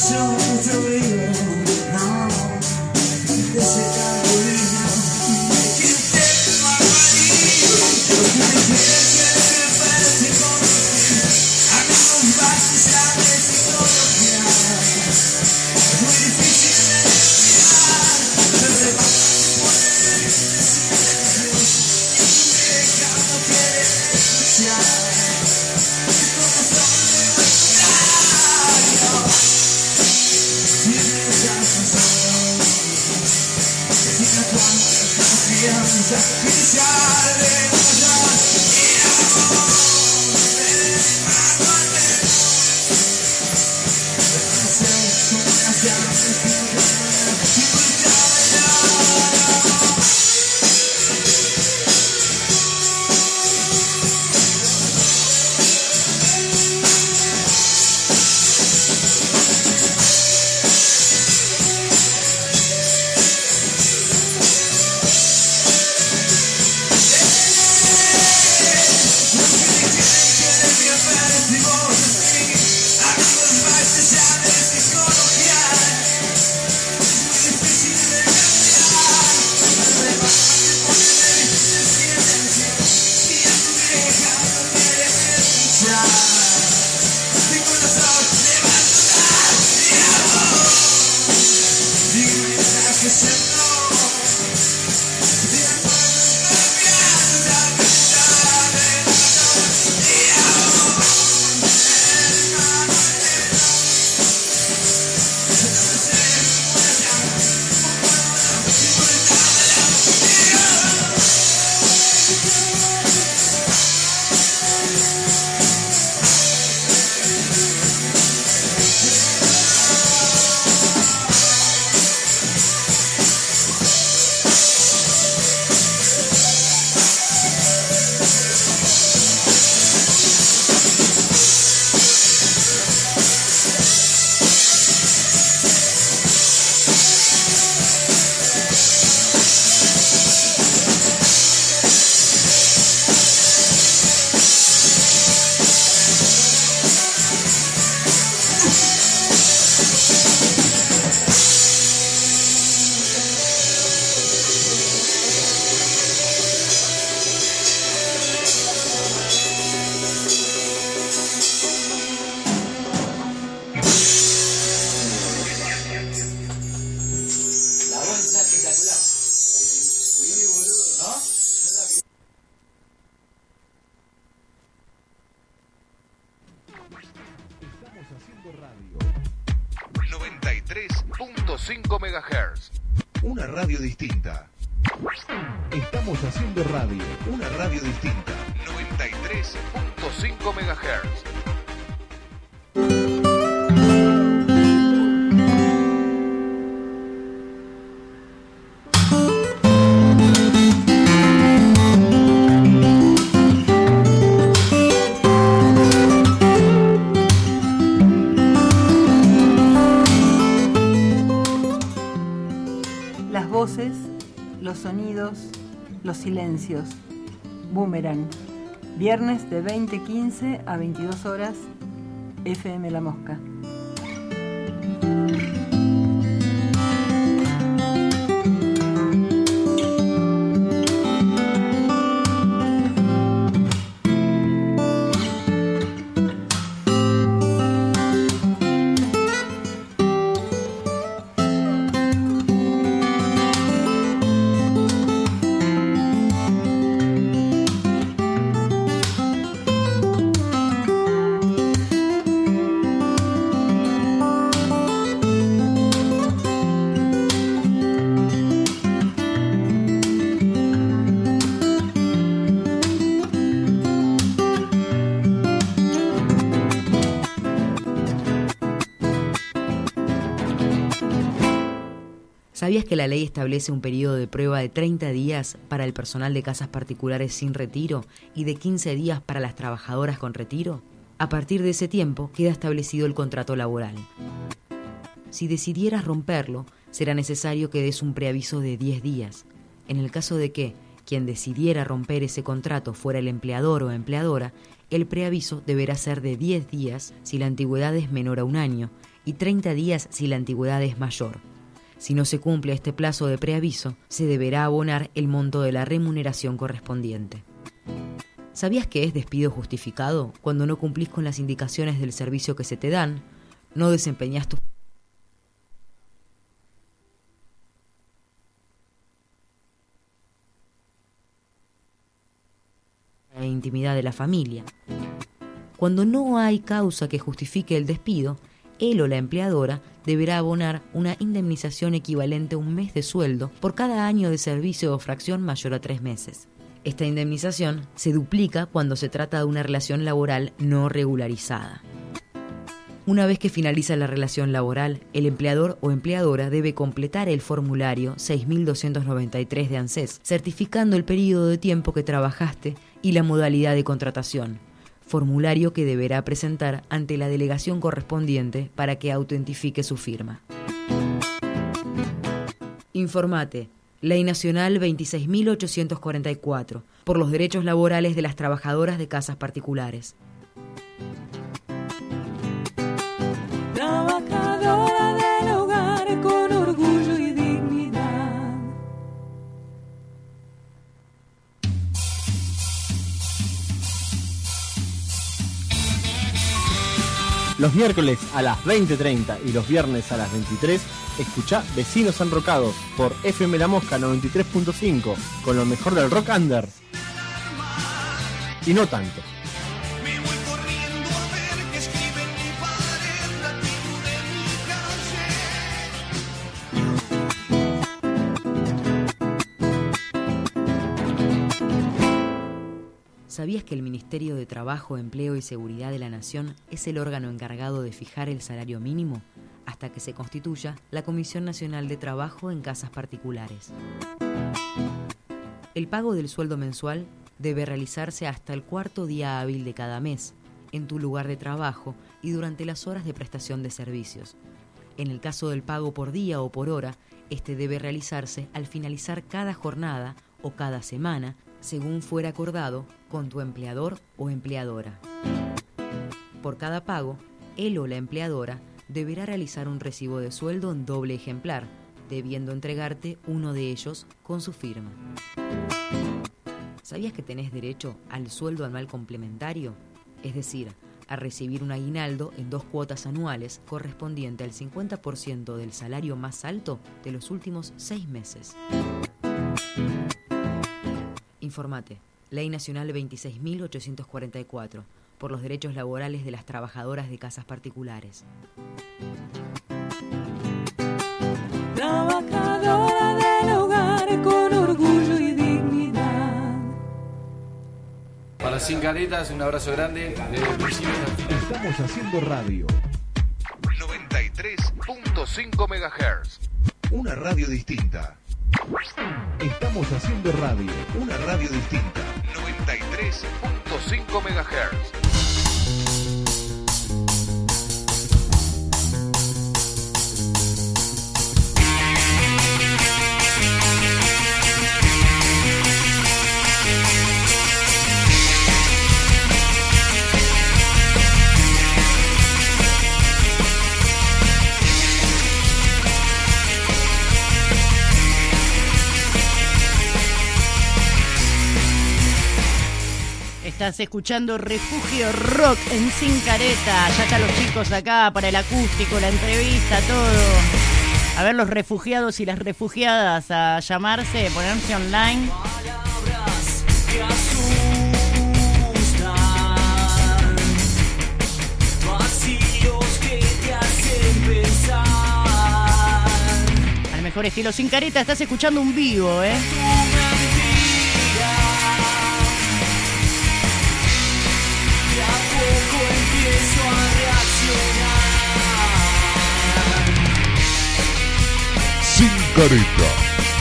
noventa y tres punto cinco megahertz. Una radio distinta. Estamos haciendo radio. Una radio distinta. noventa y tres punto cinco megahertz. Los sonidos, los silencios. Boomerang. Viernes de veinte quince a veintidós horas. F M La Mosca. ¿Sabías que la ley establece un periodo de prueba de treinta días para el personal de casas particulares sin retiro y de quince días para las trabajadoras con retiro? A partir de ese tiempo queda establecido el contrato laboral. Si decidieras romperlo, será necesario que des un preaviso de diez días. En el caso de que quien decidiera romper ese contrato fuera el empleador o empleadora, el preaviso deberá ser de diez días si la antigüedad es menor a un año y treinta días si la antigüedad es mayor. Si no se cumple este plazo de preaviso, se deberá abonar el monto de la remuneración correspondiente. ¿Sabías que es despido justificado cuando no cumplís con las indicaciones del servicio que se te dan, no desempeñás tu e intimidad de la familia? Cuando no hay causa que justifique el despido, él o la empleadora deberá abonar una indemnización equivalente a un mes de sueldo por cada año de servicio o fracción mayor a tres meses. Esta indemnización se duplica cuando se trata de una relación laboral no regularizada. Una vez que finaliza la relación laboral, el empleador o empleadora debe completar el formulario seis mil doscientos noventa y tres de ANSES, certificando el periodo de tiempo que trabajaste y la modalidad de contratación, formulario que deberá presentar ante la delegación correspondiente para que autentifique su firma. Informate. Ley Nacional veintiséis mil ochocientos cuarenta y cuatro, por los derechos laborales de las trabajadoras de casas particulares. Trabajadora del hogar con orgullo y dignidad. Los miércoles a las veinte treinta y los viernes a las veintitrés, escuchá Vecinos Enrocados por F M La Mosca noventa y tres punto cinco, con lo mejor del rock under. Y no tanto. ¿Sabías que el Ministerio de Trabajo, Empleo y Seguridad de la Nación es el órgano encargado de fijar el salario mínimo hasta que se constituya la Comisión Nacional de Trabajo en Casas Particulares? El pago del sueldo mensual debe realizarse hasta el cuarto día hábil de cada mes, en tu lugar de trabajo y durante las horas de prestación de servicios. En el caso del pago por día o por hora, este debe realizarse al finalizar cada jornada o cada semana, según fuera acordado con tu empleador o empleadora. Por cada pago, él o la empleadora deberá realizar un recibo de sueldo en doble ejemplar, debiendo entregarte uno de ellos con su firma. ¿Sabías que tenés derecho al sueldo anual complementario? Es decir, a recibir un aguinaldo en dos cuotas anuales correspondiente al cincuenta por ciento del salario más alto de los últimos seis meses. Informate. Ley Nacional veintiséis mil ochocientos cuarenta y cuatro, por los derechos laborales de las trabajadoras de casas particulares. Trabajadora del hogar con orgullo y dignidad. Para Sin Caretas, un abrazo grande desde el principio hasta el final. Estamos haciendo radio. noventa y tres punto cinco megahertz. Una radio distinta. Estamos haciendo radio. Una radio distinta. noventa y tres punto cinco megahertz. Estás escuchando Refugio Rock en Sin Careta. Ya están los chicos acá para el acústico, la entrevista, todo. A ver los refugiados y las refugiadas a llamarse, ponerse online. Palabras que asustan, vacíos que te hacen pensar. Al mejor estilo Sin Careta, estás escuchando un vivo, ¿eh? Empiezo a reaccionar. Sin Careta.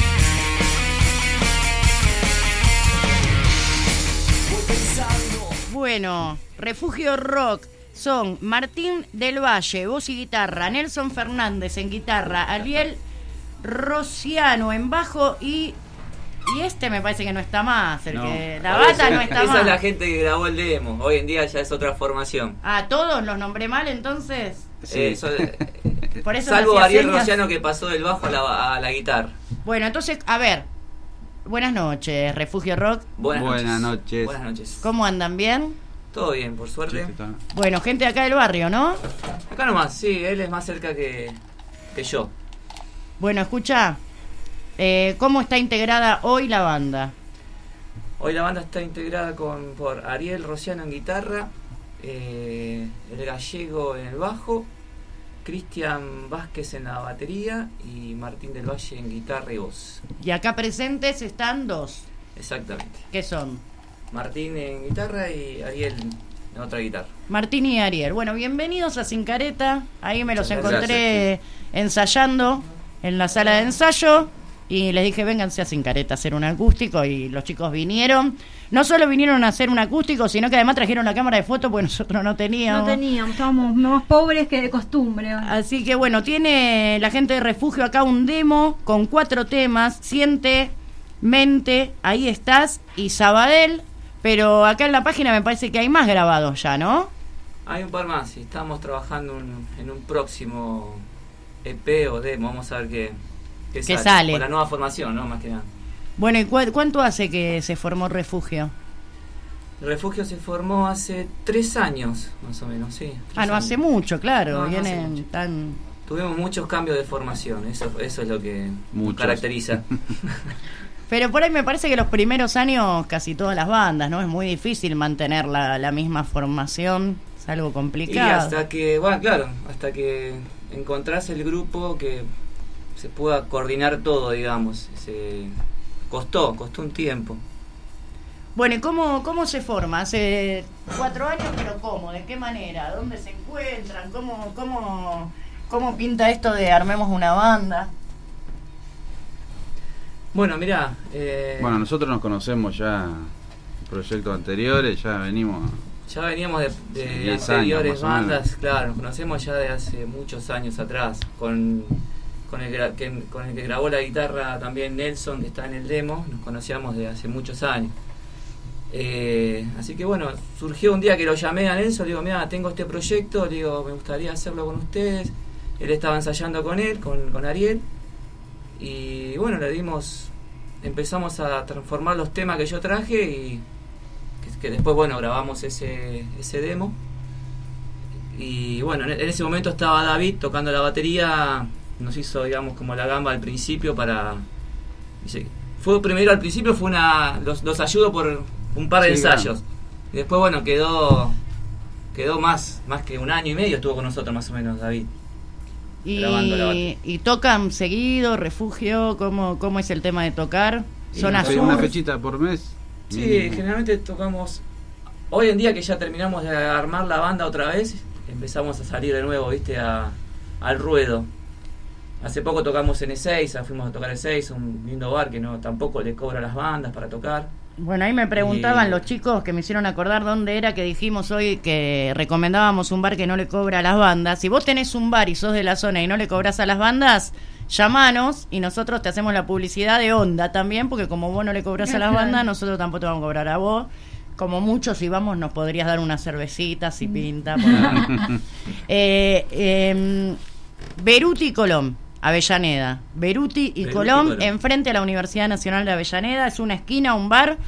Bueno, Refugio Rock son Martín del Valle, voz y guitarra, Nelson Fernández en guitarra, Ariel Rociano en bajo y... Y este me parece que no está más, el No. que la bata no está Esa más. es la gente que grabó el demo. Hoy en día ya es otra formación. Ah, ¿todos los nombré mal entonces? Sí. Eh, so- Por eso salvo me hacía Ariel señas. Rociano que pasó del bajo a la, a la guitarra. Bueno, entonces, a ver. Buenas noches, Refugio Rock. Buenas, Buenas noches. noches. Buenas noches. ¿Cómo andan? ¿Bien? Todo bien, por suerte. Bueno, gente de acá del barrio, ¿no? Acá nomás, sí, él es más cerca que, que yo. Bueno, escucha. Eh, ¿Cómo está integrada hoy la banda? Hoy la banda está integrada con por Ariel Rociano en guitarra, eh, el gallego en el bajo, Cristian Vázquez en la batería y Martín del Valle en guitarra y voz. Y acá presentes están dos. Exactamente. ¿Qué son? Martín en guitarra y Ariel en otra guitarra. Martín y Ariel. Bueno, bienvenidos a Sin Careta. Ahí me los Muchas encontré ensayando en la sala de ensayo. Y les dije, vénganse a Sin Careta a hacer un acústico. Y los chicos vinieron. No solo vinieron a hacer un acústico, sino que además trajeron la cámara de fotos porque nosotros no teníamos. No teníamos, estábamos más pobres que de costumbre. Así que bueno, tiene la gente de Refugio acá un demo con cuatro temas. Siente, Mente, Ahí Estás y Sabadell. Pero acá en la página me parece que hay más grabados ya, ¿no? Hay un par más y estamos trabajando un- en un próximo E P o demo. Vamos a ver qué, qué ¿Qué sale. sale? Con la nueva formación, ¿no? Más que nada. Bueno, ¿y cu- cuánto hace que se formó Refugio? El Refugio se formó hace tres años, más o menos, sí. Ah, no hace mucho, claro. No, no hace Vienen tan... Tuvimos muchos cambios de formación, eso, eso es lo que nos Muchos. caracteriza. Pero por ahí me parece que los primeros años casi todas las bandas, ¿no? Es muy difícil mantener la, la misma formación, es algo Y complicado. hasta que, bueno, claro, hasta que encontrás el grupo que se pueda coordinar todo, digamos. Se costó, costó un tiempo. Bueno, ¿y cómo, cómo se forma? Hace cuatro años, pero ¿cómo? ¿De qué manera? ¿Dónde se encuentran? ¿Cómo, cómo, cómo pinta esto de armemos una banda? Bueno, mirá, eh, Bueno, nosotros nos conocemos ya en proyectos anteriores, ya venimos. ya veníamos de, de diez anteriores años, más o bandas, claro, nos conocemos ya de hace muchos años atrás, con, con, el, gra- que, con el que grabó la guitarra también Nelson, que está en el demo, nos conocíamos de hace muchos años. Eh, así que bueno, surgió un día que lo llamé a Nelson, le digo, mira, tengo este proyecto, le digo, me gustaría hacerlo con ustedes. Él estaba ensayando con él, con, con Ariel, y bueno, le dimos, empezamos a transformar los temas que yo traje y que, que después, bueno, grabamos ese, ese demo. Y bueno, en, en ese momento estaba David tocando la batería, nos hizo, digamos, como la gamba al principio para... dice, fue primero al principio, fue una los, los ayudo por un par de Sí, ensayos. Y después, bueno, quedó quedó más más que un año y medio, estuvo con nosotros más o menos David. grabando la batería. Y, y tocan seguido, Refugio, ¿cómo, cómo es el tema de tocar? Y ¿Son una azul? Una fechita por mes. Sí, mínimo. generalmente tocamos. Hoy en día que ya terminamos de armar la banda otra vez, empezamos a salir de nuevo, viste, a, al ruedo. Hace poco tocamos en E seis, fuimos a tocar E seis, un lindo bar que no tampoco le cobra a las bandas para tocar. Bueno, ahí me preguntaban Y- los chicos que me hicieron acordar dónde era que dijimos hoy que recomendábamos un bar que no le cobra a las bandas. Si vos tenés un bar y sos de la zona y no le cobrás a las bandas, llamanos y nosotros te hacemos la publicidad de onda también, porque como vos no le cobrás a las bandas, nosotros tampoco te vamos a cobrar a vos. Como mucho, si vamos, nos podrías dar una cervecita, si pinta. por- eh, eh, Beruti y Colón, Avellaneda. Beruti y Beruti y Colón, Colón. enfrente a la Universidad Nacional de Avellaneda. Es una esquina, un bar.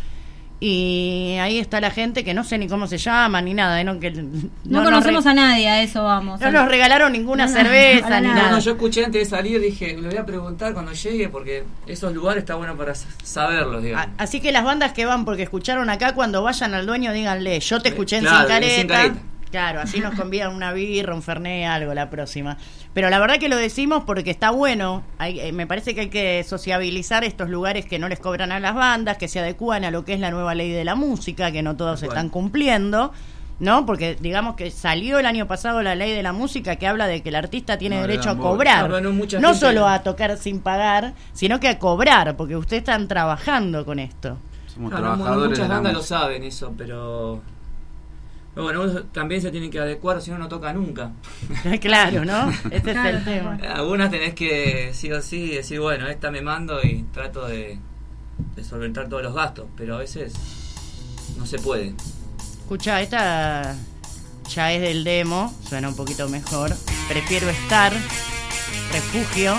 Y ahí está la gente que no sé ni cómo se llama ni nada. ¿eh? No, que, No, nos conocemos re- a nadie, a eso vamos. no nos regalaron ninguna No, no, cerveza para ni nada. nada. No, yo escuché antes de salir, dije, le voy a preguntar cuando llegue porque esos lugares está bueno para sa- saberlos, digamos. A- Así que las bandas que van porque escucharon acá, cuando vayan al dueño, díganle, yo te escuché en Claro, Sin en Careta. Sin Careta. Claro, así nos convidan una birra, un fernet, algo la próxima. Pero la verdad que lo decimos porque está bueno. Hay, eh, me parece que hay que sociabilizar estos lugares que no les cobran a las bandas, que se adecúan a lo que es la nueva ley de la música, que no todos Tal cual. están cumpliendo, ¿no? Porque digamos que salió el año pasado la ley de la música que habla de que el artista tiene No le derecho a dan bola. cobrar. Ah, bueno, mucha No gente- solo a tocar sin pagar, sino que a cobrar, porque ustedes están trabajando con esto. Somos Claro, no, trabajadores. muchas de la bandas lo música. saben eso, pero... pero bueno, uno también se tienen que adecuar, si no, no toca nunca. Claro, ¿no? Ese Claro, es el tema. Algunas tenés que, sí o sí, decir, bueno, esta me mando y trato de, de solventar todos los gastos, pero a veces no se puede. Escucha, esta ya es del demo, suena un poquito mejor. Prefiero Estar, Refugio.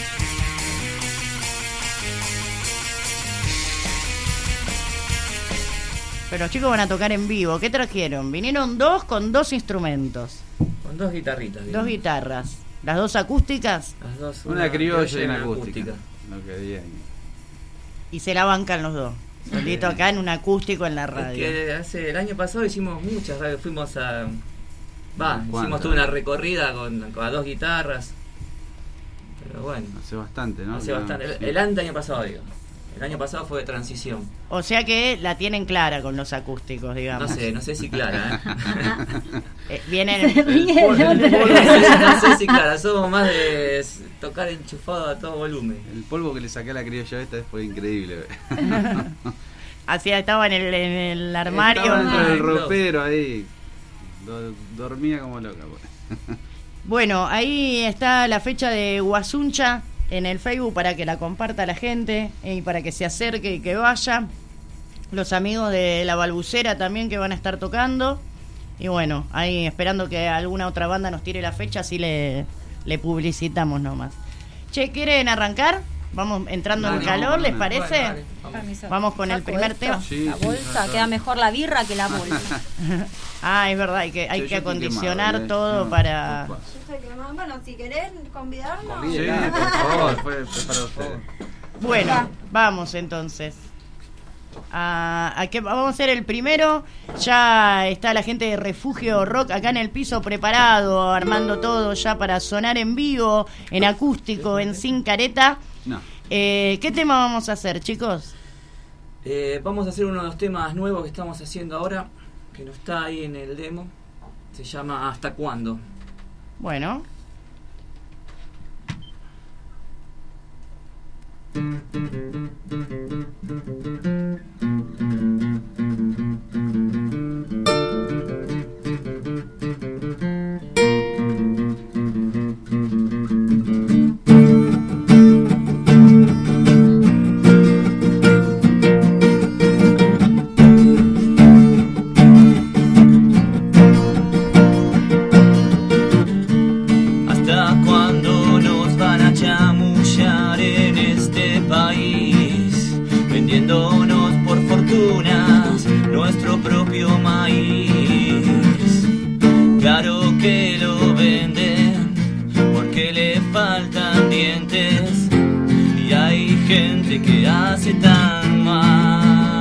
Pero los chicos van a tocar en vivo. ¿Qué trajeron? Vinieron dos con dos instrumentos. Con dos guitarritas. Dos digamos. guitarras. ¿Las dos acústicas? Las dos, Una criolla y una acústica. Lo que había ahí. Y se la bancan los dos. Solito acá en un acústico en la Es radio. que hace, el año pasado hicimos muchas radios. Fuimos a... Va, hicimos ¿Cuántas? toda una recorrida con, con las dos guitarras. Pero bueno. Hace bastante, ¿no? Hace No, bastante. El, sí. el año pasado, digo. El año pasado fue de transición. O sea que la tienen clara con los acústicos, digamos. No sé, no sé si clara, ¿eh? eh vienen el, el, el polvo, el polvo, no sé si clara, somos más de s- tocar enchufado a todo volumen. El polvo que le saqué a la criolla esta fue increíble. Así estaba en el, en el armario. Estaba dentro Ah, del ropero ahí. Do- dormía como loca. Pues. Bueno, ahí está la fecha de Guasuncha en el Facebook para que la comparta la gente y para que se acerque y que vaya. Los amigos de La Balbucera también que van a estar tocando. Y bueno, ahí esperando que alguna otra banda nos tire la fecha, así le, le publicitamos nomás. Che, ¿quieren arrancar? Vamos entrando Dale, en calor, vamos, ¿les dale. parece? Dale, dale, Permiso. Vamos con el Saco primer esto, tema. Sí, la sí, bolsa, claro. queda mejor la birra que la bolsa. Ah, es verdad, hay que, hay Sí, que yo estoy acondicionar quemado, ¿eh? todo No, para... opa. Bueno, si querés convidarnos. Sí, por favor, fue, fue para ustedes. Bueno, vamos entonces. A, a que vamos a hacer el primero. Ya está la gente de Refugio Rock acá en el piso preparado, armando todo ya para sonar en vivo, en acústico, en sin careta. No. Eh, ¿Qué tema vamos a hacer, chicos? Eh, vamos a hacer uno de los temas nuevos que estamos haciendo ahora, que no está ahí en el demo. Se llama ¿Hasta cuándo? Bueno. ¿Hasta cuándo nos van a chamullar en este país? Vendiéndonos por fortunas nuestro propio maíz. Claro que lo venden porque le faltan dientes y hay gente que hace tan mal.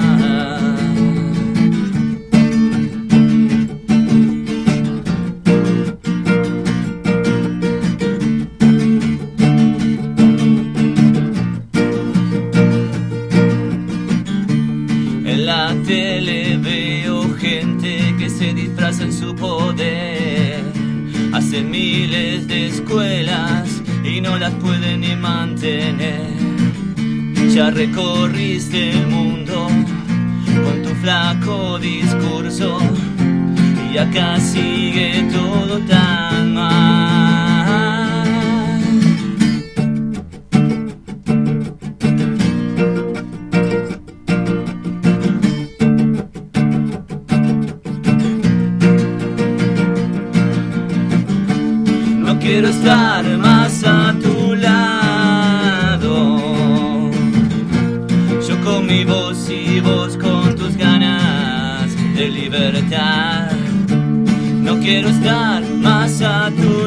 En la tele veo gente que se disfraza en su poder. Hace miles de escuelas y no las pueden ni mantener. Ya recorriste el mundo con tu flaco discurso y acá sigue todo tan mal. No quiero estar más a tu lado. Yo con mi voz y vos con tus ganas de libertad. No quiero estar más a tu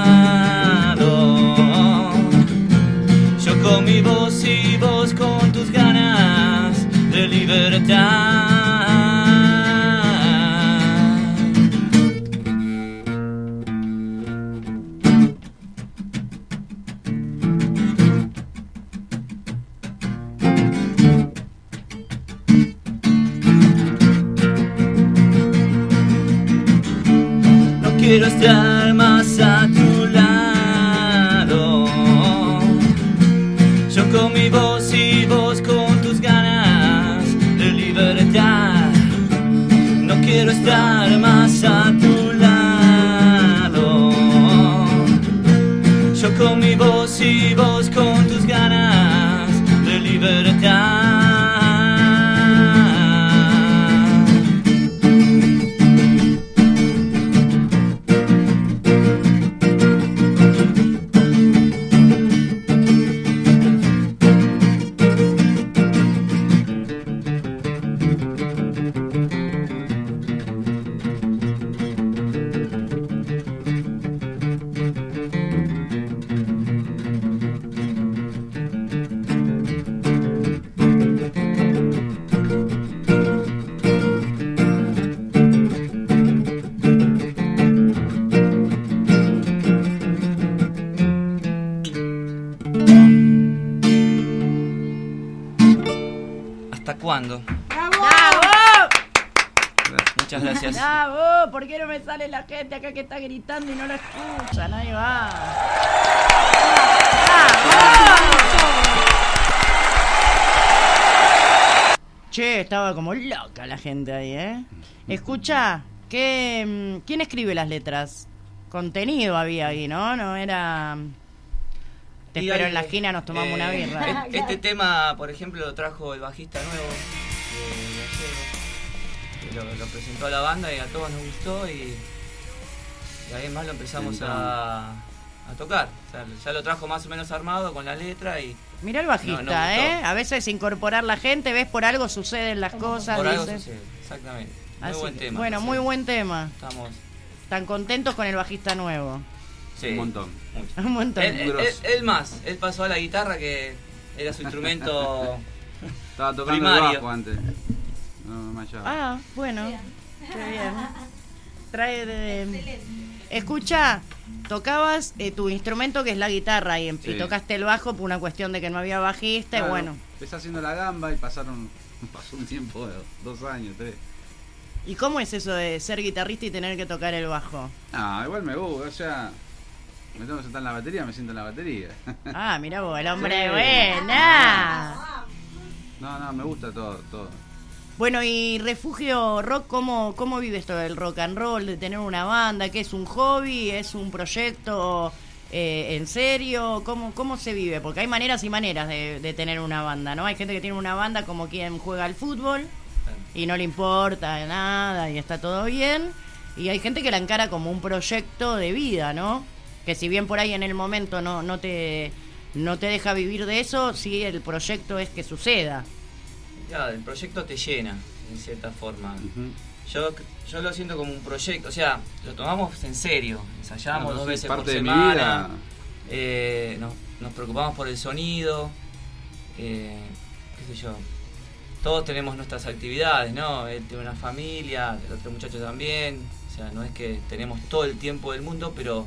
lado. Yo con mi voz y vos con tus ganas de libertad. No quiero estar más a tu lado. Yo con mi voz y vos con tus ganas de libertad. No quiero estar más a tu lado. Yo con mi voz y vos con tus ganas de libertad. ¿Hasta cuándo? ¡Bravo! Muchas gracias. ¡Bravo! ¿Por qué no me sale la gente acá que está gritando y no la escuchan? Ahí va. Che, estaba como loca la gente ahí, ¿eh? Escucha, ¿qué, ¿quién escribe las letras? Contenido había ahí, ¿no? No era... Te Y espero hay- en la esquina, nos tomamos eh, una birra. e- Este tema, por ejemplo, lo trajo el bajista nuevo de Gallego. Lo, lo presentó a la banda y a todos nos gustó y, y ahí más lo empezamos a, a tocar. O sea, ya lo trajo más o menos armado con la letra y... Mirá el bajista, no, no gustó. ¿eh? A veces incorporar la gente, ves, por algo suceden las cosas. Por algo dices. sucede, exactamente. Muy Así buen que, tema. Bueno, sí. muy buen tema. Estamos... Están contentos con el bajista nuevo. Sí. Un montón. Mucho. Un montón. Él, él- él- él más, él pasó a la guitarra que era su instrumento Estaba tocando primario. el bajo antes. No, no me hallaba. Ah, bueno. Qué bien. Trae de... Escucha, tocabas eh, tu instrumento que es la guitarra y, y Sí. tocaste el bajo por una cuestión de que no había bajista Claro, y bueno. Empecé haciendo la gamba y pasaron pasó un tiempo, dos años, tres. ¿Y cómo es eso de ser guitarrista y tener que tocar el bajo? Ah, igual me gusta, o sea, me tengo que sentar en la batería, me siento en la batería. Ah, mirá vos, el hombre Sí. buena. No, no, me gusta todo, todo. Bueno, y Refugio Rock, ¿cómo, ¿cómo vive esto del rock and roll, de tener una banda? ¿Qué es un hobby? ¿Es un proyecto eh, en serio? ¿Cómo, ¿Cómo se vive? Porque hay maneras y maneras de, de tener una banda, ¿no? Hay gente que tiene una banda como quien juega al fútbol y no le importa nada y está todo bien. Y hay gente que la encara como un proyecto de vida, ¿no? Que si bien por ahí en el momento no, no te no te deja vivir de eso, sí el proyecto es que suceda. Claro, el proyecto te llena, en cierta forma. Yo yo lo siento como un proyecto, o sea, lo tomamos en serio, ensayamos Claro, dos sí, veces parte por de mi semana, vida. eh, nos, nos preocupamos por el sonido, eh, qué sé yo. Todos tenemos nuestras actividades, ¿no? Él tiene una familia, el otro muchacho también, o sea, no es que tenemos todo el tiempo del mundo, pero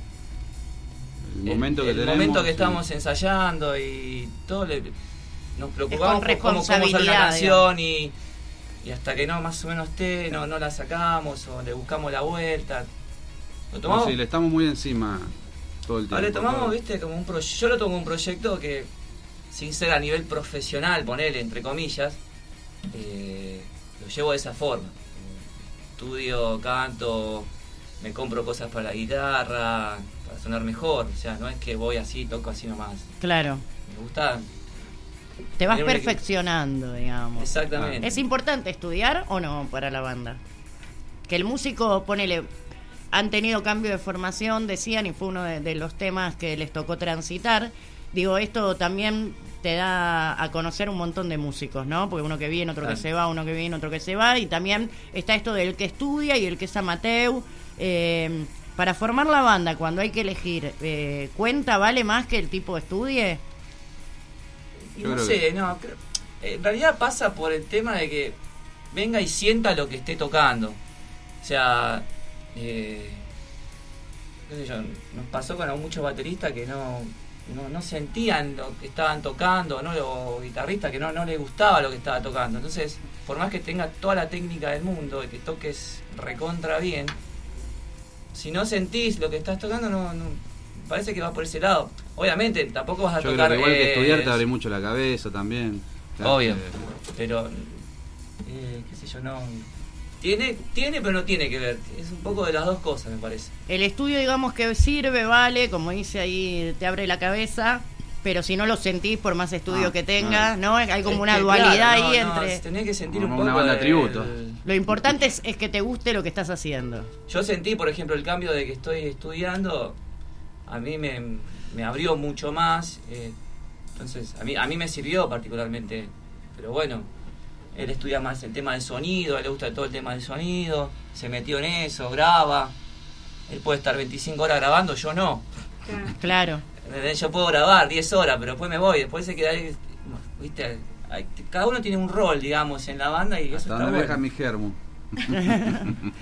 El momento que el tenemos, momento que sí. estamos ensayando y todo le, nos preocupamos Es con por cómo, cómo sale la responsabilidad, canción y, y hasta que no más o menos esté, no, no la sacamos o le buscamos la vuelta. Lo tomamos, No, sí, le estamos muy encima todo el tiempo. ahora le tomamos, todo. viste, como un proyecto. Yo lo tomo un proyecto que, sin ser a nivel profesional, ponele entre comillas, eh, lo llevo de esa forma. Estudio, canto, me compro cosas para la guitarra, para sonar mejor. O sea, no es que voy así, toco así nomás. Claro. Me gusta. Te vas tener un equipo. perfeccionando, digamos. Exactamente. ¿Es importante estudiar o no para la banda? Que el músico, ponele, han tenido cambio de formación, decían, y fue uno de, de los temas que les tocó transitar. Digo, esto también te da a conocer un montón de músicos, ¿no? Porque uno que viene, otro Claro. que se va, uno que viene, otro que se va, y también está esto del que estudia y el que es amateur. Eh, para formar la banda, cuando hay que elegir, eh, ¿cuenta, vale más que el tipo estudie? Y Yo no creo sé, que- no, creo- en realidad pasa por el tema de que venga y sienta lo que esté tocando. O sea, eh, qué sé yo, nos pasó con muchos bateristas que no, no, no sentían lo que estaban tocando, ¿no? O guitarristas que no, no les gustaba lo que estaba tocando. Entonces, por más que tengas toda la técnica del mundo y que toques recontra bien, si no sentís lo que estás tocando, no, no parece que va por ese lado. Obviamente, tampoco vas a Yo tocar... creo que igual que eh, estudiar te abre mucho la cabeza también. Obvio. Eh, Pero, eh, qué sé yo, no... Tiene, tiene, pero no tiene que ver. Es un poco de las dos cosas, me parece. El estudio, digamos que sirve, vale, como dice ahí, te abre la cabeza, pero si no lo sentís, por más estudio Ah, que tengas, ¿no? Hay como Es una que, dualidad claro, ahí no, no, entre... tenés que sentir Como un una poco banda del- tributo. Lo importante es, es que te guste lo que estás haciendo. Yo sentí, por ejemplo, el cambio de que estoy estudiando, a mí me, me abrió mucho más. eh, entonces, a mí, a mí me sirvió particularmente. Pero bueno, él estudia más el tema del sonido, a él le gusta todo el tema del sonido, se metió en eso, graba. Él puede estar veinticinco horas grabando, yo no. Claro. ¿Entendés? Yo puedo grabar diez horas, pero después me voy, después se queda ahí, ¿viste? Hay- cada uno tiene un rol, digamos, en la banda y eso Hasta está donde bueno. deja mi germo.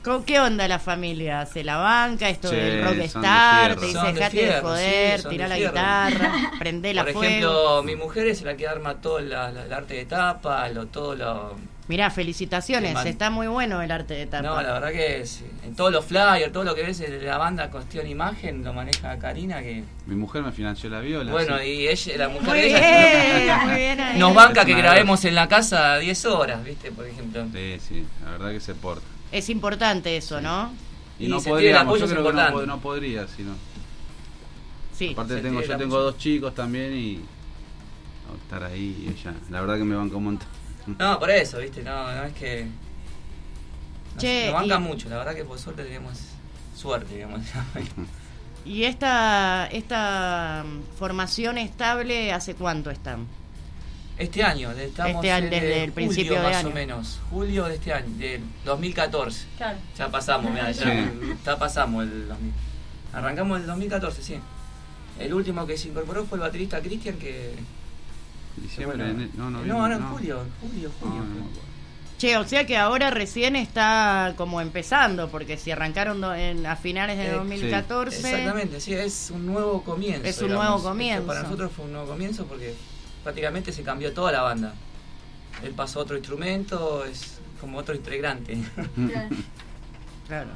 ¿Con qué onda la familia? ¿Se la banca esto Che, del son de rockstar? fierro. Te dice, Son de dejate de fierro, joder, sí, son tirá de la fierro. guitarra, prendé la Por fuego. ejemplo, mi mujer es la que arma todo la- la- el arte de tapa, lo, todo lo... Mirá, felicitaciones, Qué mal. está muy bueno el arte de tapa. No, la verdad que sí. En todos los flyers, todo lo que ves de la banda cuestión imagen, lo maneja Karina, que... Mi mujer me financió la viola. Bueno, sí. y ella, la mujer Muy de ella bien, muy bien ahí. nos banca Es que una grabemos en la casa diez horas, ¿viste? Por ejemplo. Sí, sí, la verdad que se porta. Es importante eso, ¿no? Y, Y no sentir el podríamos, apoyo yo es creo que no, importante. pod- no podría, si no. Sí. Aparte sentir tengo, el yo apoyo. tengo dos chicos también y no, estar ahí y ella, la verdad que me banca un montón. No, por eso, ¿viste? No, no es que... Nos, Che, nos banca y- mucho, la verdad que por suerte tenemos suerte, digamos. ¿Y esta, esta mm, formación estable hace cuánto están? Este año, de- estamos Este año, desde, desde el principio julio de más año. o menos. Julio de este año, del dos mil catorce. Claro. Ya pasamos, mirá, ya, Sí. ya pasamos el dos mil. Arrancamos el dos mil catorce, sí. El último que se incorporó fue el baterista Cristian, que... Diciembre, bueno, ene- no, no, noviembre, no, en no. julio, en julio, julio. No, no me acuerdo. Che, o sea que ahora recién está como empezando, porque si arrancaron do- en, a finales de Eh, dos mil catorce... Exactamente, sí, es un nuevo comienzo. Es un digamos. nuevo Esto comienzo. para nosotros fue un nuevo comienzo porque prácticamente se cambió toda la banda. Él pasó a otro instrumento, es como otro integrante. Claro.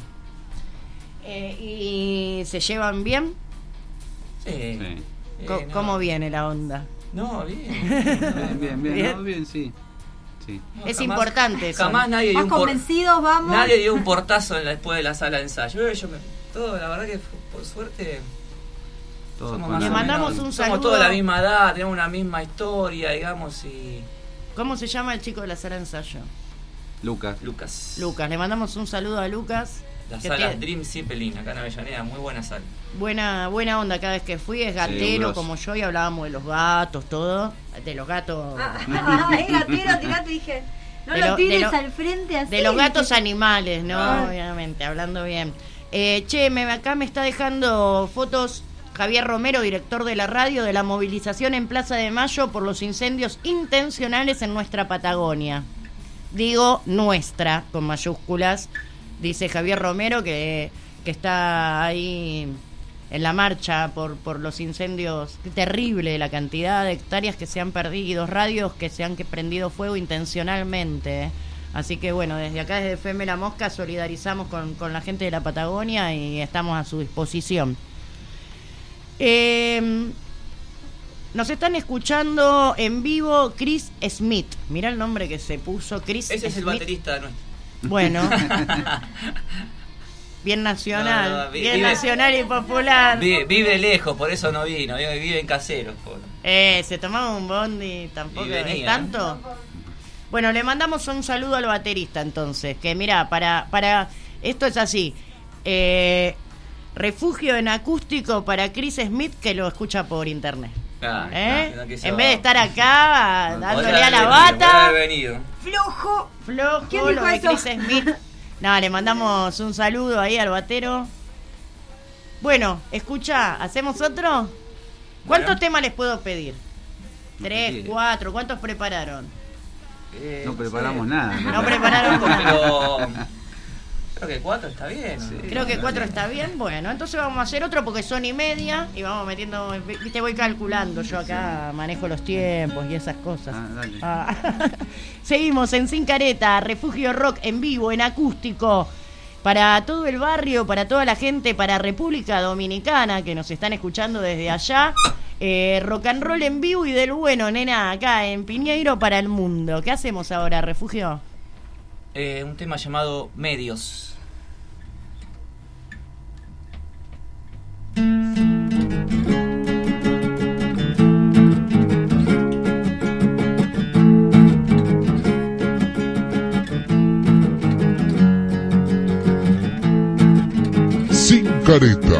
Eh, ¿Y se llevan bien? Sí. Sí. Co- Eh, no. ¿Cómo viene la onda? No, bien. Bien, bien, bien, Bien. no, bien, sí. Sí. No, Es jamás- importante eso. Jamás nadie dio ¿Más un por- convencidos vamos? nadie dio un portazo en la- después de la sala de ensayo. Yo, yo me- todo, la verdad que por suerte Todo somos con más Le o la- mandamos menos- un somos saludo. todos de la misma edad, tenemos una misma historia, digamos, y ¿Cómo se llama el chico de la sala de ensayo? Lucas. Lucas. Lucas. Le mandamos un saludo a Lucas. La que sala tiene Dream Zeppelin, acá en Avellaneda, muy buena sala. buena, buena onda cada vez que fui. Es gatero grosso. como yo y hablábamos de los gatos, todo. De los gatos. Ah, es gatero, tirate, dije. No De lo lo- tires de lo- al frente así. De los gatos animales, ¿no? Ah. Obviamente, hablando bien. Eh, che, me, acá me está dejando fotos Javier Romero, director de la radio, de la movilización en Plaza de Mayo por los incendios intencionales en nuestra Patagonia. Digo nuestra, con mayúsculas, dice Javier Romero, que, que está ahí en la marcha por, por los incendios. Qué terrible la cantidad de hectáreas que se han perdido, radios que se han que prendido fuego intencionalmente. ¿eh? Así que bueno, desde acá, desde F M La Mosca, solidarizamos con, con la gente de la Patagonia y estamos a su disposición. Eh, nos están escuchando en vivo Chris Smith. Mira el nombre que se puso, Chris Ese es el Smith. baterista nuestro. Bueno. Bien nacional, No, no, vi- bien vive- nacional y popular. Vive, vive lejos, por eso no vino, vive, vive en Caseros. por- Eh, se tomaba un bondi, tampoco Y venía, es tanto. Bueno, le mandamos un saludo al baterista entonces, que mira, para, para, esto es así, eh, refugio en acústico para Chris Smith que lo escucha por internet. Ah, ¿Eh? no, no, que se En va. vez de estar acá Podría dándole a haber la venido, bata, podría haber venido. Flojo. flojo ¿Quién dijo lo de eso? Chris Smith. No, le mandamos un saludo ahí al batero. Bueno, escucha, ¿hacemos otro? ¿Cuántos Bueno. temas les puedo pedir? Tres, quiere. cuatro, ¿cuántos prepararon? Eh, No sé. preparamos nada. No prepararon nada. Pero creo que cuatro está bien. ¿no? Creo que cuatro está bien. Bueno, entonces vamos a hacer otro porque son y media y vamos metiendo, viste, voy calculando. Yo acá manejo los tiempos y esas cosas. Ah, dale. Ah. Seguimos en Sin Careta, Refugio Rock en vivo, en acústico. Para todo el barrio, para toda la gente, para República Dominicana que nos están escuchando desde allá. Eh, rock and roll en vivo y del bueno, nena, acá en Piñeiro para el mundo. ¿Qué hacemos ahora, Refugio? Eh, un tema llamado Medios. Sin Careta.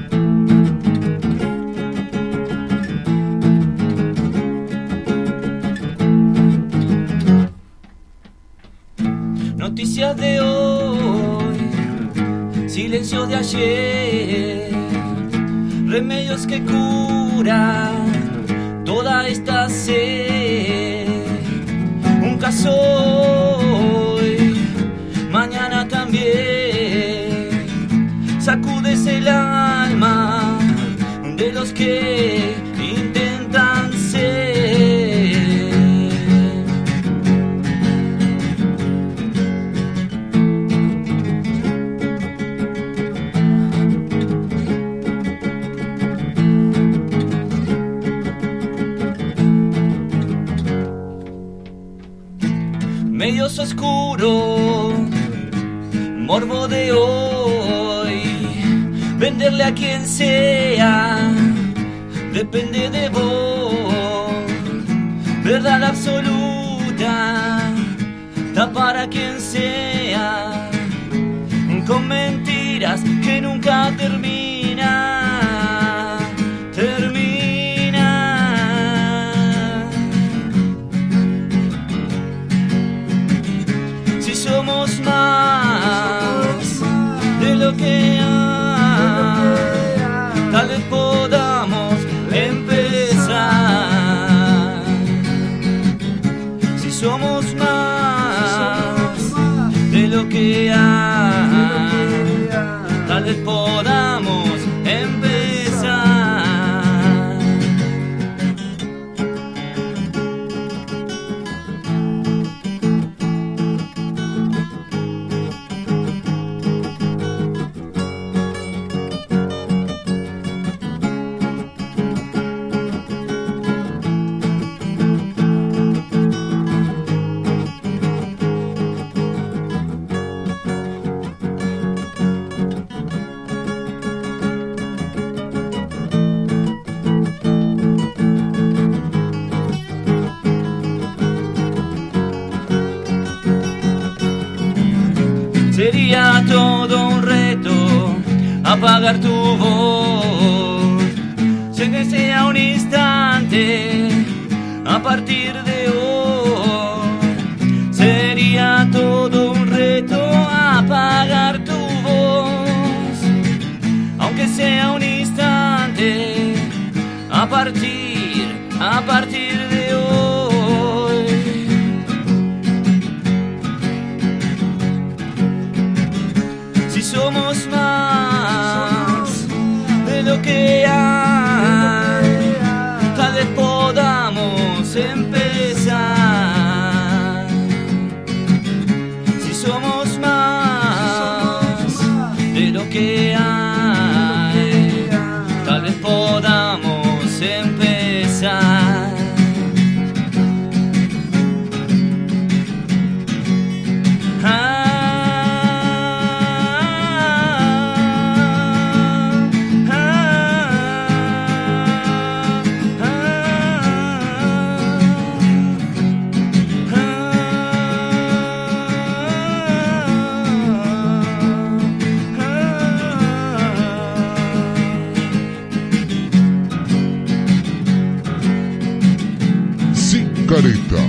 Noticias de hoy, silencio de ayer, remedios que curan toda esta sed. Un caso hoy, mañana también. medios oscuro, morbo de hoy, venderle a quien sea, depende de vos, verdad absoluta, tapar a quien sea, con mentiras que nunca termina, termina. Si somos más de lo que hay, tal vez podamos empezar. Si somos más de lo que hay, tal vez podamos empezar. Sería todo un reto apagar tu voz, sin que sea un instante a partir de hoy. Sería todo un reto apagar tu voz, aunque sea un instante a partir, a partir de hoy. Si somos más de lo que hay, tal vez podamos empezar. Si somos más de lo que hay, tal vez podamos empezar. Ah. Careta.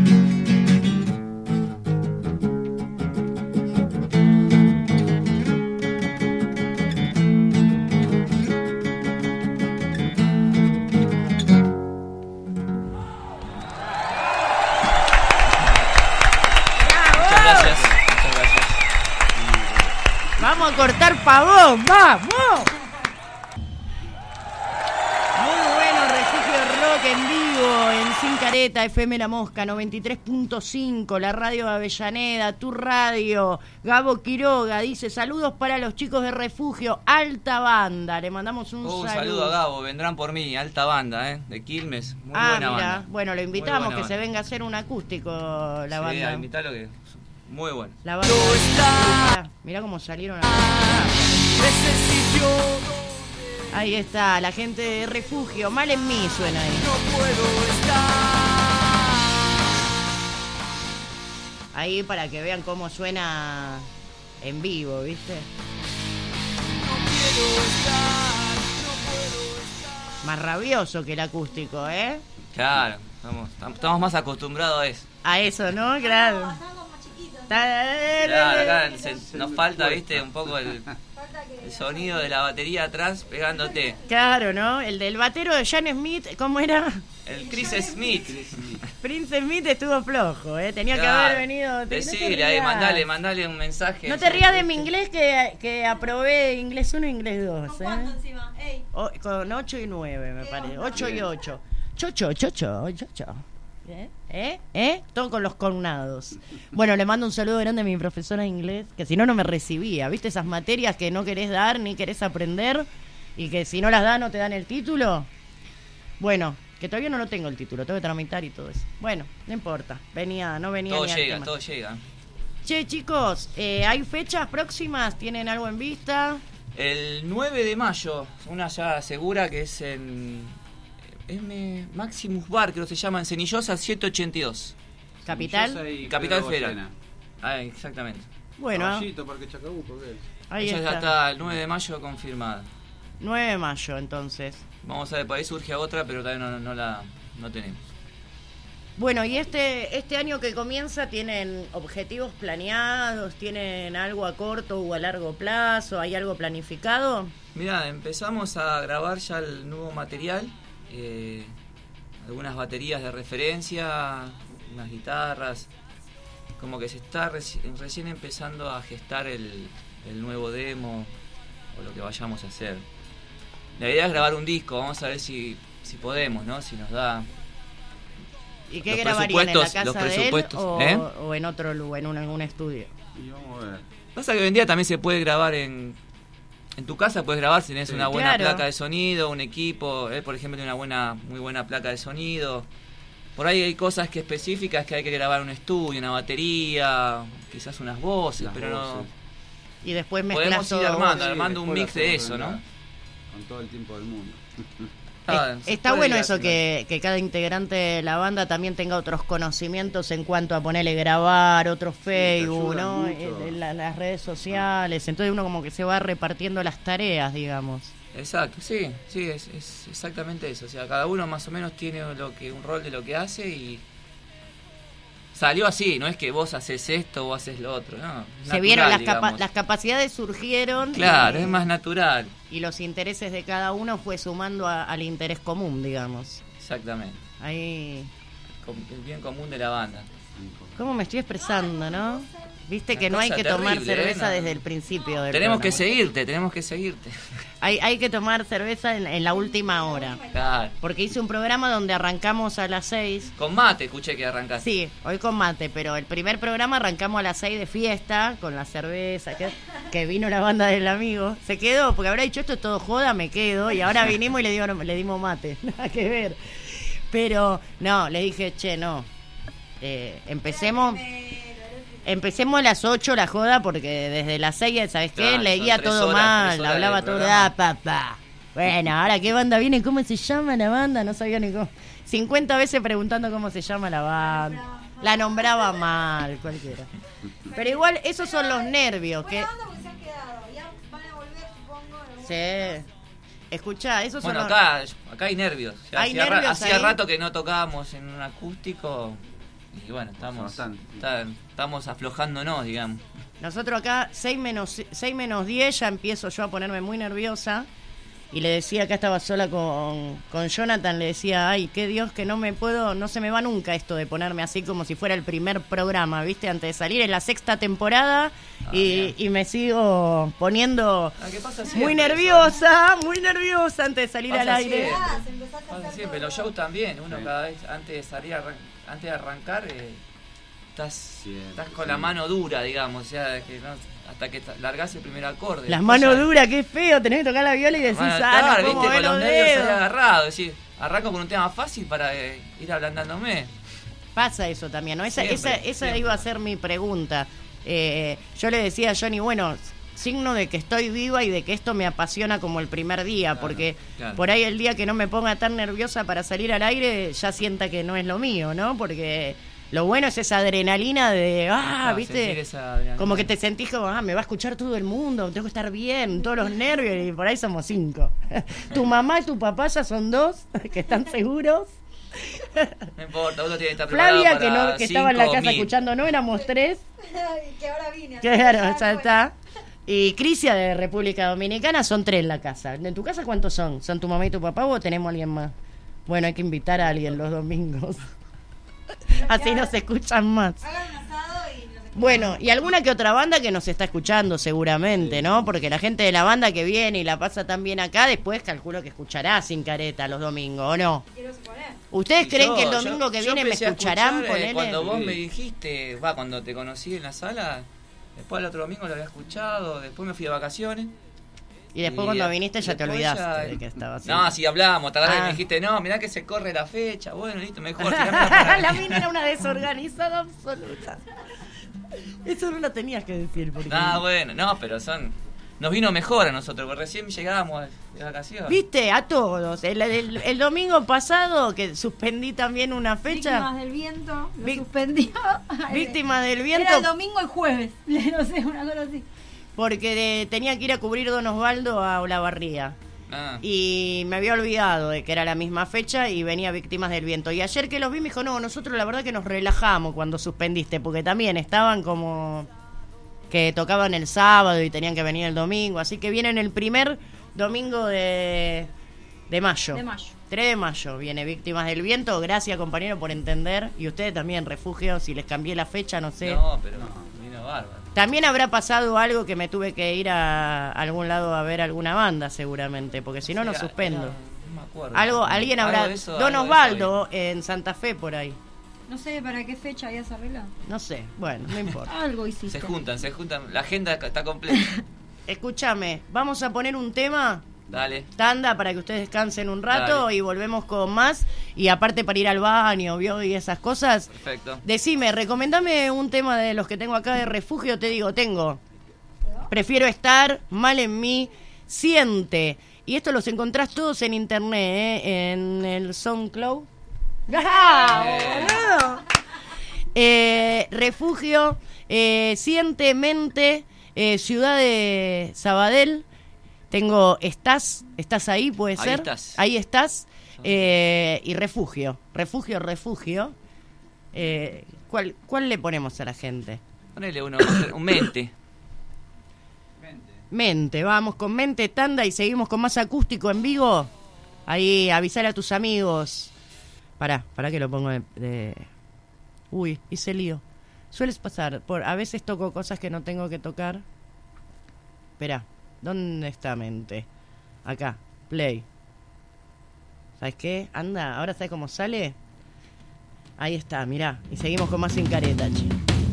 Muchas gracias. Muchas gracias. Vamos a cortar pavón, vamos. Muy bueno, Refugio Rock en vivo en Sin Careta, F M La Mosca, noventa y tres punto cinco, la radio de Avellaneda, tu radio. Gabo Quiroga dice, saludos para los chicos de Refugio, alta banda. Le mandamos un, Uh, un saludo. saludo a Gabo, vendrán por mí, alta banda, ¿eh? De Quilmes, muy ah, buena mira, banda. bueno, lo invitamos Muy que buena se venga a hacer un acústico la sí, banda. a invitarlo que muy bueno. La banda. Mirá, mirá cómo salieron a... Ahí está, la gente de Refugio, mal en mí suena ahí. No puedo estar. Ahí para que vean cómo suena en vivo, ¿viste? No quiero estar, no puedo estar. Más rabioso que el acústico, ¿eh? Claro, estamos, estamos más acostumbrados a eso. A eso, ¿no? Claro. Claro, acá se- nos falta, viste, un poco el, el sonido de la batería atrás pegándote. Claro, ¿no? El del batero de Jan Smith, ¿cómo era? El Chris Smith. Prince Smith estuvo flojo, ¿eh? Tenía que Claro. haber venido... no te Decile ahí, rías. mandale, mandale un mensaje. No te rías de mi inglés, que, que aprobé inglés uno e inglés dos, ¿eh? encima? Ey. O- con ocho y nueve, me parece. ocho y ocho. Chocho, chocho, chocho. ¿Eh? ¿Eh? ¿Eh? Todo con los connados. Bueno, le mando un saludo grande a mi profesora de inglés, que si no, no me recibía. ¿Viste esas materias que no querés dar ni querés aprender? Y que si no las da no te dan el título. Bueno, Que todavía no lo tengo el título, tengo que tramitar y todo eso. Bueno, no importa, venía, no venía Todo ni al llega, tema. todo llega. Che, chicos, eh, ¿hay fechas próximas? ¿Tienen algo en vista? El nueve de mayo, una ya segura que es en M Maximus Bar, creo que se llama, en Cenillosa setecientos ochenta y dos. ¿Capital? Capital Pedro Federal. Goyena. Ah, exactamente. Bueno. Caballito, Parque Chacabuco, ¿qué es? Ahí Ella está. ya está el nueve de mayo confirmada. nueve de mayo, entonces. Vamos a ver, por ahí surge otra, pero todavía no, no la no tenemos. Bueno, y este este año que comienza, ¿tienen objetivos planeados? ¿Tienen algo a corto o a largo plazo? ¿Hay algo planificado? Mirá, empezamos a grabar ya el nuevo material, eh, algunas baterías de referencia, unas guitarras, como que se está reci- recién empezando a gestar el, el nuevo demo o lo que vayamos a hacer. La idea es grabar un disco, vamos a ver si, si podemos, ¿no? Si nos da. ¿Y qué Los grabarían en la presupuestos- los casa de él presupuestos, o, ¿eh? o en otro lugar, en un, algún estudio? Y vamos a ver. Pasa que hoy en día también se puede grabar en en tu casa, puedes grabar si tenés Sí. una buena Claro. placa de sonido, un equipo, él por ejemplo tiene una buena, muy buena placa de sonido. Por ahí hay cosas que específicas que hay que grabar en un estudio, una batería, quizás unas voces, Las pero voces. Y después mezclas podemos ir todo. armando, Sí, armando un después mix lo de hacemos eso, en ¿no? la- Con todo el tiempo del mundo. Ah, Es- se Está puede bueno ir eso haciendo. que, que cada integrante de la banda también tenga otros conocimientos en cuanto a ponerle grabar, otros Facebook, ayudan ¿no? mucho. En- en la- las redes sociales. Entonces uno como que se va repartiendo las tareas, digamos. Exacto, sí, sí, es, es exactamente eso. O sea, cada uno más o menos tiene lo que un rol de lo que hace y salió así, no es que vos haces esto o haces lo otro, no. Se Natural, vieron, las, capa- digamos. las capacidades surgieron. Claro, y, es más natural, y los intereses de cada uno fue sumando a- al interés común, digamos. exactamente. Ahí... Com- El bien común de la banda. ¿Cómo me estoy expresando, no? Viste que Una no hay cosa que tomar terrible, cerveza ¿eh? No. desde el principio del Tenemos que programa. seguirte, tenemos que seguirte. Hay, hay que tomar cerveza en, en la última hora. Claro. Porque hice un programa donde arrancamos a las seis. Con mate escuché que arrancaste. Sí, hoy con mate, pero el primer programa arrancamos a las seis de fiesta, con la cerveza, que, que vino la banda del amigo. Se quedó, porque habrá dicho esto es todo joda, me quedo. Y ahora vinimos y le, digo, le dimos mate, nada que ver. Pero, no, le dije, che, no. Eh, empecemos... Empecemos a las ocho la joda porque desde las seis, ¿sabes qué? Claro, son Leía tres todo horas, mal, tres horas hablaba del todo, programa. ah, pa, pa. Bueno, ahora qué banda viene, ¿cómo se llama la banda? No sabía ni cómo. cincuenta veces preguntando cómo se llama la banda. La nombraba mal, cualquiera. Pero igual, esos son los nervios. que Sí. Escuchá, esos Bueno, son los... acá, acá hay nervios. Ya ¿Hay hacía ra- nervios hacía ahí? rato que no tocábamos en un acústico y bueno, estamos, Bastante. está- estamos aflojándonos, digamos. Nosotros acá, seis menos, seis menos diez, ya empiezo yo a ponerme muy nerviosa. Y le decía, acá estaba sola con, con Jonathan, le decía, ay, qué Dios que no me puedo, no se me va nunca esto de ponerme así como si fuera el primer programa, ¿viste? Antes de salir, es la sexta temporada y, y me sigo poniendo Ah, ¿qué pasa muy siempre nerviosa, muy nerviosa antes de salir Pasa al aire. siempre. Pasa siempre, los shows también, uno cada vez antes de salir, arran- antes de arrancar, eh, estás, estás con la mano dura, digamos, o sea, que no- hasta que ta- largás el primer acorde. Las Después manos ya- duras, qué feo, tenés que tocar la viola y decís, Bueno, ah, claro, no puedo viste, mover con los los nervios ahí dedos. agarrados, es decir, arranco con un tema fácil para eh, ir ablandándome. Pasa eso también, ¿no? Esa, Siempre, esa, esa siempre. iba a ser mi pregunta. Eh, yo le decía a Johnny, bueno, signo de que estoy viva y de que esto me apasiona como el primer día, porque claro. por ahí el día que no me ponga tan nerviosa para salir al aire, ya sienta que no es lo mío, ¿no? Porque lo bueno es esa adrenalina de, ah, Ah, ¿viste? sentir esa adrenalina. Como que te sentís como, ah, me va a escuchar todo el mundo, tengo que estar bien, todos los nervios, y por ahí somos cinco. Tu mamá y tu papá ya son dos, que están seguros. No importa, uno tiene que estar preparado Flavia, que, para no, que estaba en la cinco casa mil. escuchando, no éramos tres. que ahora vine. Claro, ya está. Y Crisia de República Dominicana, son tres en la casa. ¿En tu casa cuántos son? ¿Son tu mamá y tu papá o tenemos alguien más? Bueno, hay que invitar a alguien los domingos. Así nos escuchan más. Bueno, y alguna que otra banda que nos está escuchando seguramente, ¿no? Porque la gente de la banda que viene y la pasa tan bien acá, después calculo que escuchará Sin Careta los domingos, ¿o no? ¿Ustedes Y creen yo- que el yo- domingo que yo viene me empecé a escucharán? escuchar, eh, Ponele. Cuando vos Sí. me dijiste, va, cuando te conocí en la sala, después el otro domingo lo había escuchado, después me fui de vacaciones Y después Y, cuando eh, viniste ya te después olvidaste ya- de que estaba así. No, si hablamos, tardás y Ah. me dijiste, no, mirá que se corre la fecha. Bueno, listo, mejor. tirámela para La mí. mina era una desorganizada absoluta. Eso no lo tenías que decir. Porque... Ah, bueno, no, pero son. Nos vino mejor a nosotros, porque recién llegamos de vacaciones. Viste, a todos. El, el- el domingo pasado, que suspendí también una fecha. Víctimas del viento, lo Vic- suspendió. Víctimas del viento. Era el domingo y jueves, no sé, una cosa así. Porque de- tenía que ir a cubrir Don Osvaldo a Olavarría. Ah. Y me había olvidado de que era la misma fecha y venía Víctimas del Viento. Y ayer que los vi me dijo, no, nosotros la verdad que nos relajamos cuando suspendiste, porque también estaban como que tocaban el sábado y tenían que venir el domingo. Así que vienen el primer domingo de, de mayo. De mayo. tres de mayo viene Víctimas del Viento. Gracias, compañero, por entender. Y ustedes también, Refugio, si les cambié la fecha, no sé. No, pero vino bárbaro. También habrá pasado algo que me tuve que ir a algún lado a ver alguna banda, seguramente, porque si no, no Era- suspendo. era- no me acuerdo. Algo, alguien Algo habrá. de eso- Don algo de eso Osvaldo en Santa Fe por ahí. No sé para qué fecha habías arreglado. No sé, bueno, no importa. Algo hiciste. Se juntan, se juntan. La agenda está completa. Escúchame, vamos a poner un tema, Dale. tanda, para que ustedes descansen un rato Dale. y volvemos con más. Y aparte para ir al baño, ¿vio? Y esas cosas. Perfecto. Decime, recomendame un tema de los que tengo acá de Refugio. Te digo, tengo Prefiero estar, Mal en mí, Siente. Y esto los encontrás todos en internet, ¿eh? En el SoundCloud. ¡Ah, boludo! Eh, Refugio, eh, Siente, Mente, eh, Ciudad de Sabadell. Tengo Estás, Estás ahí, puede Ahí ser. estás. Ahí estás. Eh, y Refugio, Refugio, Refugio. Eh, ¿cuál, ¿Cuál le ponemos a la gente? Ponele uno, un mente. Mente, vamos con Mente, tanda y seguimos con más acústico en vivo. Ahí, avisar a tus amigos. Pará, pará que lo pongo de... de... Uy, hice lío. Sueles pasar por... A veces toco cosas que no tengo que tocar. Esperá, ¿dónde está Mente? Acá, play. ¿Sabes qué? Anda, ¿ahora sabes cómo sale? Ahí está, mirá. Y seguimos con más Sin Careta, che.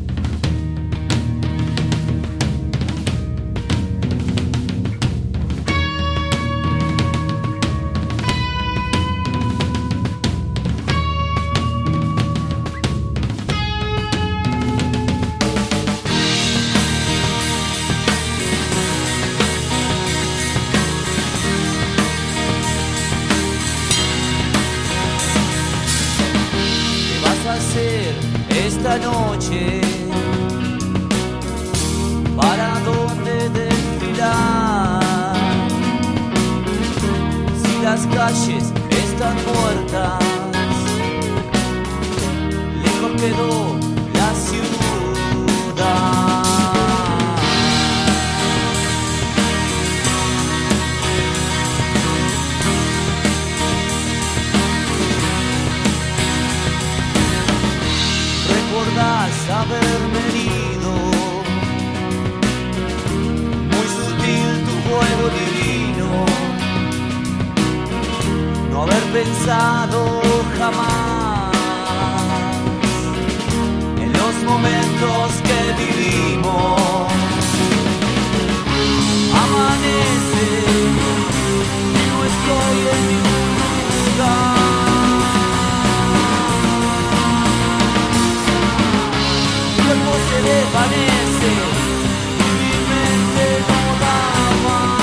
¿Qué vas a hacer esta noche? ¿Para dónde desfilar? Si las calles están muertas, lejos quedó la ciudad. Recordás haberme herido, muy sutil tu juego divino, no haber pensado jamás en los momentos que vivimos. Amanece y no estoy en ningún lugar. Mi cuerpo se desvanece y mi mente no da más.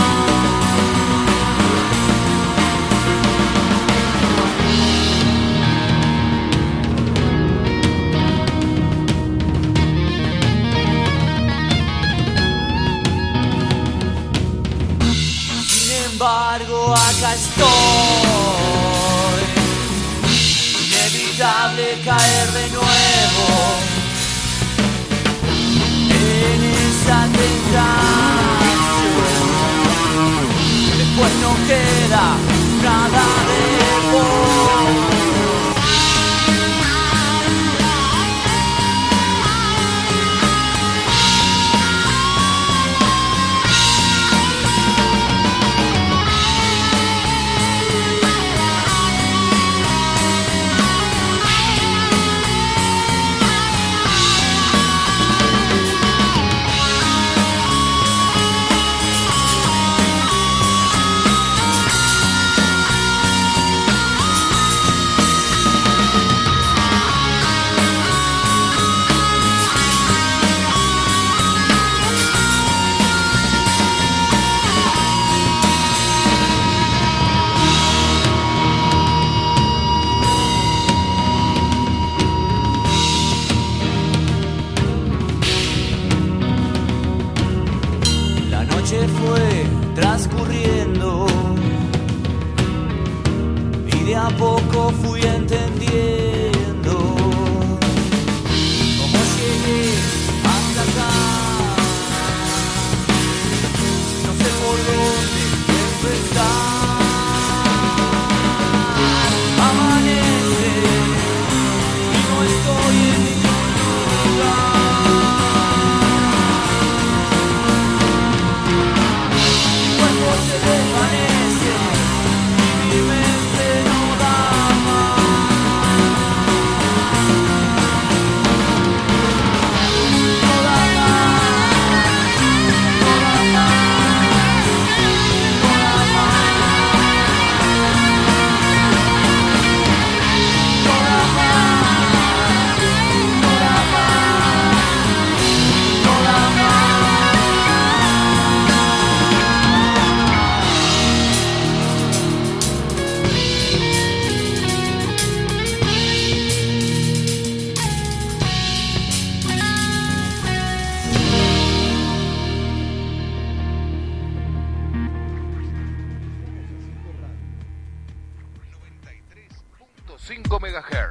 Sin embargo, acá estoy, inevitable caer de nuevo en esa tentación. Después no queda nada de vos.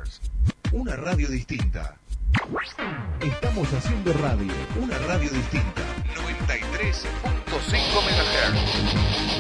megahertz. Una radio distinta. Estamos haciendo radio. Una radio distinta. noventa y tres punto cinco megahertz.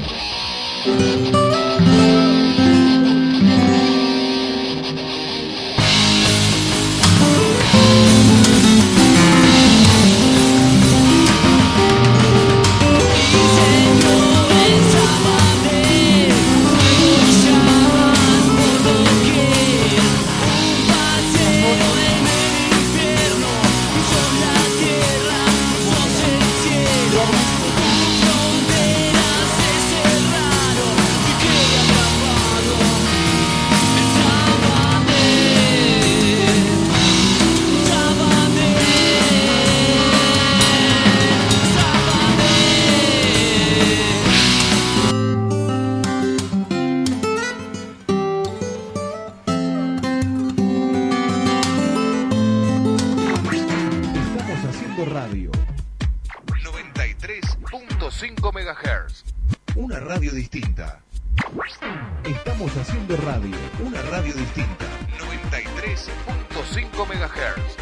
Radio noventa y tres punto cinco megahertz. Una radio distinta. Estamos haciendo radio. Una radio distinta. noventa y tres punto cinco megahertz.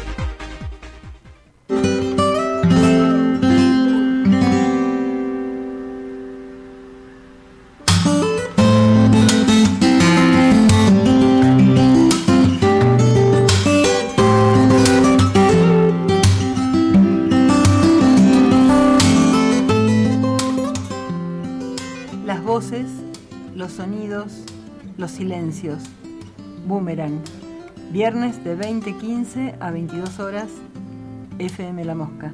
Voces, los sonidos, los silencios. Boomerang. Viernes de veinte quince a veintidós horas. F M La Mosca.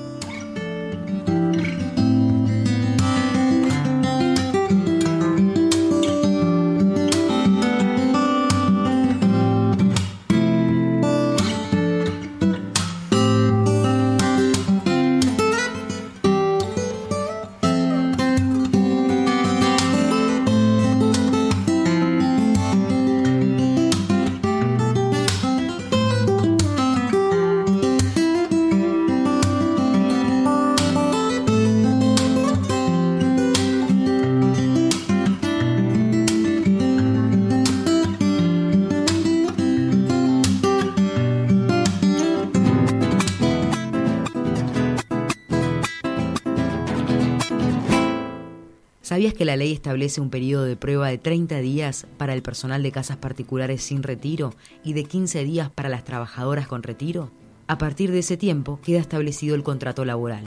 ¿Sabías que la ley establece un periodo de prueba de treinta días para el personal de casas particulares sin retiro y de quince días para las trabajadoras con retiro? A partir de ese tiempo queda establecido el contrato laboral.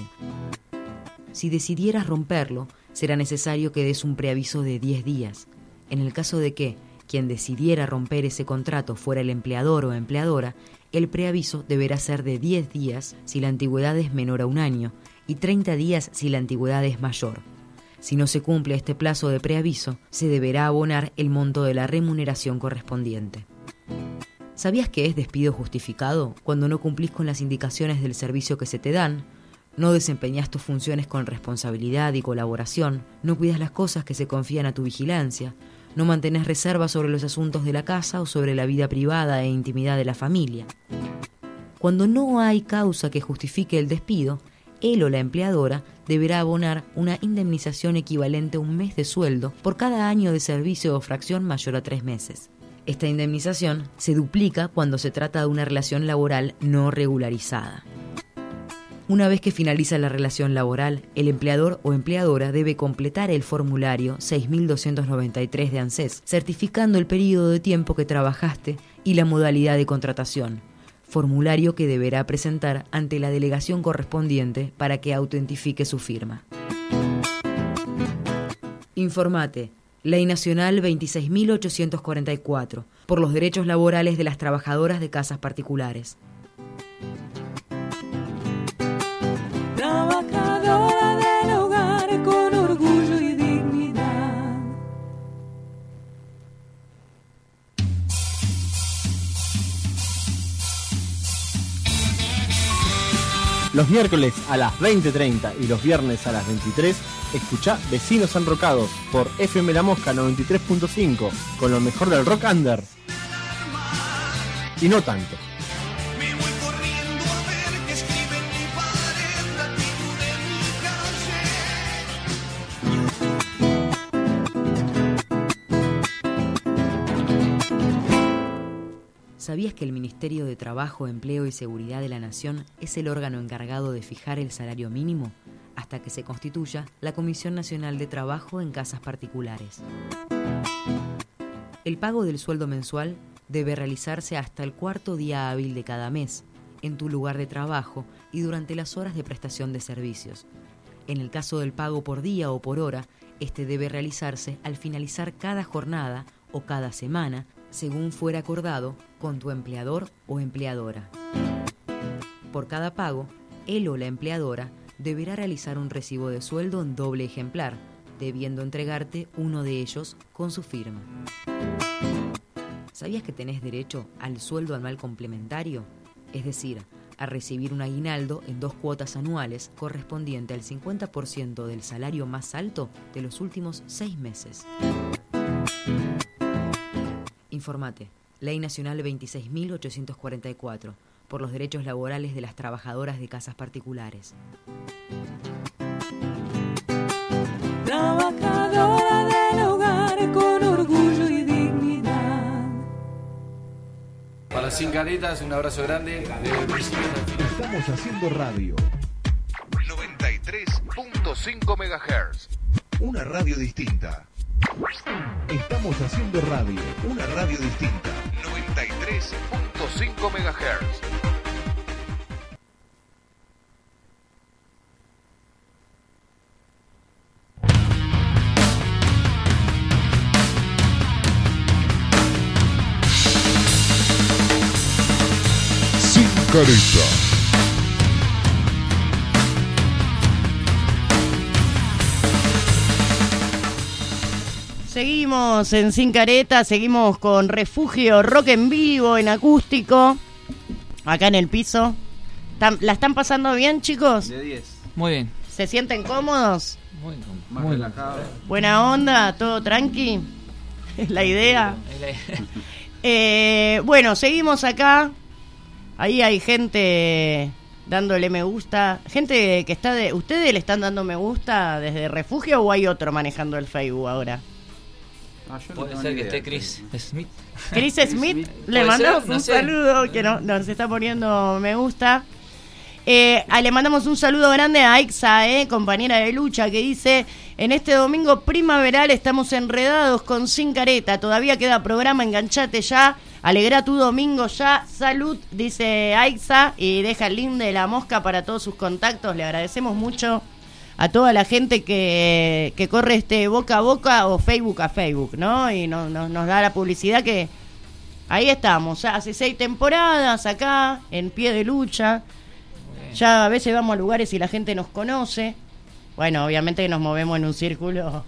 Si decidieras romperlo, será necesario que des un preaviso de diez días. En el caso de que quien decidiera romper ese contrato fuera el empleador o empleadora, el preaviso deberá ser de diez días si la antigüedad es menor a un año y treinta días si la antigüedad es mayor. Si no se cumple este plazo de preaviso, se deberá abonar el monto de la remuneración correspondiente. ¿Sabías que es despido justificado cuando no cumplís con las indicaciones del servicio que se te dan? No desempeñás tus funciones con responsabilidad y colaboración, no cuidas las cosas que se confían a tu vigilancia, no mantenés reservas sobre los asuntos de la casa o sobre la vida privada e intimidad de la familia. Cuando no hay causa que justifique el despido, él o la empleadora deberá abonar una indemnización equivalente a un mes de sueldo por cada año de servicio o fracción mayor a tres meses. Esta indemnización se duplica cuando se trata de una relación laboral no regularizada. Una vez que finaliza la relación laboral, el empleador o empleadora debe completar el formulario seis mil doscientos noventa y tres de ANSES, certificando el periodo de tiempo que trabajaste y la modalidad de contratación. Formulario que deberá presentar ante la delegación correspondiente para que autentifique su firma. Informate. Ley Nacional veintiséis mil ochocientos cuarenta y cuatro, por los derechos laborales de las trabajadoras de casas particulares. Trabajadora del hogar con orgullo y dignidad. Los miércoles a las veinte treinta y los viernes a las veintitrés, escuchá Vecinos Enrocados por F M La Mosca noventa y tres punto cinco, con lo mejor del rock under. Y no tanto. ¿Sabías que el Ministerio de Trabajo, Empleo y Seguridad de la Nación es el órgano encargado de fijar el salario mínimo hasta que se constituya la Comisión Nacional de Trabajo en Casas Particulares? El pago del sueldo mensual debe realizarse hasta el cuarto día hábil de cada mes, en tu lugar de trabajo y durante las horas de prestación de servicios. En el caso del pago por día o por hora, este debe realizarse al finalizar cada jornada o cada semana, según fuera acordado con tu empleador o empleadora. Por cada pago, él o la empleadora deberá realizar un recibo de sueldo en doble ejemplar, debiendo entregarte uno de ellos con su firma. ¿Sabías que tenés derecho al sueldo anual complementario? Es decir, a recibir un aguinaldo en dos cuotas anuales correspondiente al cincuenta por ciento del salario más alto de los últimos seis meses. Informate. Ley Nacional veintiséis mil ochocientos cuarenta y cuatro, por los derechos laborales de las trabajadoras de casas particulares. Trabajadora del hogar con orgullo y dignidad. Para Sin Caretas, un abrazo grande desde el principio hasta el final. Estamos haciendo radio. noventa y tres punto cinco megahertz. Una radio distinta. Estamos haciendo radio. Una radio distinta. noventa y tres punto cinco megahertz. Sin Careta. Seguimos en Sin Careta, seguimos con Refugio Rock en vivo, en acústico, acá en el piso. ¿La están pasando bien, chicos? De diez. Muy bien. ¿Se sienten cómodos? Muy cómodo. Más Muy relajado. ¿Buena onda? ¿Todo tranqui? ¿Es la idea? Eh, bueno, seguimos acá. Ahí hay gente dándole me gusta. Gente que está de... ¿Ustedes le están dando me gusta desde Refugio o hay otro manejando el Facebook ahora? Ah, yo no Puede tengo ser ni que idea. esté Chris Smith. Chris Smith, le ¿Puede mandamos ser? No un sé. saludo que no, nos está poniendo me gusta. Eh, ah, le mandamos un saludo grande a Aixa, eh, compañera de lucha, que dice: en este domingo primaveral estamos enredados con Sin Careta, todavía queda programa, enganchate ya, alegra tu domingo ya, salud, dice Aixa, y deja el link de La Mosca para todos sus contactos. Le agradecemos mucho a toda la gente que, que corre este boca a boca o Facebook a Facebook, ¿no? Y no, no, nos da la publicidad que ahí estamos, hace seis temporadas acá, en pie de lucha. Ya a veces vamos a lugares y la gente nos conoce. Bueno, obviamente que nos movemos en un círculo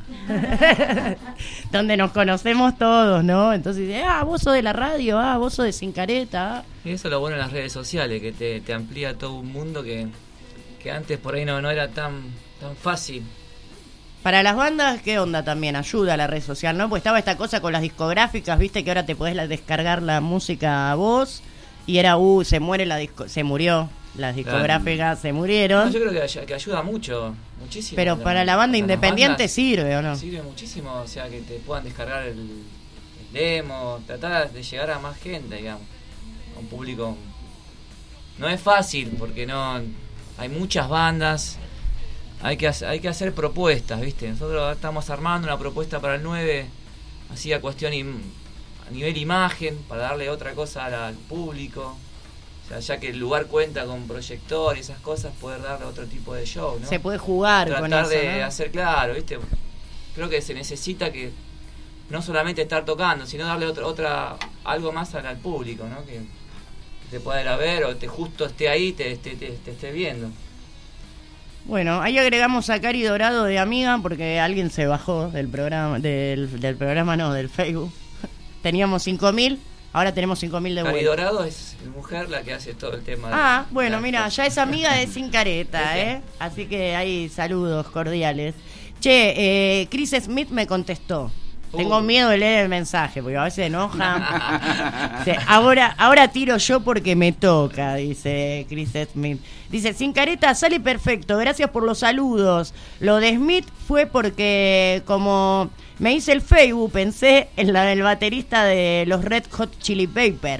donde nos conocemos todos, ¿no? Entonces, ah, vos sos de la radio, ah, vos sos de Sin Careta. Y eso es lo bueno en las redes sociales, que te, te amplía todo un mundo que, que antes por ahí no, no era tan, tan fácil. Para las bandas, ¿qué onda también? Ayuda a la red social, ¿no? Pues estaba esta cosa con las discográficas, viste, que ahora te podés la- descargar la música a vos y era, uh, se muere la disco, se murió. Las discográficas se murieron. No, yo creo que, ay- que ayuda mucho, muchísimo. Pero para la banda para las independiente bandas sirve, ¿o no? Sirve muchísimo, o sea, que te puedan descargar el, el demo, tratar de llegar a más gente, digamos, a un público. No es fácil, porque no hay muchas bandas, hay que, hacer- hay que hacer propuestas, ¿viste? Nosotros estamos armando una propuesta para el nueve, así a cuestión im- a nivel imagen, para darle otra cosa al, al público. O sea, ya que el lugar cuenta con proyector y esas cosas, poder darle otro tipo de show, ¿no? Se puede jugar Tratar con eso, de ¿no? hacer claro, ¿viste? Creo que se necesita que no solamente estar tocando, sino darle otra, otra algo más al, al público, ¿no? Que, que te pueda ir a ver o te justo esté ahí, te, te, te, te esté viendo. Bueno, ahí agregamos a Cari Dorado de amiga porque alguien se bajó del programa, del, del programa no, del Facebook. Teníamos cinco mil, ahora tenemos cinco mil de Cari vuelta. Dorado es mi mujer la que hace todo el tema de... Ah, bueno, la- mira, ya es amiga de Sin Careta, ¿eh? Así que ahí saludos cordiales. Che, eh, Chris Smith me contestó. Tengo Uh. miedo de leer el mensaje porque a veces enoja. Dice, ahora, ahora tiro yo porque me toca, dice Chris Smith. Dice, Sin Careta sale perfecto, gracias por los saludos. Lo de Smith fue porque como me hice el Facebook, pensé en la del baterista de los Red Hot Chili Peppers.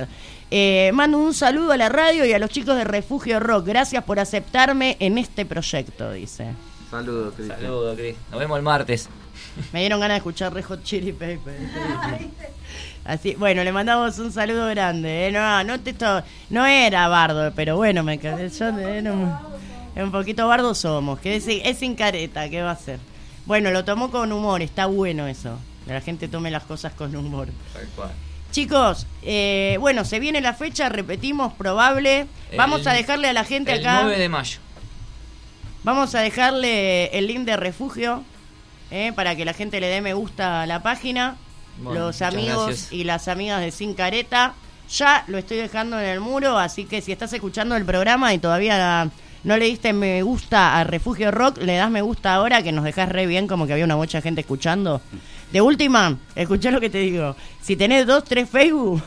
Eh, mando un saludo a la radio y a los chicos de Refugio Rock. Gracias por aceptarme en este proyecto, dice. Saludos, Cris. Saludos, Cris. Nos vemos el martes. Me dieron ganas de escuchar Red Hot Chili Peppers. Así, bueno, le mandamos un saludo grande. ¿eh? No, no, te esto, no era bardo, pero bueno, me quedé yo era un, un poquito bardo somos. Que es, es sin careta, ¿qué va a hacer? Bueno, lo tomó con humor, está bueno eso. Que la gente tome las cosas con humor. Tal cual. Chicos, eh, bueno, se viene la fecha, repetimos, probable. Vamos El- a dejarle a la gente el acá. nueve de mayo. Vamos a dejarle el link de Refugio eh, para que la gente le dé me gusta a la página. Bueno, Los muchas amigos gracias. y las amigas de Sin Careta. Ya lo estoy dejando en el muro, así que si estás escuchando el programa y todavía no le diste me gusta a Refugio Rock, le das me gusta ahora, que nos dejás re bien, como que había una mucha gente escuchando. De última, escuchá lo que te digo. Si tenés dos, tres Facebook,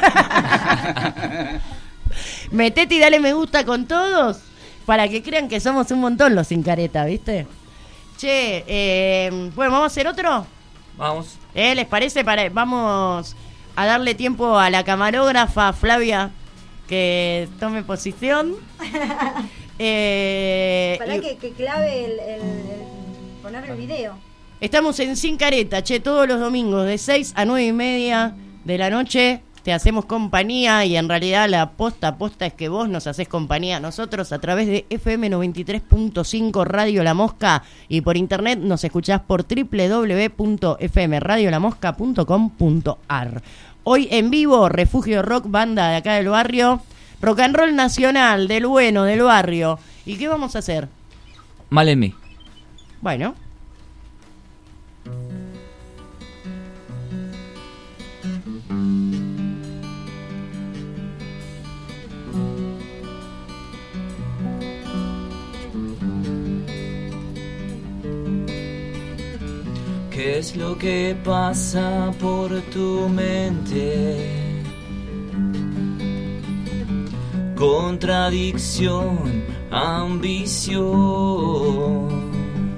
metete y dale me gusta con todos para que crean que somos un montón los Sin Careta, ¿viste? Che, eh, bueno, ¿vamos a hacer otro? Vamos. ¿Eh? ¿Les parece? Para, vamos a darle tiempo a la camarógrafa Flavia que tome posición. Eh, Para y- que, que clave el, el- el- poner el video. Estamos en Sin Careta, che, todos los domingos de seis a nueve y media de la noche. Te hacemos compañía y en realidad la posta posta es que vos nos hacés compañía a nosotros a través de F M noventa y tres punto cinco Radio La Mosca y por internet nos escuchás por doble u doble u doble u punto f m radio la mosca punto com punto a r. Hoy en vivo, Refugio Rock, banda de acá del barrio, rock and roll nacional, del bueno, del barrio. ¿Y qué vamos a hacer? Mal en mí. Bueno. ¿Qué es lo que pasa por tu mente? Contradicción, ambición.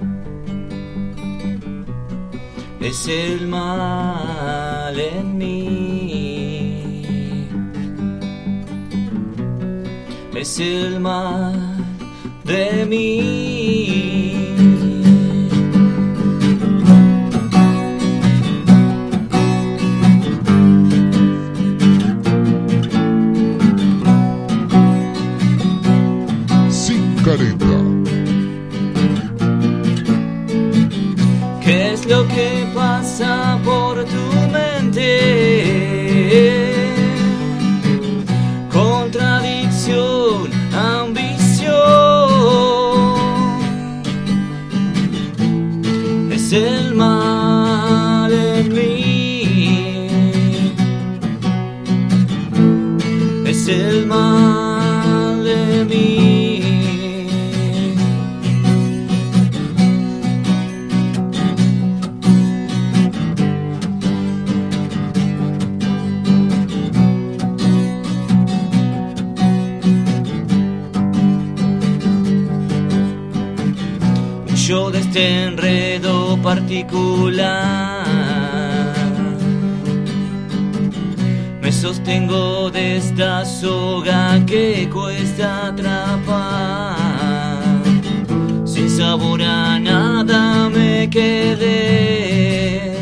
Es el mal en mí. Es el mal de mí. Sin Careta. ¿Qué es lo que pasa por tu mente? Contradicción, ambición. Es el mal en mí. Es el mal de mí. Yo de este enredo particular me sostengo de esta soga que cuesta atrapar. Sin sabor a nada me quedé.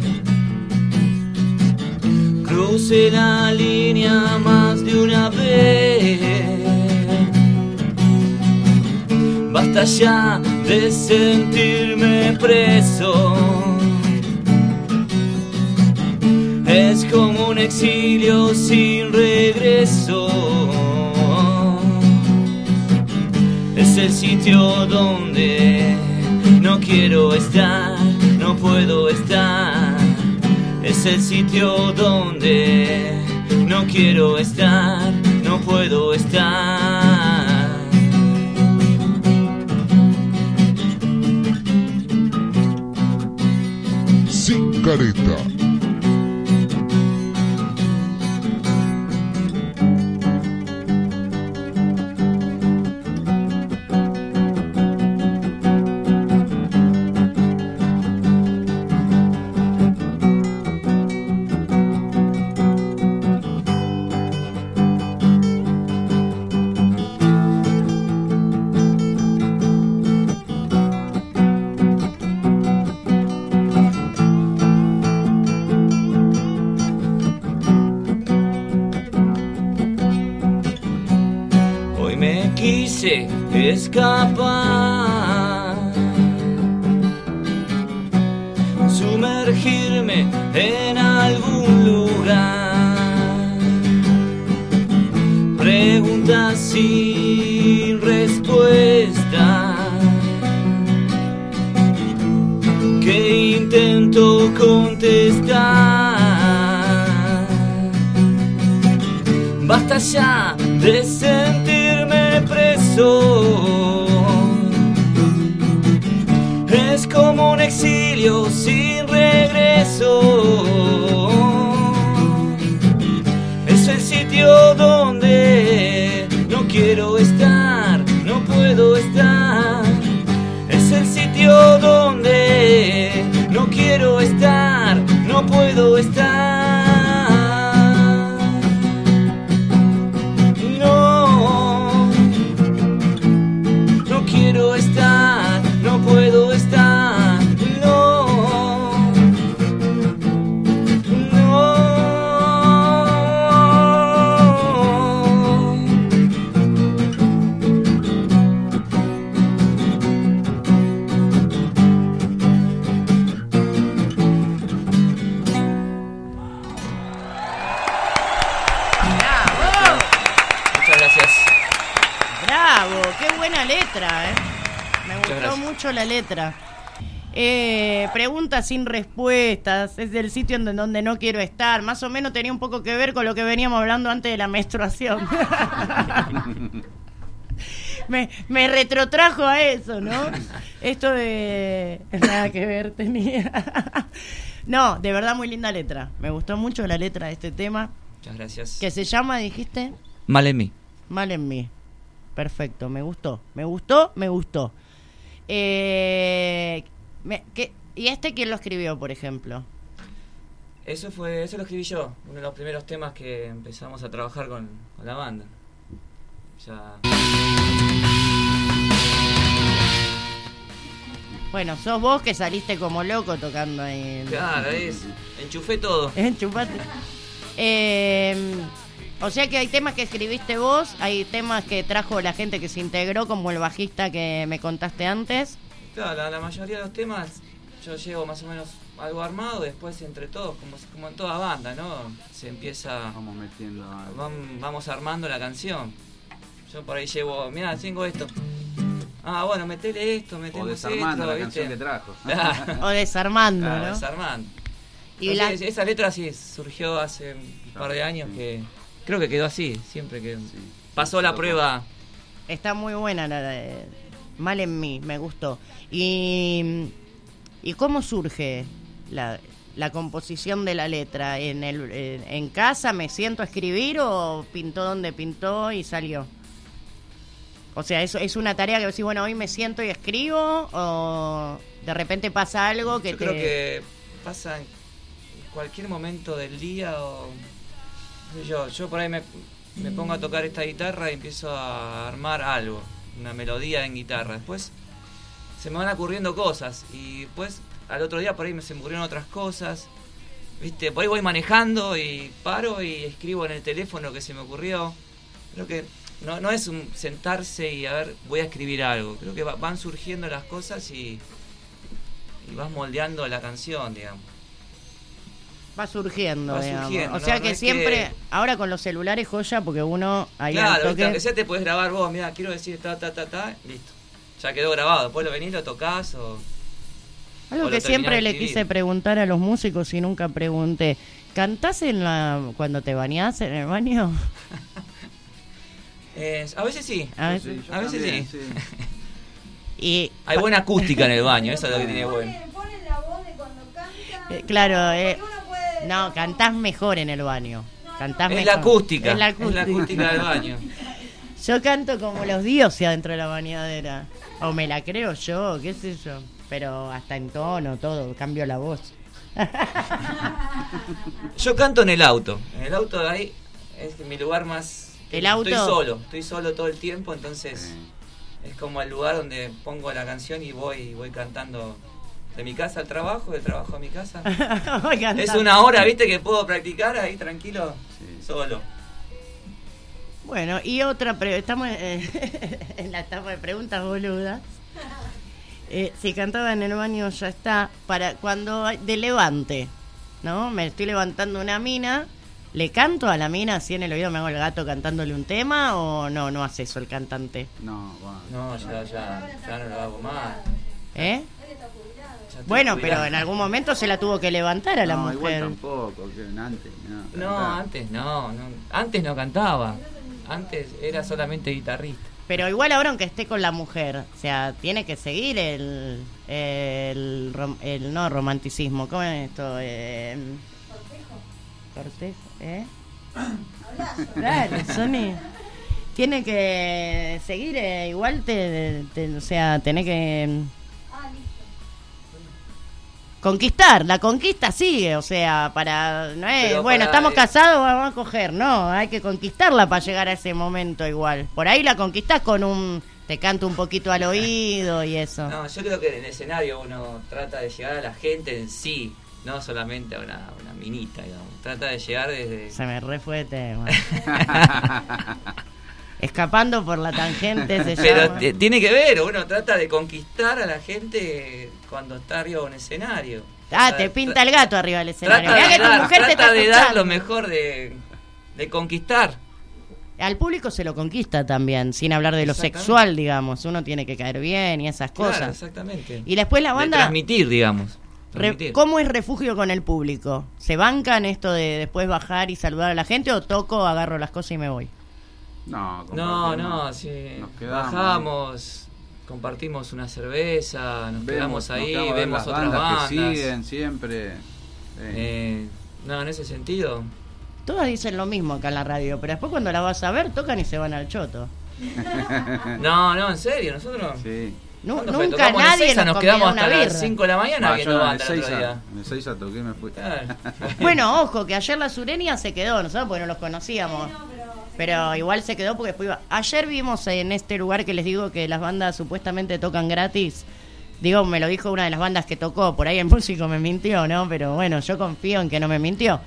Crucé la línea más de una vez. Basta ya de sentirme preso. Es como un exilio sin regreso. Es el sitio donde no quiero estar, no puedo estar. Es el sitio donde no quiero estar, no puedo estar. Sin Careta. quise escapar, sumergirme en algún lugar, preguntas sin respuesta que intento contestar. Basta ya de sentirme preso, es como un exilio sin regreso. Es el sitio donde no quiero estar, no puedo estar. Es el sitio donde no quiero estar, no puedo estar. No, no quiero estar, no puedo estar. No, no. Letra, ¿eh? Me gustó mucho la letra. Eh, preguntas sin respuestas, es el sitio en donde no quiero estar. Más o menos tenía un poco que ver con lo que veníamos hablando antes de la menstruación. me, me retrotrajo a eso, ¿no? Esto de... Nada que ver tenía. No, de verdad muy linda letra. Me gustó mucho la letra de este tema. Muchas gracias. ¿Qué se llama, dijiste? Mal en mí. Mal en mí. Perfecto, me gustó, me gustó, me gustó. Eh, me, ¿qué, ¿Y este quién lo escribió, por ejemplo? Eso fue, eso lo escribí yo, uno de los primeros temas que empezamos a trabajar con, con la banda. Ya... Bueno, sos vos que saliste como loco tocando ahí. En... Claro, es, enchufé todo. Enchufate. Eh... O sea que hay temas que escribiste vos, hay temas que trajo la gente que se integró, como el bajista que me contaste antes. Claro, la, la mayoría de los temas yo llevo más o menos algo armado, después entre todos, como, como en toda banda, ¿no? Se empieza... Vamos metiendo algo. Vamos, vamos armando la canción. Yo por ahí llevo, mirá, tengo esto. Ah, bueno, metele esto, metele esto. O desarmando esto, la ¿viste? canción que trajo. O desarmando, claro, ¿no? Desarmando. Y no la... sé, esa letra sí surgió hace un par de años que... Creo que quedó así, siempre que sí, pasó la prueba. Está muy buena la de Mal en mí, me gustó. ¿Y, y cómo surge la, la composición de la letra? ¿En, el, en, ¿En casa me siento a escribir o pintó donde pintó y salió? O sea, ¿es, es una tarea que decís, bueno, hoy me siento y escribo? ¿O de repente pasa algo que Yo te...? creo que pasa en cualquier momento del día o... Yo, yo por ahí me, me pongo a tocar esta guitarra y empiezo a armar algo, una melodía en guitarra. Después se me van ocurriendo cosas y después al otro día por ahí me se me ocurrieron otras cosas. ¿Viste? Por ahí voy manejando y paro y escribo en el teléfono que se me ocurrió. Creo que no, no es un sentarse y a ver, voy a escribir algo. Creo que va, van surgiendo las cosas y, y vas moldeando la canción, digamos. Va surgiendo, Va digamos. surgiendo, O sea no, que no es siempre, que... ahora con los celulares joya, porque uno ahí claro, al toque... ¿viste? Aunque sea te puedes grabar vos, mira, quiero decir ta, ta, ta, ta, listo. Ya quedó grabado, después lo venís, lo tocás o... Algo o que lo siempre terminás de le escribir. quise preguntar a los músicos y nunca pregunté. ¿Cantás en la cuando te bañás en el baño? Eh, a veces sí, a veces, a veces también, sí. sí. Y hay buena acústica en el baño, eso es lo que tiene bueno. Ponen la voz de cuando canta. eh, claro, eh, no, cantás mejor en el baño. Cantás Es mejor. la acústica, Es la es la acústica, acústica del baño. Yo canto como los dioses adentro de la bañadera. O me la creo yo, qué sé yo. Pero hasta en tono, todo, cambio la voz. Yo canto en el auto. En el auto de ahí es mi lugar más... ¿El auto? Estoy solo, estoy solo todo el tiempo, entonces es como el lugar donde pongo la canción y voy voy cantando de mi casa al trabajo, del trabajo a mi casa. Es una hora, viste, que puedo practicar ahí tranquilo, solo. Bueno, y otra, pre- estamos eh, en la etapa de preguntas boludas. Eh, si cantaba en el baño ya está, para cuando hay- de levante, ¿no? Me estoy levantando una mina, ¿le canto a la mina así en el oído, me hago el gato cantándole un tema o no, no hace eso el cantante? No, bueno. No, ya, ya, ya no lo hago más. ¿Eh? Ya estoy Bueno, jubilado. pero en algún momento se la tuvo que levantar a la no, igual mujer. tampoco, que antes. No, No, cantaba. antes no, no, antes no cantaba. Antes era solamente guitarrista. Pero igual ahora aunque esté con la mujer, o sea, tiene que seguir el el, rom- el no romanticismo, ¿cómo es esto? Eh, cortejo, ¿eh? Dale, Sony. Tiene que seguir eh, igual te, te- o sea, tenés que conquistar, la conquista sigue, o sea, para no es, Pero bueno, para- estamos casados, vamos a coger, no, hay que conquistarla para llegar a ese momento igual. Por ahí la conquistás con un te canto un poquito al oído y eso. No, yo creo que en el escenario uno trata de llegar a la gente en sí, no solamente a una, una minita, digamos. Trata de llegar desde... Se me re fue de tema. Escapando por la tangente se Pero llama. t- tiene que ver, uno trata de conquistar a la gente cuando está arriba de un escenario. Ah, Trata te de- pinta el gato arriba del escenario. Trata Mirá de que tu dar, mujer te trata está de dar escuchando. lo mejor de, de conquistar. Al público se lo conquista también, sin hablar de lo Exactamente. sexual, digamos. Uno tiene que caer bien y esas Claro, cosas. exactamente. Y después la De banda... transmitir, digamos. Re- Transmitir. ¿Cómo es refugio con el público? ¿Se bancan esto de después bajar y saludar a la gente o toco, agarro las cosas y me voy? No, No, compartimos. no, sí. Nos quedamos Bajamos, compartimos una cerveza, nos quedamos nos ahí, quedamos a ver vemos las otras bandas bandas. que siguen siempre. Sí. Eh, no, en ese sentido. Todas dicen lo mismo acá en la radio, pero después cuando la vas a ver tocan y se van al choto. No, no, en serio, nosotros. Sí. Nu- ¿Cuándo fue? nunca Tocamos en nadie Ezeiza, nos nos quedamos convida hasta una las birra. cinco de la mañana Ah, viendo yo en el banda el otro Ezeiza, día. en el Ezeiza toqué y me fui. Bueno, ojo, que ayer la Sureña se quedó, nosotros porque no los conocíamos. Pero igual se quedó porque después iba. Ayer vimos en este lugar que les digo que las bandas supuestamente tocan gratis. Digo, me lo dijo una de las bandas que tocó. Por ahí el músico me mintió, ¿no? Pero bueno, yo confío en que no me mintió.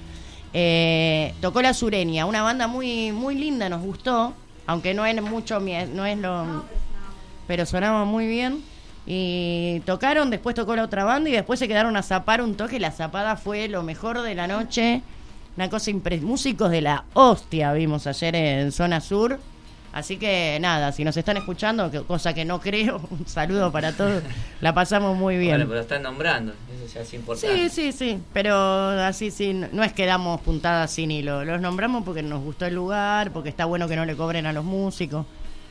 Eh, tocó la Sureña, una banda muy muy linda, nos gustó. Aunque no es mucho, mi- no es lo. Pero sonaba muy bien. Y tocaron, después tocó la otra banda y después se quedaron a zapar un toque. La zapada fue lo mejor de la noche. Una cosa impresionante. Músicos de la hostia vimos ayer en Zona Sur. Así que nada, si nos están escuchando, que- cosa que no creo, un saludo para todos. La pasamos muy bien. Bueno, pero están nombrando, eso ya es importante. Sí, sí, sí, pero así sí, no es que damos puntadas sin hilo. Los nombramos porque nos gustó el lugar, porque está bueno que no le cobren a los músicos.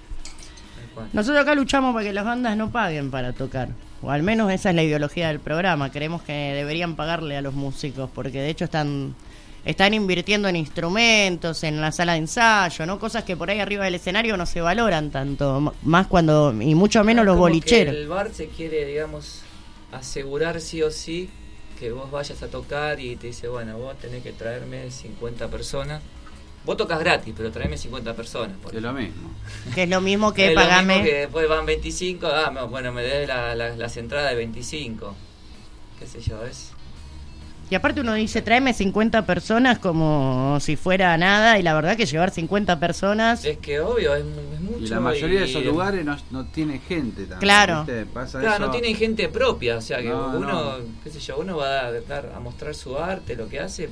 Nosotros acá luchamos para que las bandas no paguen para tocar. O al menos esa es la ideología del programa. Creemos que deberían pagarle a los músicos, porque de hecho están están invirtiendo en instrumentos, en la sala de ensayo, ¿no? Cosas que por ahí arriba del escenario no se valoran tanto, m- más cuando y mucho menos los Como bolicheros. que el bar se quiere, digamos, asegurar sí o sí que vos vayas a tocar y te dice, bueno, vos tenés que traerme cincuenta personas. Vos tocas gratis, pero traeme cincuenta personas. Es lo mismo. Que es lo mismo que es lo pagarme. mismo que después van veinticinco, ah, no, bueno, me dé la, la, las entradas de veinticinco. Qué sé yo, ¿ves? Y aparte uno dice, tráeme cincuenta personas como si fuera nada, y la verdad que llevar cincuenta personas... Es que obvio, es, mu- es mucho. Y la mayoría de y- esos lugares no, no tiene gente también. Claro. ¿viste? Pasa Claro, eso. no tienen gente propia, o sea que No, uno, no. qué sé yo, uno va a dar a mostrar su arte, lo que hace,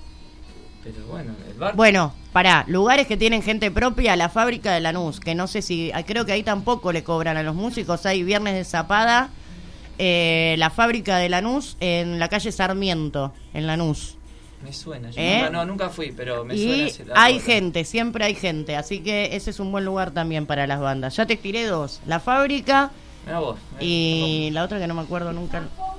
pero bueno, el bar... Bueno, pará, lugares que tienen gente propia, la fábrica de Lanús, que no sé si, ah, creo que ahí tampoco le cobran a los músicos, hay viernes de zapada, eh, la fábrica de Lanús en la calle Sarmiento, en Lanús. Me suena, yo ¿Eh? nunca, no, nunca fui, pero me suena Y ese- la hay bola. gente, siempre hay gente, así que ese es un buen lugar también para las bandas. Ya te tiré dos, la fábrica Mirá vos, y la otra que no me acuerdo nunca.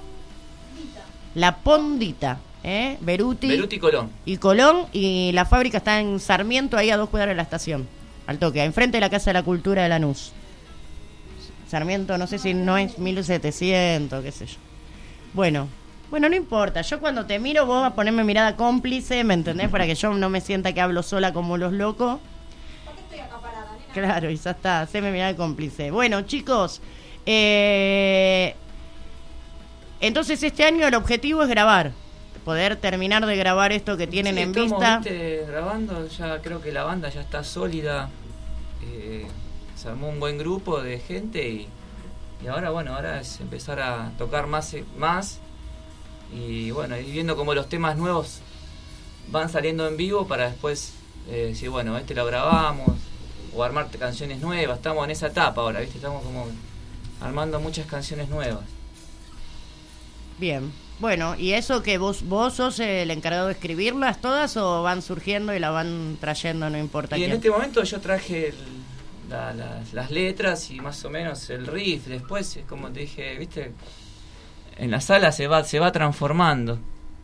La Pondita, ¿eh? Beruti. Beruti Colón. Y Colón, y la fábrica está en Sarmiento, ahí a dos cuadras de la estación, al toque, enfrente de la Casa de la Cultura de Lanús. Sarmiento, no sé si no es mil setecientos, qué sé yo. Bueno, bueno, no importa, yo cuando te miro vos vas a ponerme mirada cómplice, ¿me entendés? Para que yo no me sienta que hablo sola como los locos. Claro, y ya está, haceme mirada cómplice. Bueno, chicos, eh... entonces este año el objetivo es grabar. poder terminar de grabar esto que tienen Sí, en estamos, vista. viste, grabando, ya creo que la banda ya está sólida. Eh, se armó un buen grupo de gente y, y ahora, bueno, ahora es empezar a tocar más, más y bueno, ir viendo cómo los temas nuevos van saliendo en vivo para después eh, decir, bueno, este lo grabamos o armar canciones nuevas. Estamos en esa etapa ahora, ¿viste? Estamos como armando muchas canciones nuevas. Bien. Bueno, ¿y eso que vos vos sos el encargado de escribirlas todas o van surgiendo y la van trayendo, no importa Y quién? en este momento yo traje el, la, las, las letras y más o menos el riff. Después, como te dije, ¿viste? En la sala se va se va transformando.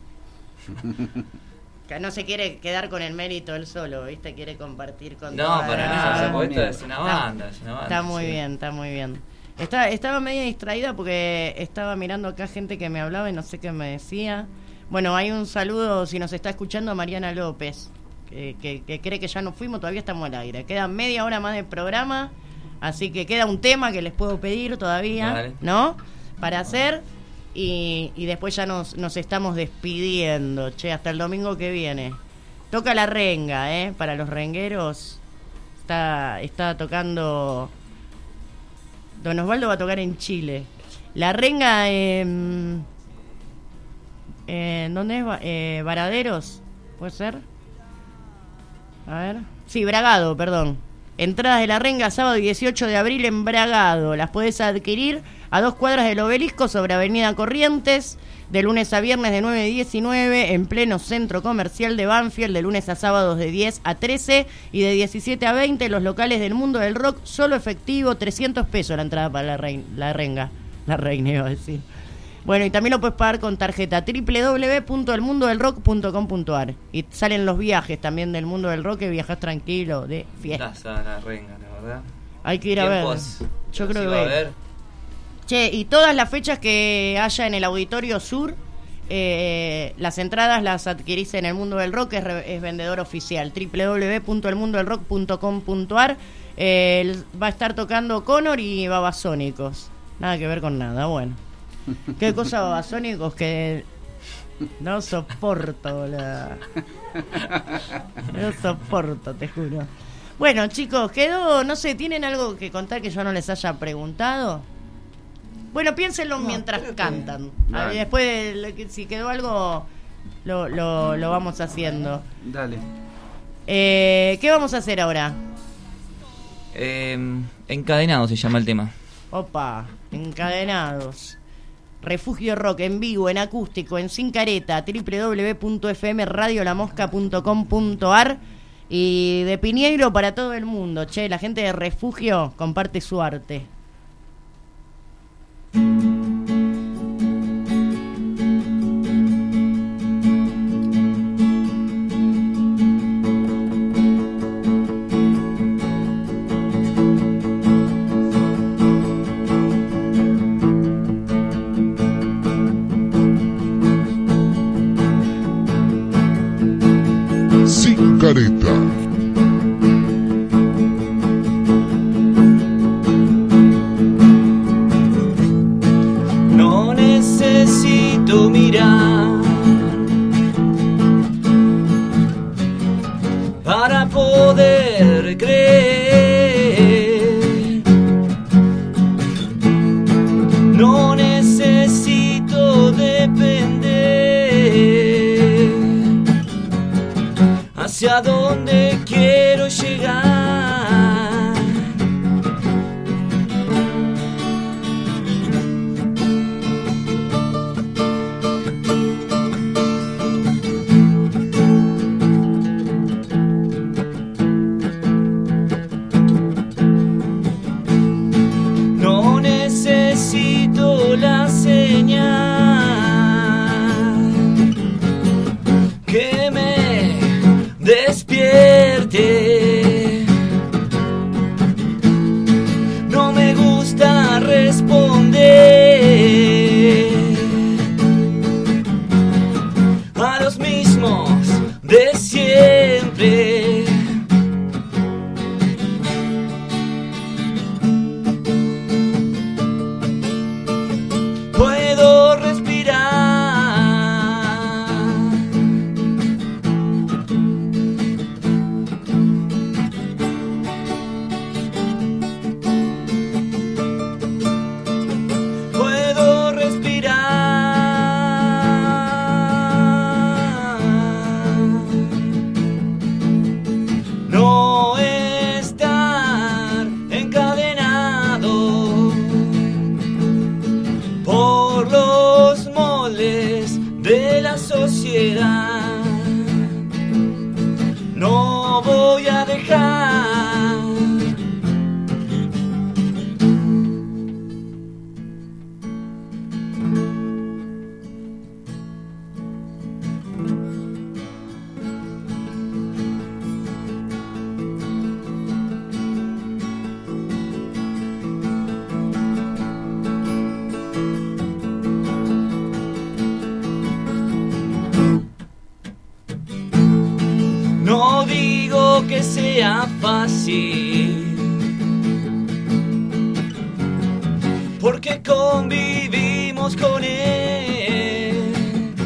Que no se quiere quedar con el mérito él solo, ¿viste? Quiere compartir con No, toda para la- nada, porque esto es una Está- banda, es una banda, Está muy sí. bien, está muy bien. Está, estaba medio distraída porque estaba mirando acá gente que me hablaba y no sé qué me decía. Bueno, hay un saludo, si nos está escuchando, a Mariana López, que, que, que cree que ya nos fuimos, todavía estamos al aire. Queda media hora más de programa, así que queda un tema que les puedo pedir todavía, Dale. ¿no? Para hacer y, y después ya nos, nos estamos despidiendo, che, hasta el domingo que viene. Toca la renga, ¿eh? Para los rengueros está, está tocando... Don Osvaldo va a tocar en Chile. La renga, eh, eh, ¿dónde es? Eh, Varaderos, ¿puede ser? A ver. Sí, Bragado, perdón. Entradas de la renga, sábado dieciocho de abril en Bragado. Las podés adquirir a dos cuadras del Obelisco sobre Avenida Corrientes, de lunes a viernes de nueve a diecinueve, en pleno centro comercial de Banfield, de lunes a sábados de diez a trece y de diecisiete a veinte, los locales del mundo del rock, solo efectivo, trescientos pesos la entrada para la, rein, la renga. La reina iba a decir. Bueno, y también lo puedes pagar con tarjeta doble u doble u doble u punto el mundo del rock punto com punto a r. Y salen los viajes también del mundo del rock, que viajas tranquilo, de fiesta. La, la renga, la verdad. Hay que ir a ver. Tiempos, Yo los creo que iba a ve. ver. Che, y todas las fechas que haya en el Auditorio Sur, eh, las entradas las adquirís en el Mundo del Rock, es, re- es vendedor oficial, doble u doble u doble u punto el mundo del rock punto com punto a r. Eh, va a estar tocando Conor y Babasónicos. Nada que ver con nada, bueno. Qué cosa Babasónicos que no soporto, boludo. No soporto, te juro. Bueno, chicos, quedó, no sé, ¿tienen algo que contar que yo no les haya preguntado? Bueno, piénsenlo No, mientras creo que- cantan. A Dale. ver, después, de lo que- si quedó algo, lo, lo, lo vamos haciendo. Dale. Eh, ¿Qué vamos a hacer ahora? Eh, encadenado se llama el tema. Opa, encadenados. Refugio Rock en vivo, en acústico, en Sin Careta, doble u doble u doble u punto f m radio la mosca punto com punto a r. Y de Piñeiro para todo el mundo. Che, la gente de Refugio comparte su arte. Sin Careta. ti, porque convivimos con él.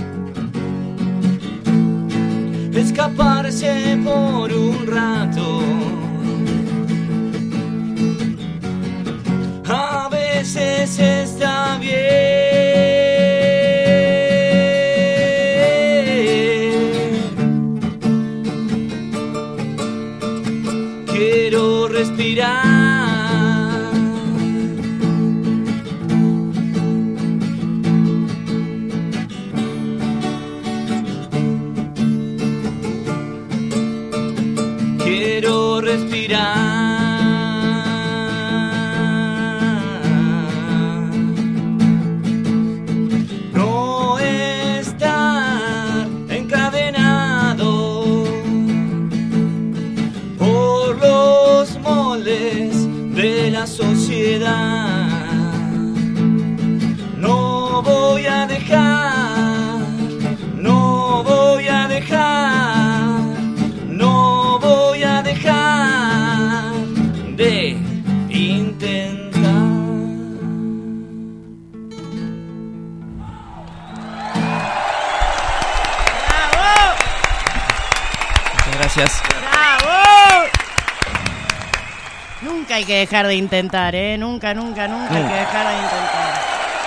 Escaparse por un rato, a veces está bien. Quiero respirar. Quiero respirar. No estar encadenado por los moldes de la sociedad. No voy a dejar, no voy a dejar, no voy a dejar de intentar. Muchas gracias. ¡Bravo! Nunca hay que dejar de intentar, ¿eh? Nunca, nunca, nunca hay que dejar de intentar.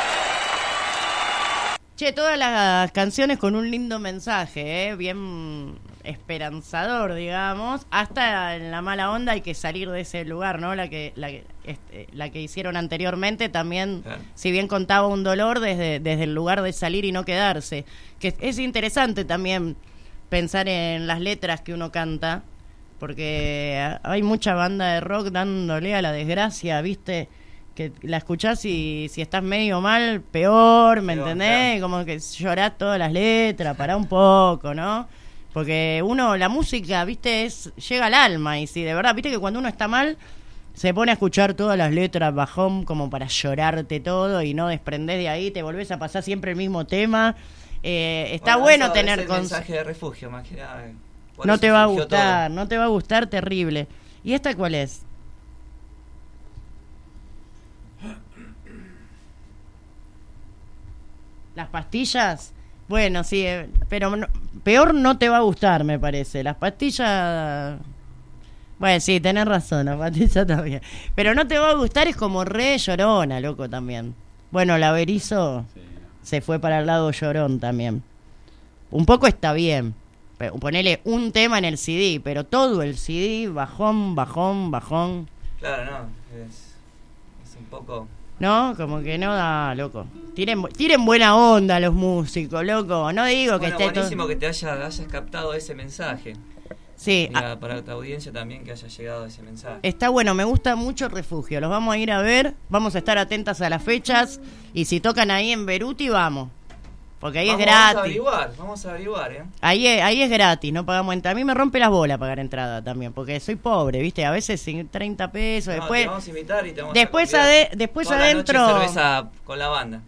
Che, todas las canciones con un lindo mensaje, ¿eh? Bien esperanzador, digamos. Hasta en la mala onda hay que salir de ese lugar, ¿no? La que la que, este, la que hicieron anteriormente también, Claro. si bien contaba un dolor desde, desde el lugar de salir y no quedarse. Que es interesante también pensar en las letras que uno canta, porque hay mucha banda de rock dándole a la desgracia, ¿viste? Que la escuchás y si estás medio mal, peor, ¿me Peor, entendés? claro. Como que llorás todas las letras, pará un poco, ¿no? Porque uno, la música, ¿viste? Es llega al alma y si de verdad, ¿viste? Que cuando uno está mal, se pone a escuchar todas las letras bajón como para llorarte todo y no desprendés de ahí, te volvés a pasar siempre el mismo tema. Eh, está bueno, eso tener es el cons- mensaje de refugio, más que nada. Por no eso te va a surgió gustar, todo. no te va a gustar, terrible. ¿Y esta cuál es? ¿Las pastillas? Bueno, sí, eh, pero no- peor no te va a gustar, me parece. Las pastillas... Bueno, sí, tenés razón, las pastillas también. Pero no te va a gustar, es como re llorona, loco, también. Bueno, la Berizo se fue para el lado llorón también. Un poco está bien. Pero ponele un tema en el C D, pero todo el C D, bajón, bajón, bajón. Claro, no. Es, es un poco. ¿No? Como que no da, loco. Tiren, bu- tiren buena onda los músicos, loco. No digo que Bueno, esté todo... buenísimo que te haya, hayas captado ese mensaje. Sí, Y a- para tu audiencia también que haya llegado ese mensaje. está bueno, me gusta mucho Refugio. Los vamos a ir a ver, vamos a estar atentas a las fechas. Y si tocan ahí en Beruti, vamos. Porque ahí vamos, es Vamos a gratis. averiguar, vamos a averiguar, ¿eh? Ahí es, ahí es gratis, no pagamos entrada. A mí me rompe las bolas pagar entrada también, porque soy pobre, ¿viste? A veces sin treinta pesos, No, después... te vamos a invitar y te vamos después a ade- después toda la noche adentro- cerveza con la banda.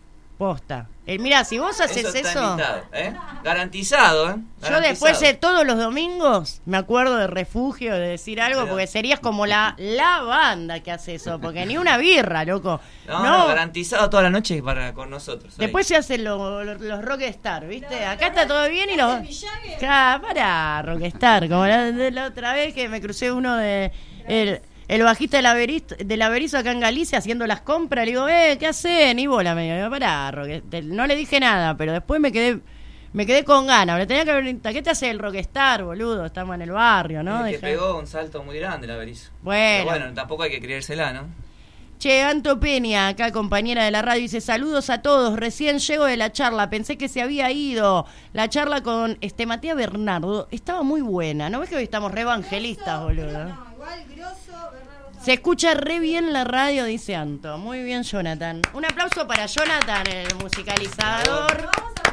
Posta. Eh, mirá, si vos haces Eso está eso... invitado, ¿eh? Garantizado, ¿eh? Yo Garantizado. después de todos los domingos me acuerdo de Refugio, de decir algo, Pero- porque serías como la, la banda que hace eso, porque ni una birra, loco. No, No, no, garantizado toda la noche para con nosotros. ahí. después se hacen lo- lo- los Rockstar, ¿viste? Acá está todo bien y los... Ya, para, Rockstar, como la, de la otra vez que me crucé uno de... El, el bajista del Averizo, del Averizo acá en Galicia haciendo las compras, le digo, eh, ¿qué hacen? Y bola, me digo, pará, Rockstar. No le dije nada, pero después me quedé... Me quedé con ganas, le tenía que haber... ¿Qué te hace el Rockstar, boludo? Estamos en el barrio, ¿no? Es que Deja- pegó un salto muy grande la Berizo. Bueno. Pero bueno, tampoco hay que creérsela, ¿no? Che, Anto Peña, acá compañera de la radio, dice, saludos a todos, recién llego de la charla, pensé que se había ido. La charla con este Matías Bernardo estaba muy buena, ¿no ves que hoy estamos re evangelistas, boludo? Igual grosso, Bernardo. Se escucha re bien la radio, dice Anto. Muy bien, Jonathan. Un aplauso para Jonathan, el musicalizador.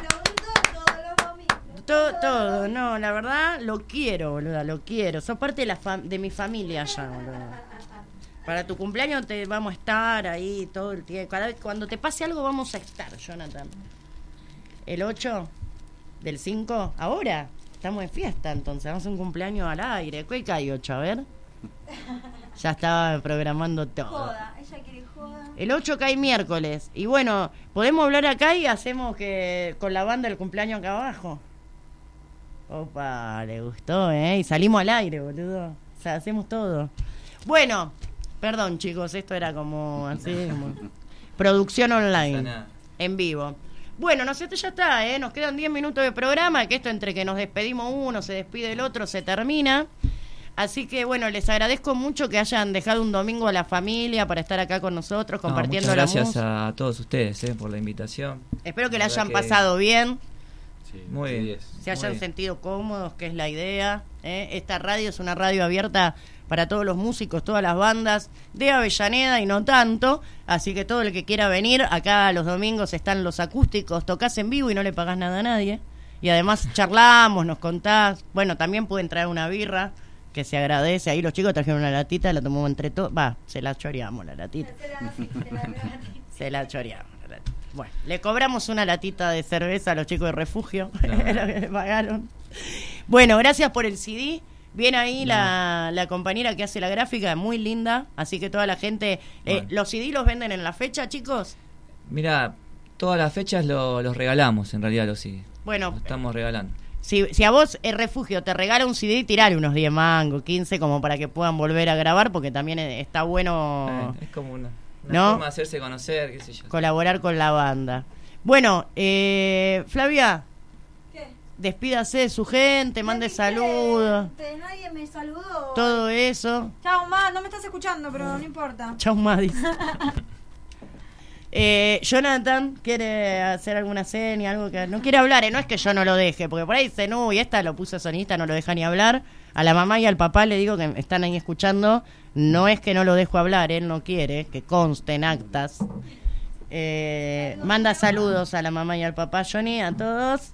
Todo, todo, no, la verdad lo quiero, boluda, lo quiero. Sos parte de, la fam- de mi familia ya, boluda. Para tu cumpleaños te vamos a estar ahí todo el tiempo. Cada vez, cuando te pase algo vamos a estar, Jonathan. El ocho del cinco, ahora estamos en fiesta entonces. Vamos a hacer un cumpleaños al aire. ¿Qué cae ocho? A ver. Ya estaba programando todo. Joda, ella quiere joda. El ocho cae miércoles. Y bueno, podemos hablar acá y hacemos que con la banda el cumpleaños acá abajo. Opa, le gustó, ¿eh? Y salimos al aire, boludo. O sea, hacemos todo. Bueno, perdón, chicos, esto era como así, como producción online, en vivo. Bueno, no sé, esto ya está, ¿eh? Nos quedan diez minutos de programa, que esto entre que nos despedimos uno, se despide el otro, se termina. Así que, bueno, les agradezco mucho que hayan dejado un domingo a la familia para estar acá con nosotros, compartiendo no, la muchas música. gracias a todos ustedes eh, por la invitación. Espero que la La verdad hayan que- pasado bien. Sí, muy bien. Se hayan Muy bien. sentido cómodos, que es la idea. ¿eh? Esta radio es una radio abierta para todos los músicos, todas las bandas de Avellaneda y no tanto. Así que todo el que quiera venir, acá los domingos están los acústicos, tocas en vivo y no le pagás nada a nadie. Y además charlamos, nos contás. Bueno, también pueden traer una birra, que se agradece. Ahí los chicos trajeron una latita, la tomamos entre todos. Va, se la choreamos la latita. Se la choreamos. la latita. Bueno, le cobramos una latita de cerveza a los chicos de Refugio. No. Lo que le pagaron. Bueno, gracias por el C D. Viene ahí la, la compañera que hace la gráfica, muy linda. Así que toda la gente... eh, Bueno. ¿Los C D los venden en la fecha, chicos? Mira, todas las fechas lo- los regalamos, en realidad, los sí. Bueno, Lo estamos regalando. Si, si a vos el Refugio te regala un C D, tirale unos diez mangos, quince, como para que puedan volver a grabar, porque también eh, está bueno Eh, es como una, una ¿no? forma de hacerse conocer, qué sé yo. colaborar con la banda. Bueno, eh, Flavia, ¿Qué? despídase de su gente, mande saludos, Te- Nadie me saludó. todo eso. Chao, ma, no me estás escuchando, pero no importa. Chau, Madis. Eh, Jonathan quiere hacer alguna seña, algo que no quiere hablar, eh, no es que yo no lo deje, porque por ahí dice, no, y esta lo puso sonista, no lo deja ni hablar. A la mamá y al papá le digo que están ahí escuchando, no es que no lo dejo hablar, él no quiere, que conste en actas. Eh, manda saludos a la mamá y al papá, Johnny, a todos.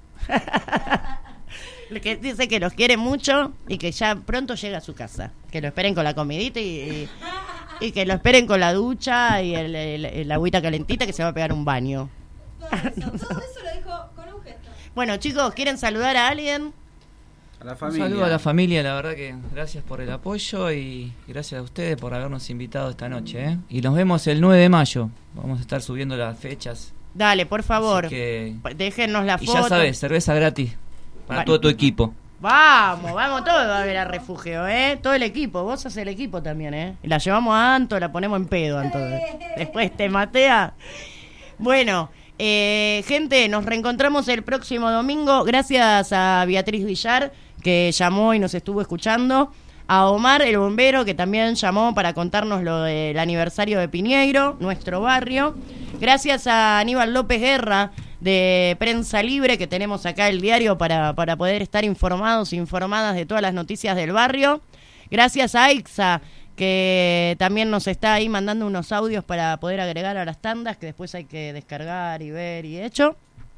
Que dice que los quiere mucho y que ya pronto llega a su casa, que lo esperen con la comidita y, y, y que lo esperen con la ducha y el, el- el agüita calentita, que se va a pegar un baño. Todo eso lo dijo con un gesto. Bueno, chicos, ¿quieren saludar a alguien? A la Un familia. saludo a la familia, la verdad que gracias por el apoyo y gracias a ustedes por habernos invitado esta noche. ¿eh? Y nos vemos el nueve de mayo. Vamos a estar subiendo las fechas. Dale, por favor, Así que- déjennos la Y foto. ya sabes, cerveza gratis para Vale. todo tu equipo. Vamos, vamos todos a ver a Refugio, ¿eh? Todo el equipo, vos sos el equipo también, ¿eh? Y la llevamos a Anto, la ponemos en pedo, Anto. Después te matea. Bueno, eh, gente, nos reencontramos el próximo domingo. Gracias a Beatriz Villar, que llamó y nos estuvo escuchando. A Omar, el bombero, que también llamó para contarnos lo del aniversario de Piñeiro, nuestro barrio. Gracias a Aníbal López Guerra, de Prensa Libre, que tenemos acá el diario para, para poder estar informados, informadas de todas las noticias del barrio. Gracias a Aixa, que también nos está ahí mandando unos audios para poder agregar a las tandas, que después hay que descargar y ver y hecho.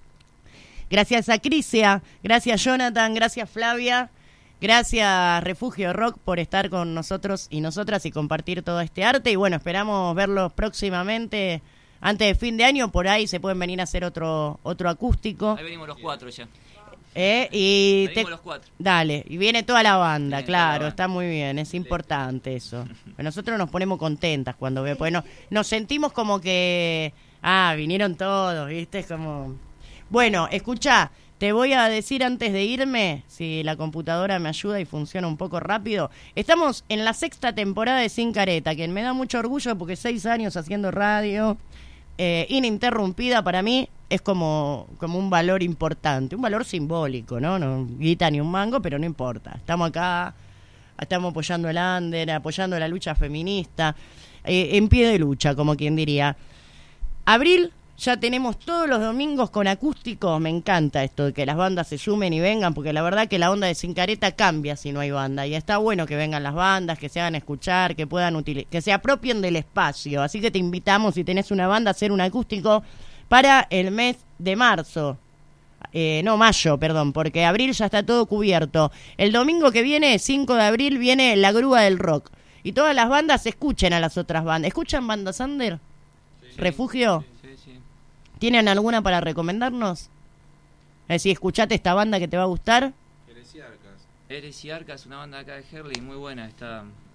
Gracias a Crisia, gracias Jonathan, gracias Flavia, gracias Refugio Rock por estar con nosotros y nosotras y compartir todo este arte. Y bueno, esperamos verlos próximamente, antes de fin de año, por ahí se pueden venir a hacer otro otro acústico. Ahí venimos los cuatro ya. Eh, y Venimos te- los cuatro. Dale, y viene toda la banda, Viene claro, toda la banda. está muy bien, es importante eso. Pero nosotros nos ponemos contentas cuando ve, porque no- nos sentimos como que, ah, vinieron todos, ¿viste? Es como... Bueno, escuchá, te voy a decir antes de irme, si la computadora me ayuda y funciona un poco rápido. Estamos en la sexta temporada de Sin Careta, que me da mucho orgullo porque seis años haciendo radio, eh, ininterrumpida, para mí es como, como un valor importante, un valor simbólico, ¿no? No guita ni un mango, pero no importa. Estamos acá, estamos apoyando el under, apoyando la lucha feminista, eh, en pie de lucha, como quien diría. Abril, ya tenemos todos los domingos con acústico. Me encanta esto de que las bandas se sumen y vengan, porque la verdad que la onda de Sin Careta cambia si no hay banda. Y está bueno que vengan las bandas, que se hagan escuchar, que puedan utili- que se apropien del espacio. Así que te invitamos, si tenés una banda, a hacer un acústico para el mes de marzo. Eh, no, mayo, perdón, porque abril ya está todo cubierto. El domingo que viene, cinco de abril, viene La Grúa del Rock. Y todas las bandas escuchen a las otras bandas. ¿Escuchan bandas under? ¿Refugio? Sí, sí. ¿Tienen alguna para recomendarnos? Es decir, escuchate esta banda que te va a gustar. Eres y Arcas, una banda acá de Herley muy buena. Está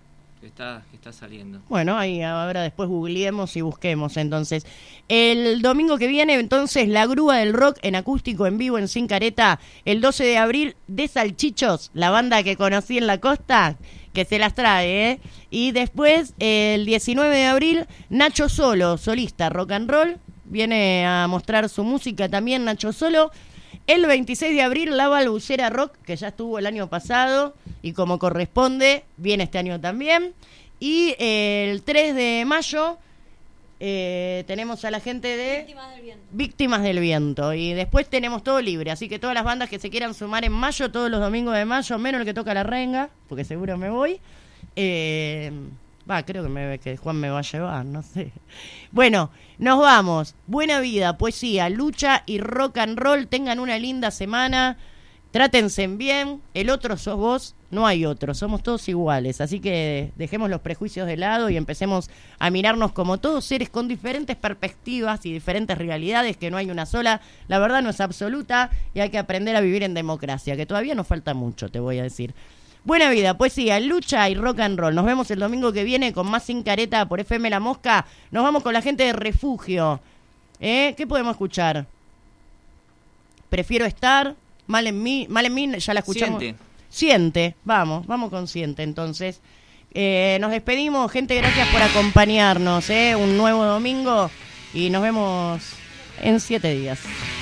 que está, que está saliendo. Bueno, ahí ahora después googleemos y busquemos entonces. El domingo que viene, entonces, La Grúa del Rock en acústico en vivo en Sin Careta, el doce de abril, de Salchichos, la banda que conocí en la costa, que se las trae, ¿eh? Y después, el diecinueve de abril, Nacho Solo, solista, rock and roll, viene a mostrar su música también Nacho Solo. El veintiséis de abril, La Balbucera Rock, que ya estuvo el año pasado y como corresponde, viene este año también. Y eh, el tres de mayo eh, tenemos a la gente de Víctimas del Viento. Víctimas del Viento. Y después tenemos todo libre, así que todas las bandas que se quieran sumar en mayo, todos los domingos de mayo, menos el que toca la renga, porque seguro me voy. Eh, va, creo que, me, que Juan me va a llevar, no sé. Bueno, nos vamos. Buena vida, poesía, lucha y rock and roll. Tengan una linda semana. Trátense bien. El otro sos vos, no hay otro. Somos todos iguales. Así que dejemos los prejuicios de lado y empecemos a mirarnos como todos seres con diferentes perspectivas y diferentes realidades, que no hay una sola. La verdad no es absoluta y hay que aprender a vivir en democracia, que todavía nos falta mucho, te voy a decir. Buena vida, poesía, lucha y rock and roll. Nos vemos el domingo que viene con más Sin Careta por F M La Mosca. Nos vamos con la gente de Refugio. ¿Eh? ¿Qué podemos escuchar? Prefiero estar. Mal en mí. Mal en mí, ya la escuchamos. Siente. Siente. Vamos, vamos con Siente entonces. Eh, nos despedimos. Gente, gracias por acompañarnos. ¿eh? Un nuevo domingo y nos vemos en siete días.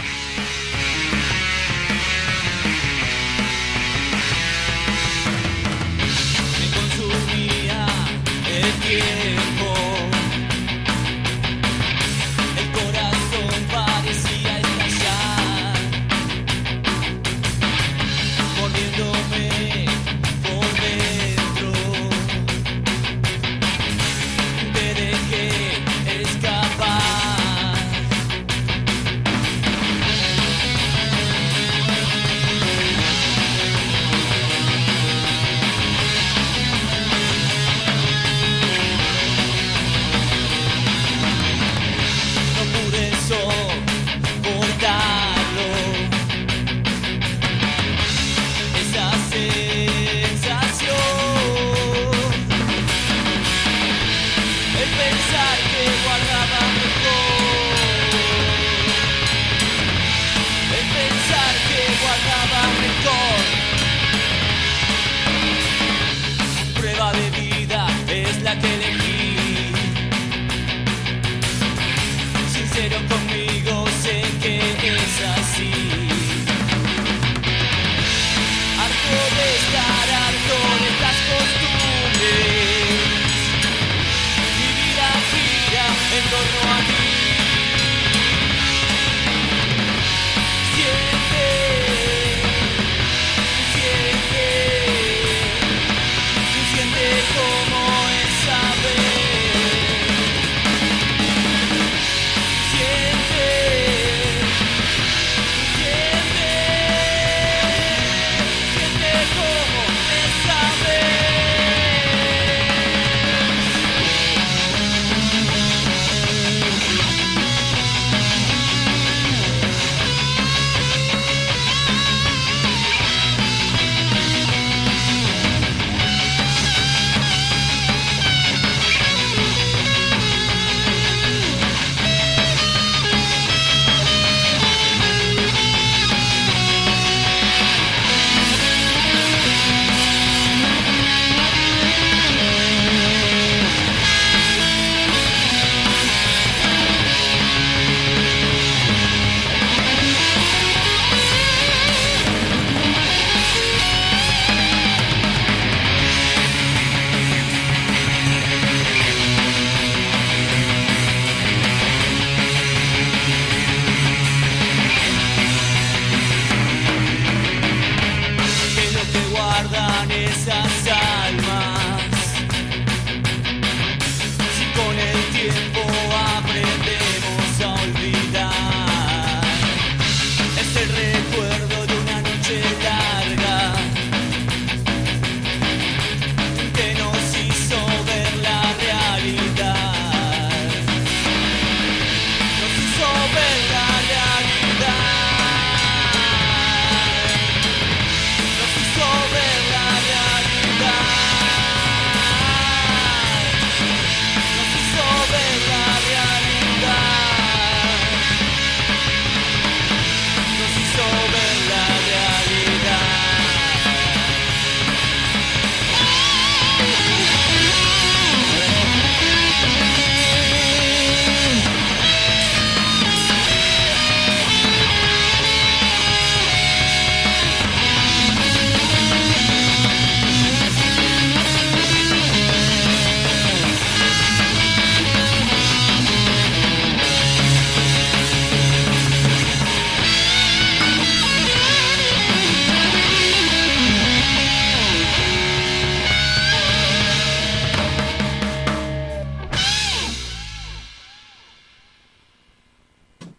El tiempo, el corazón parecía estallar, mordiéndome por dentro. Te dejé escapar. Soportarlo, esa sensación, el pensar que guardaba mejor, el pensar que guardaba mejor. Prueba de vida es la que elegí. Sincero conmigo, sé que es así. Harto de estar harto de estas costumbres. Mi vida gira en torno a ti. Siente, siente, siente como es saber. Esas almas, si con el tiempo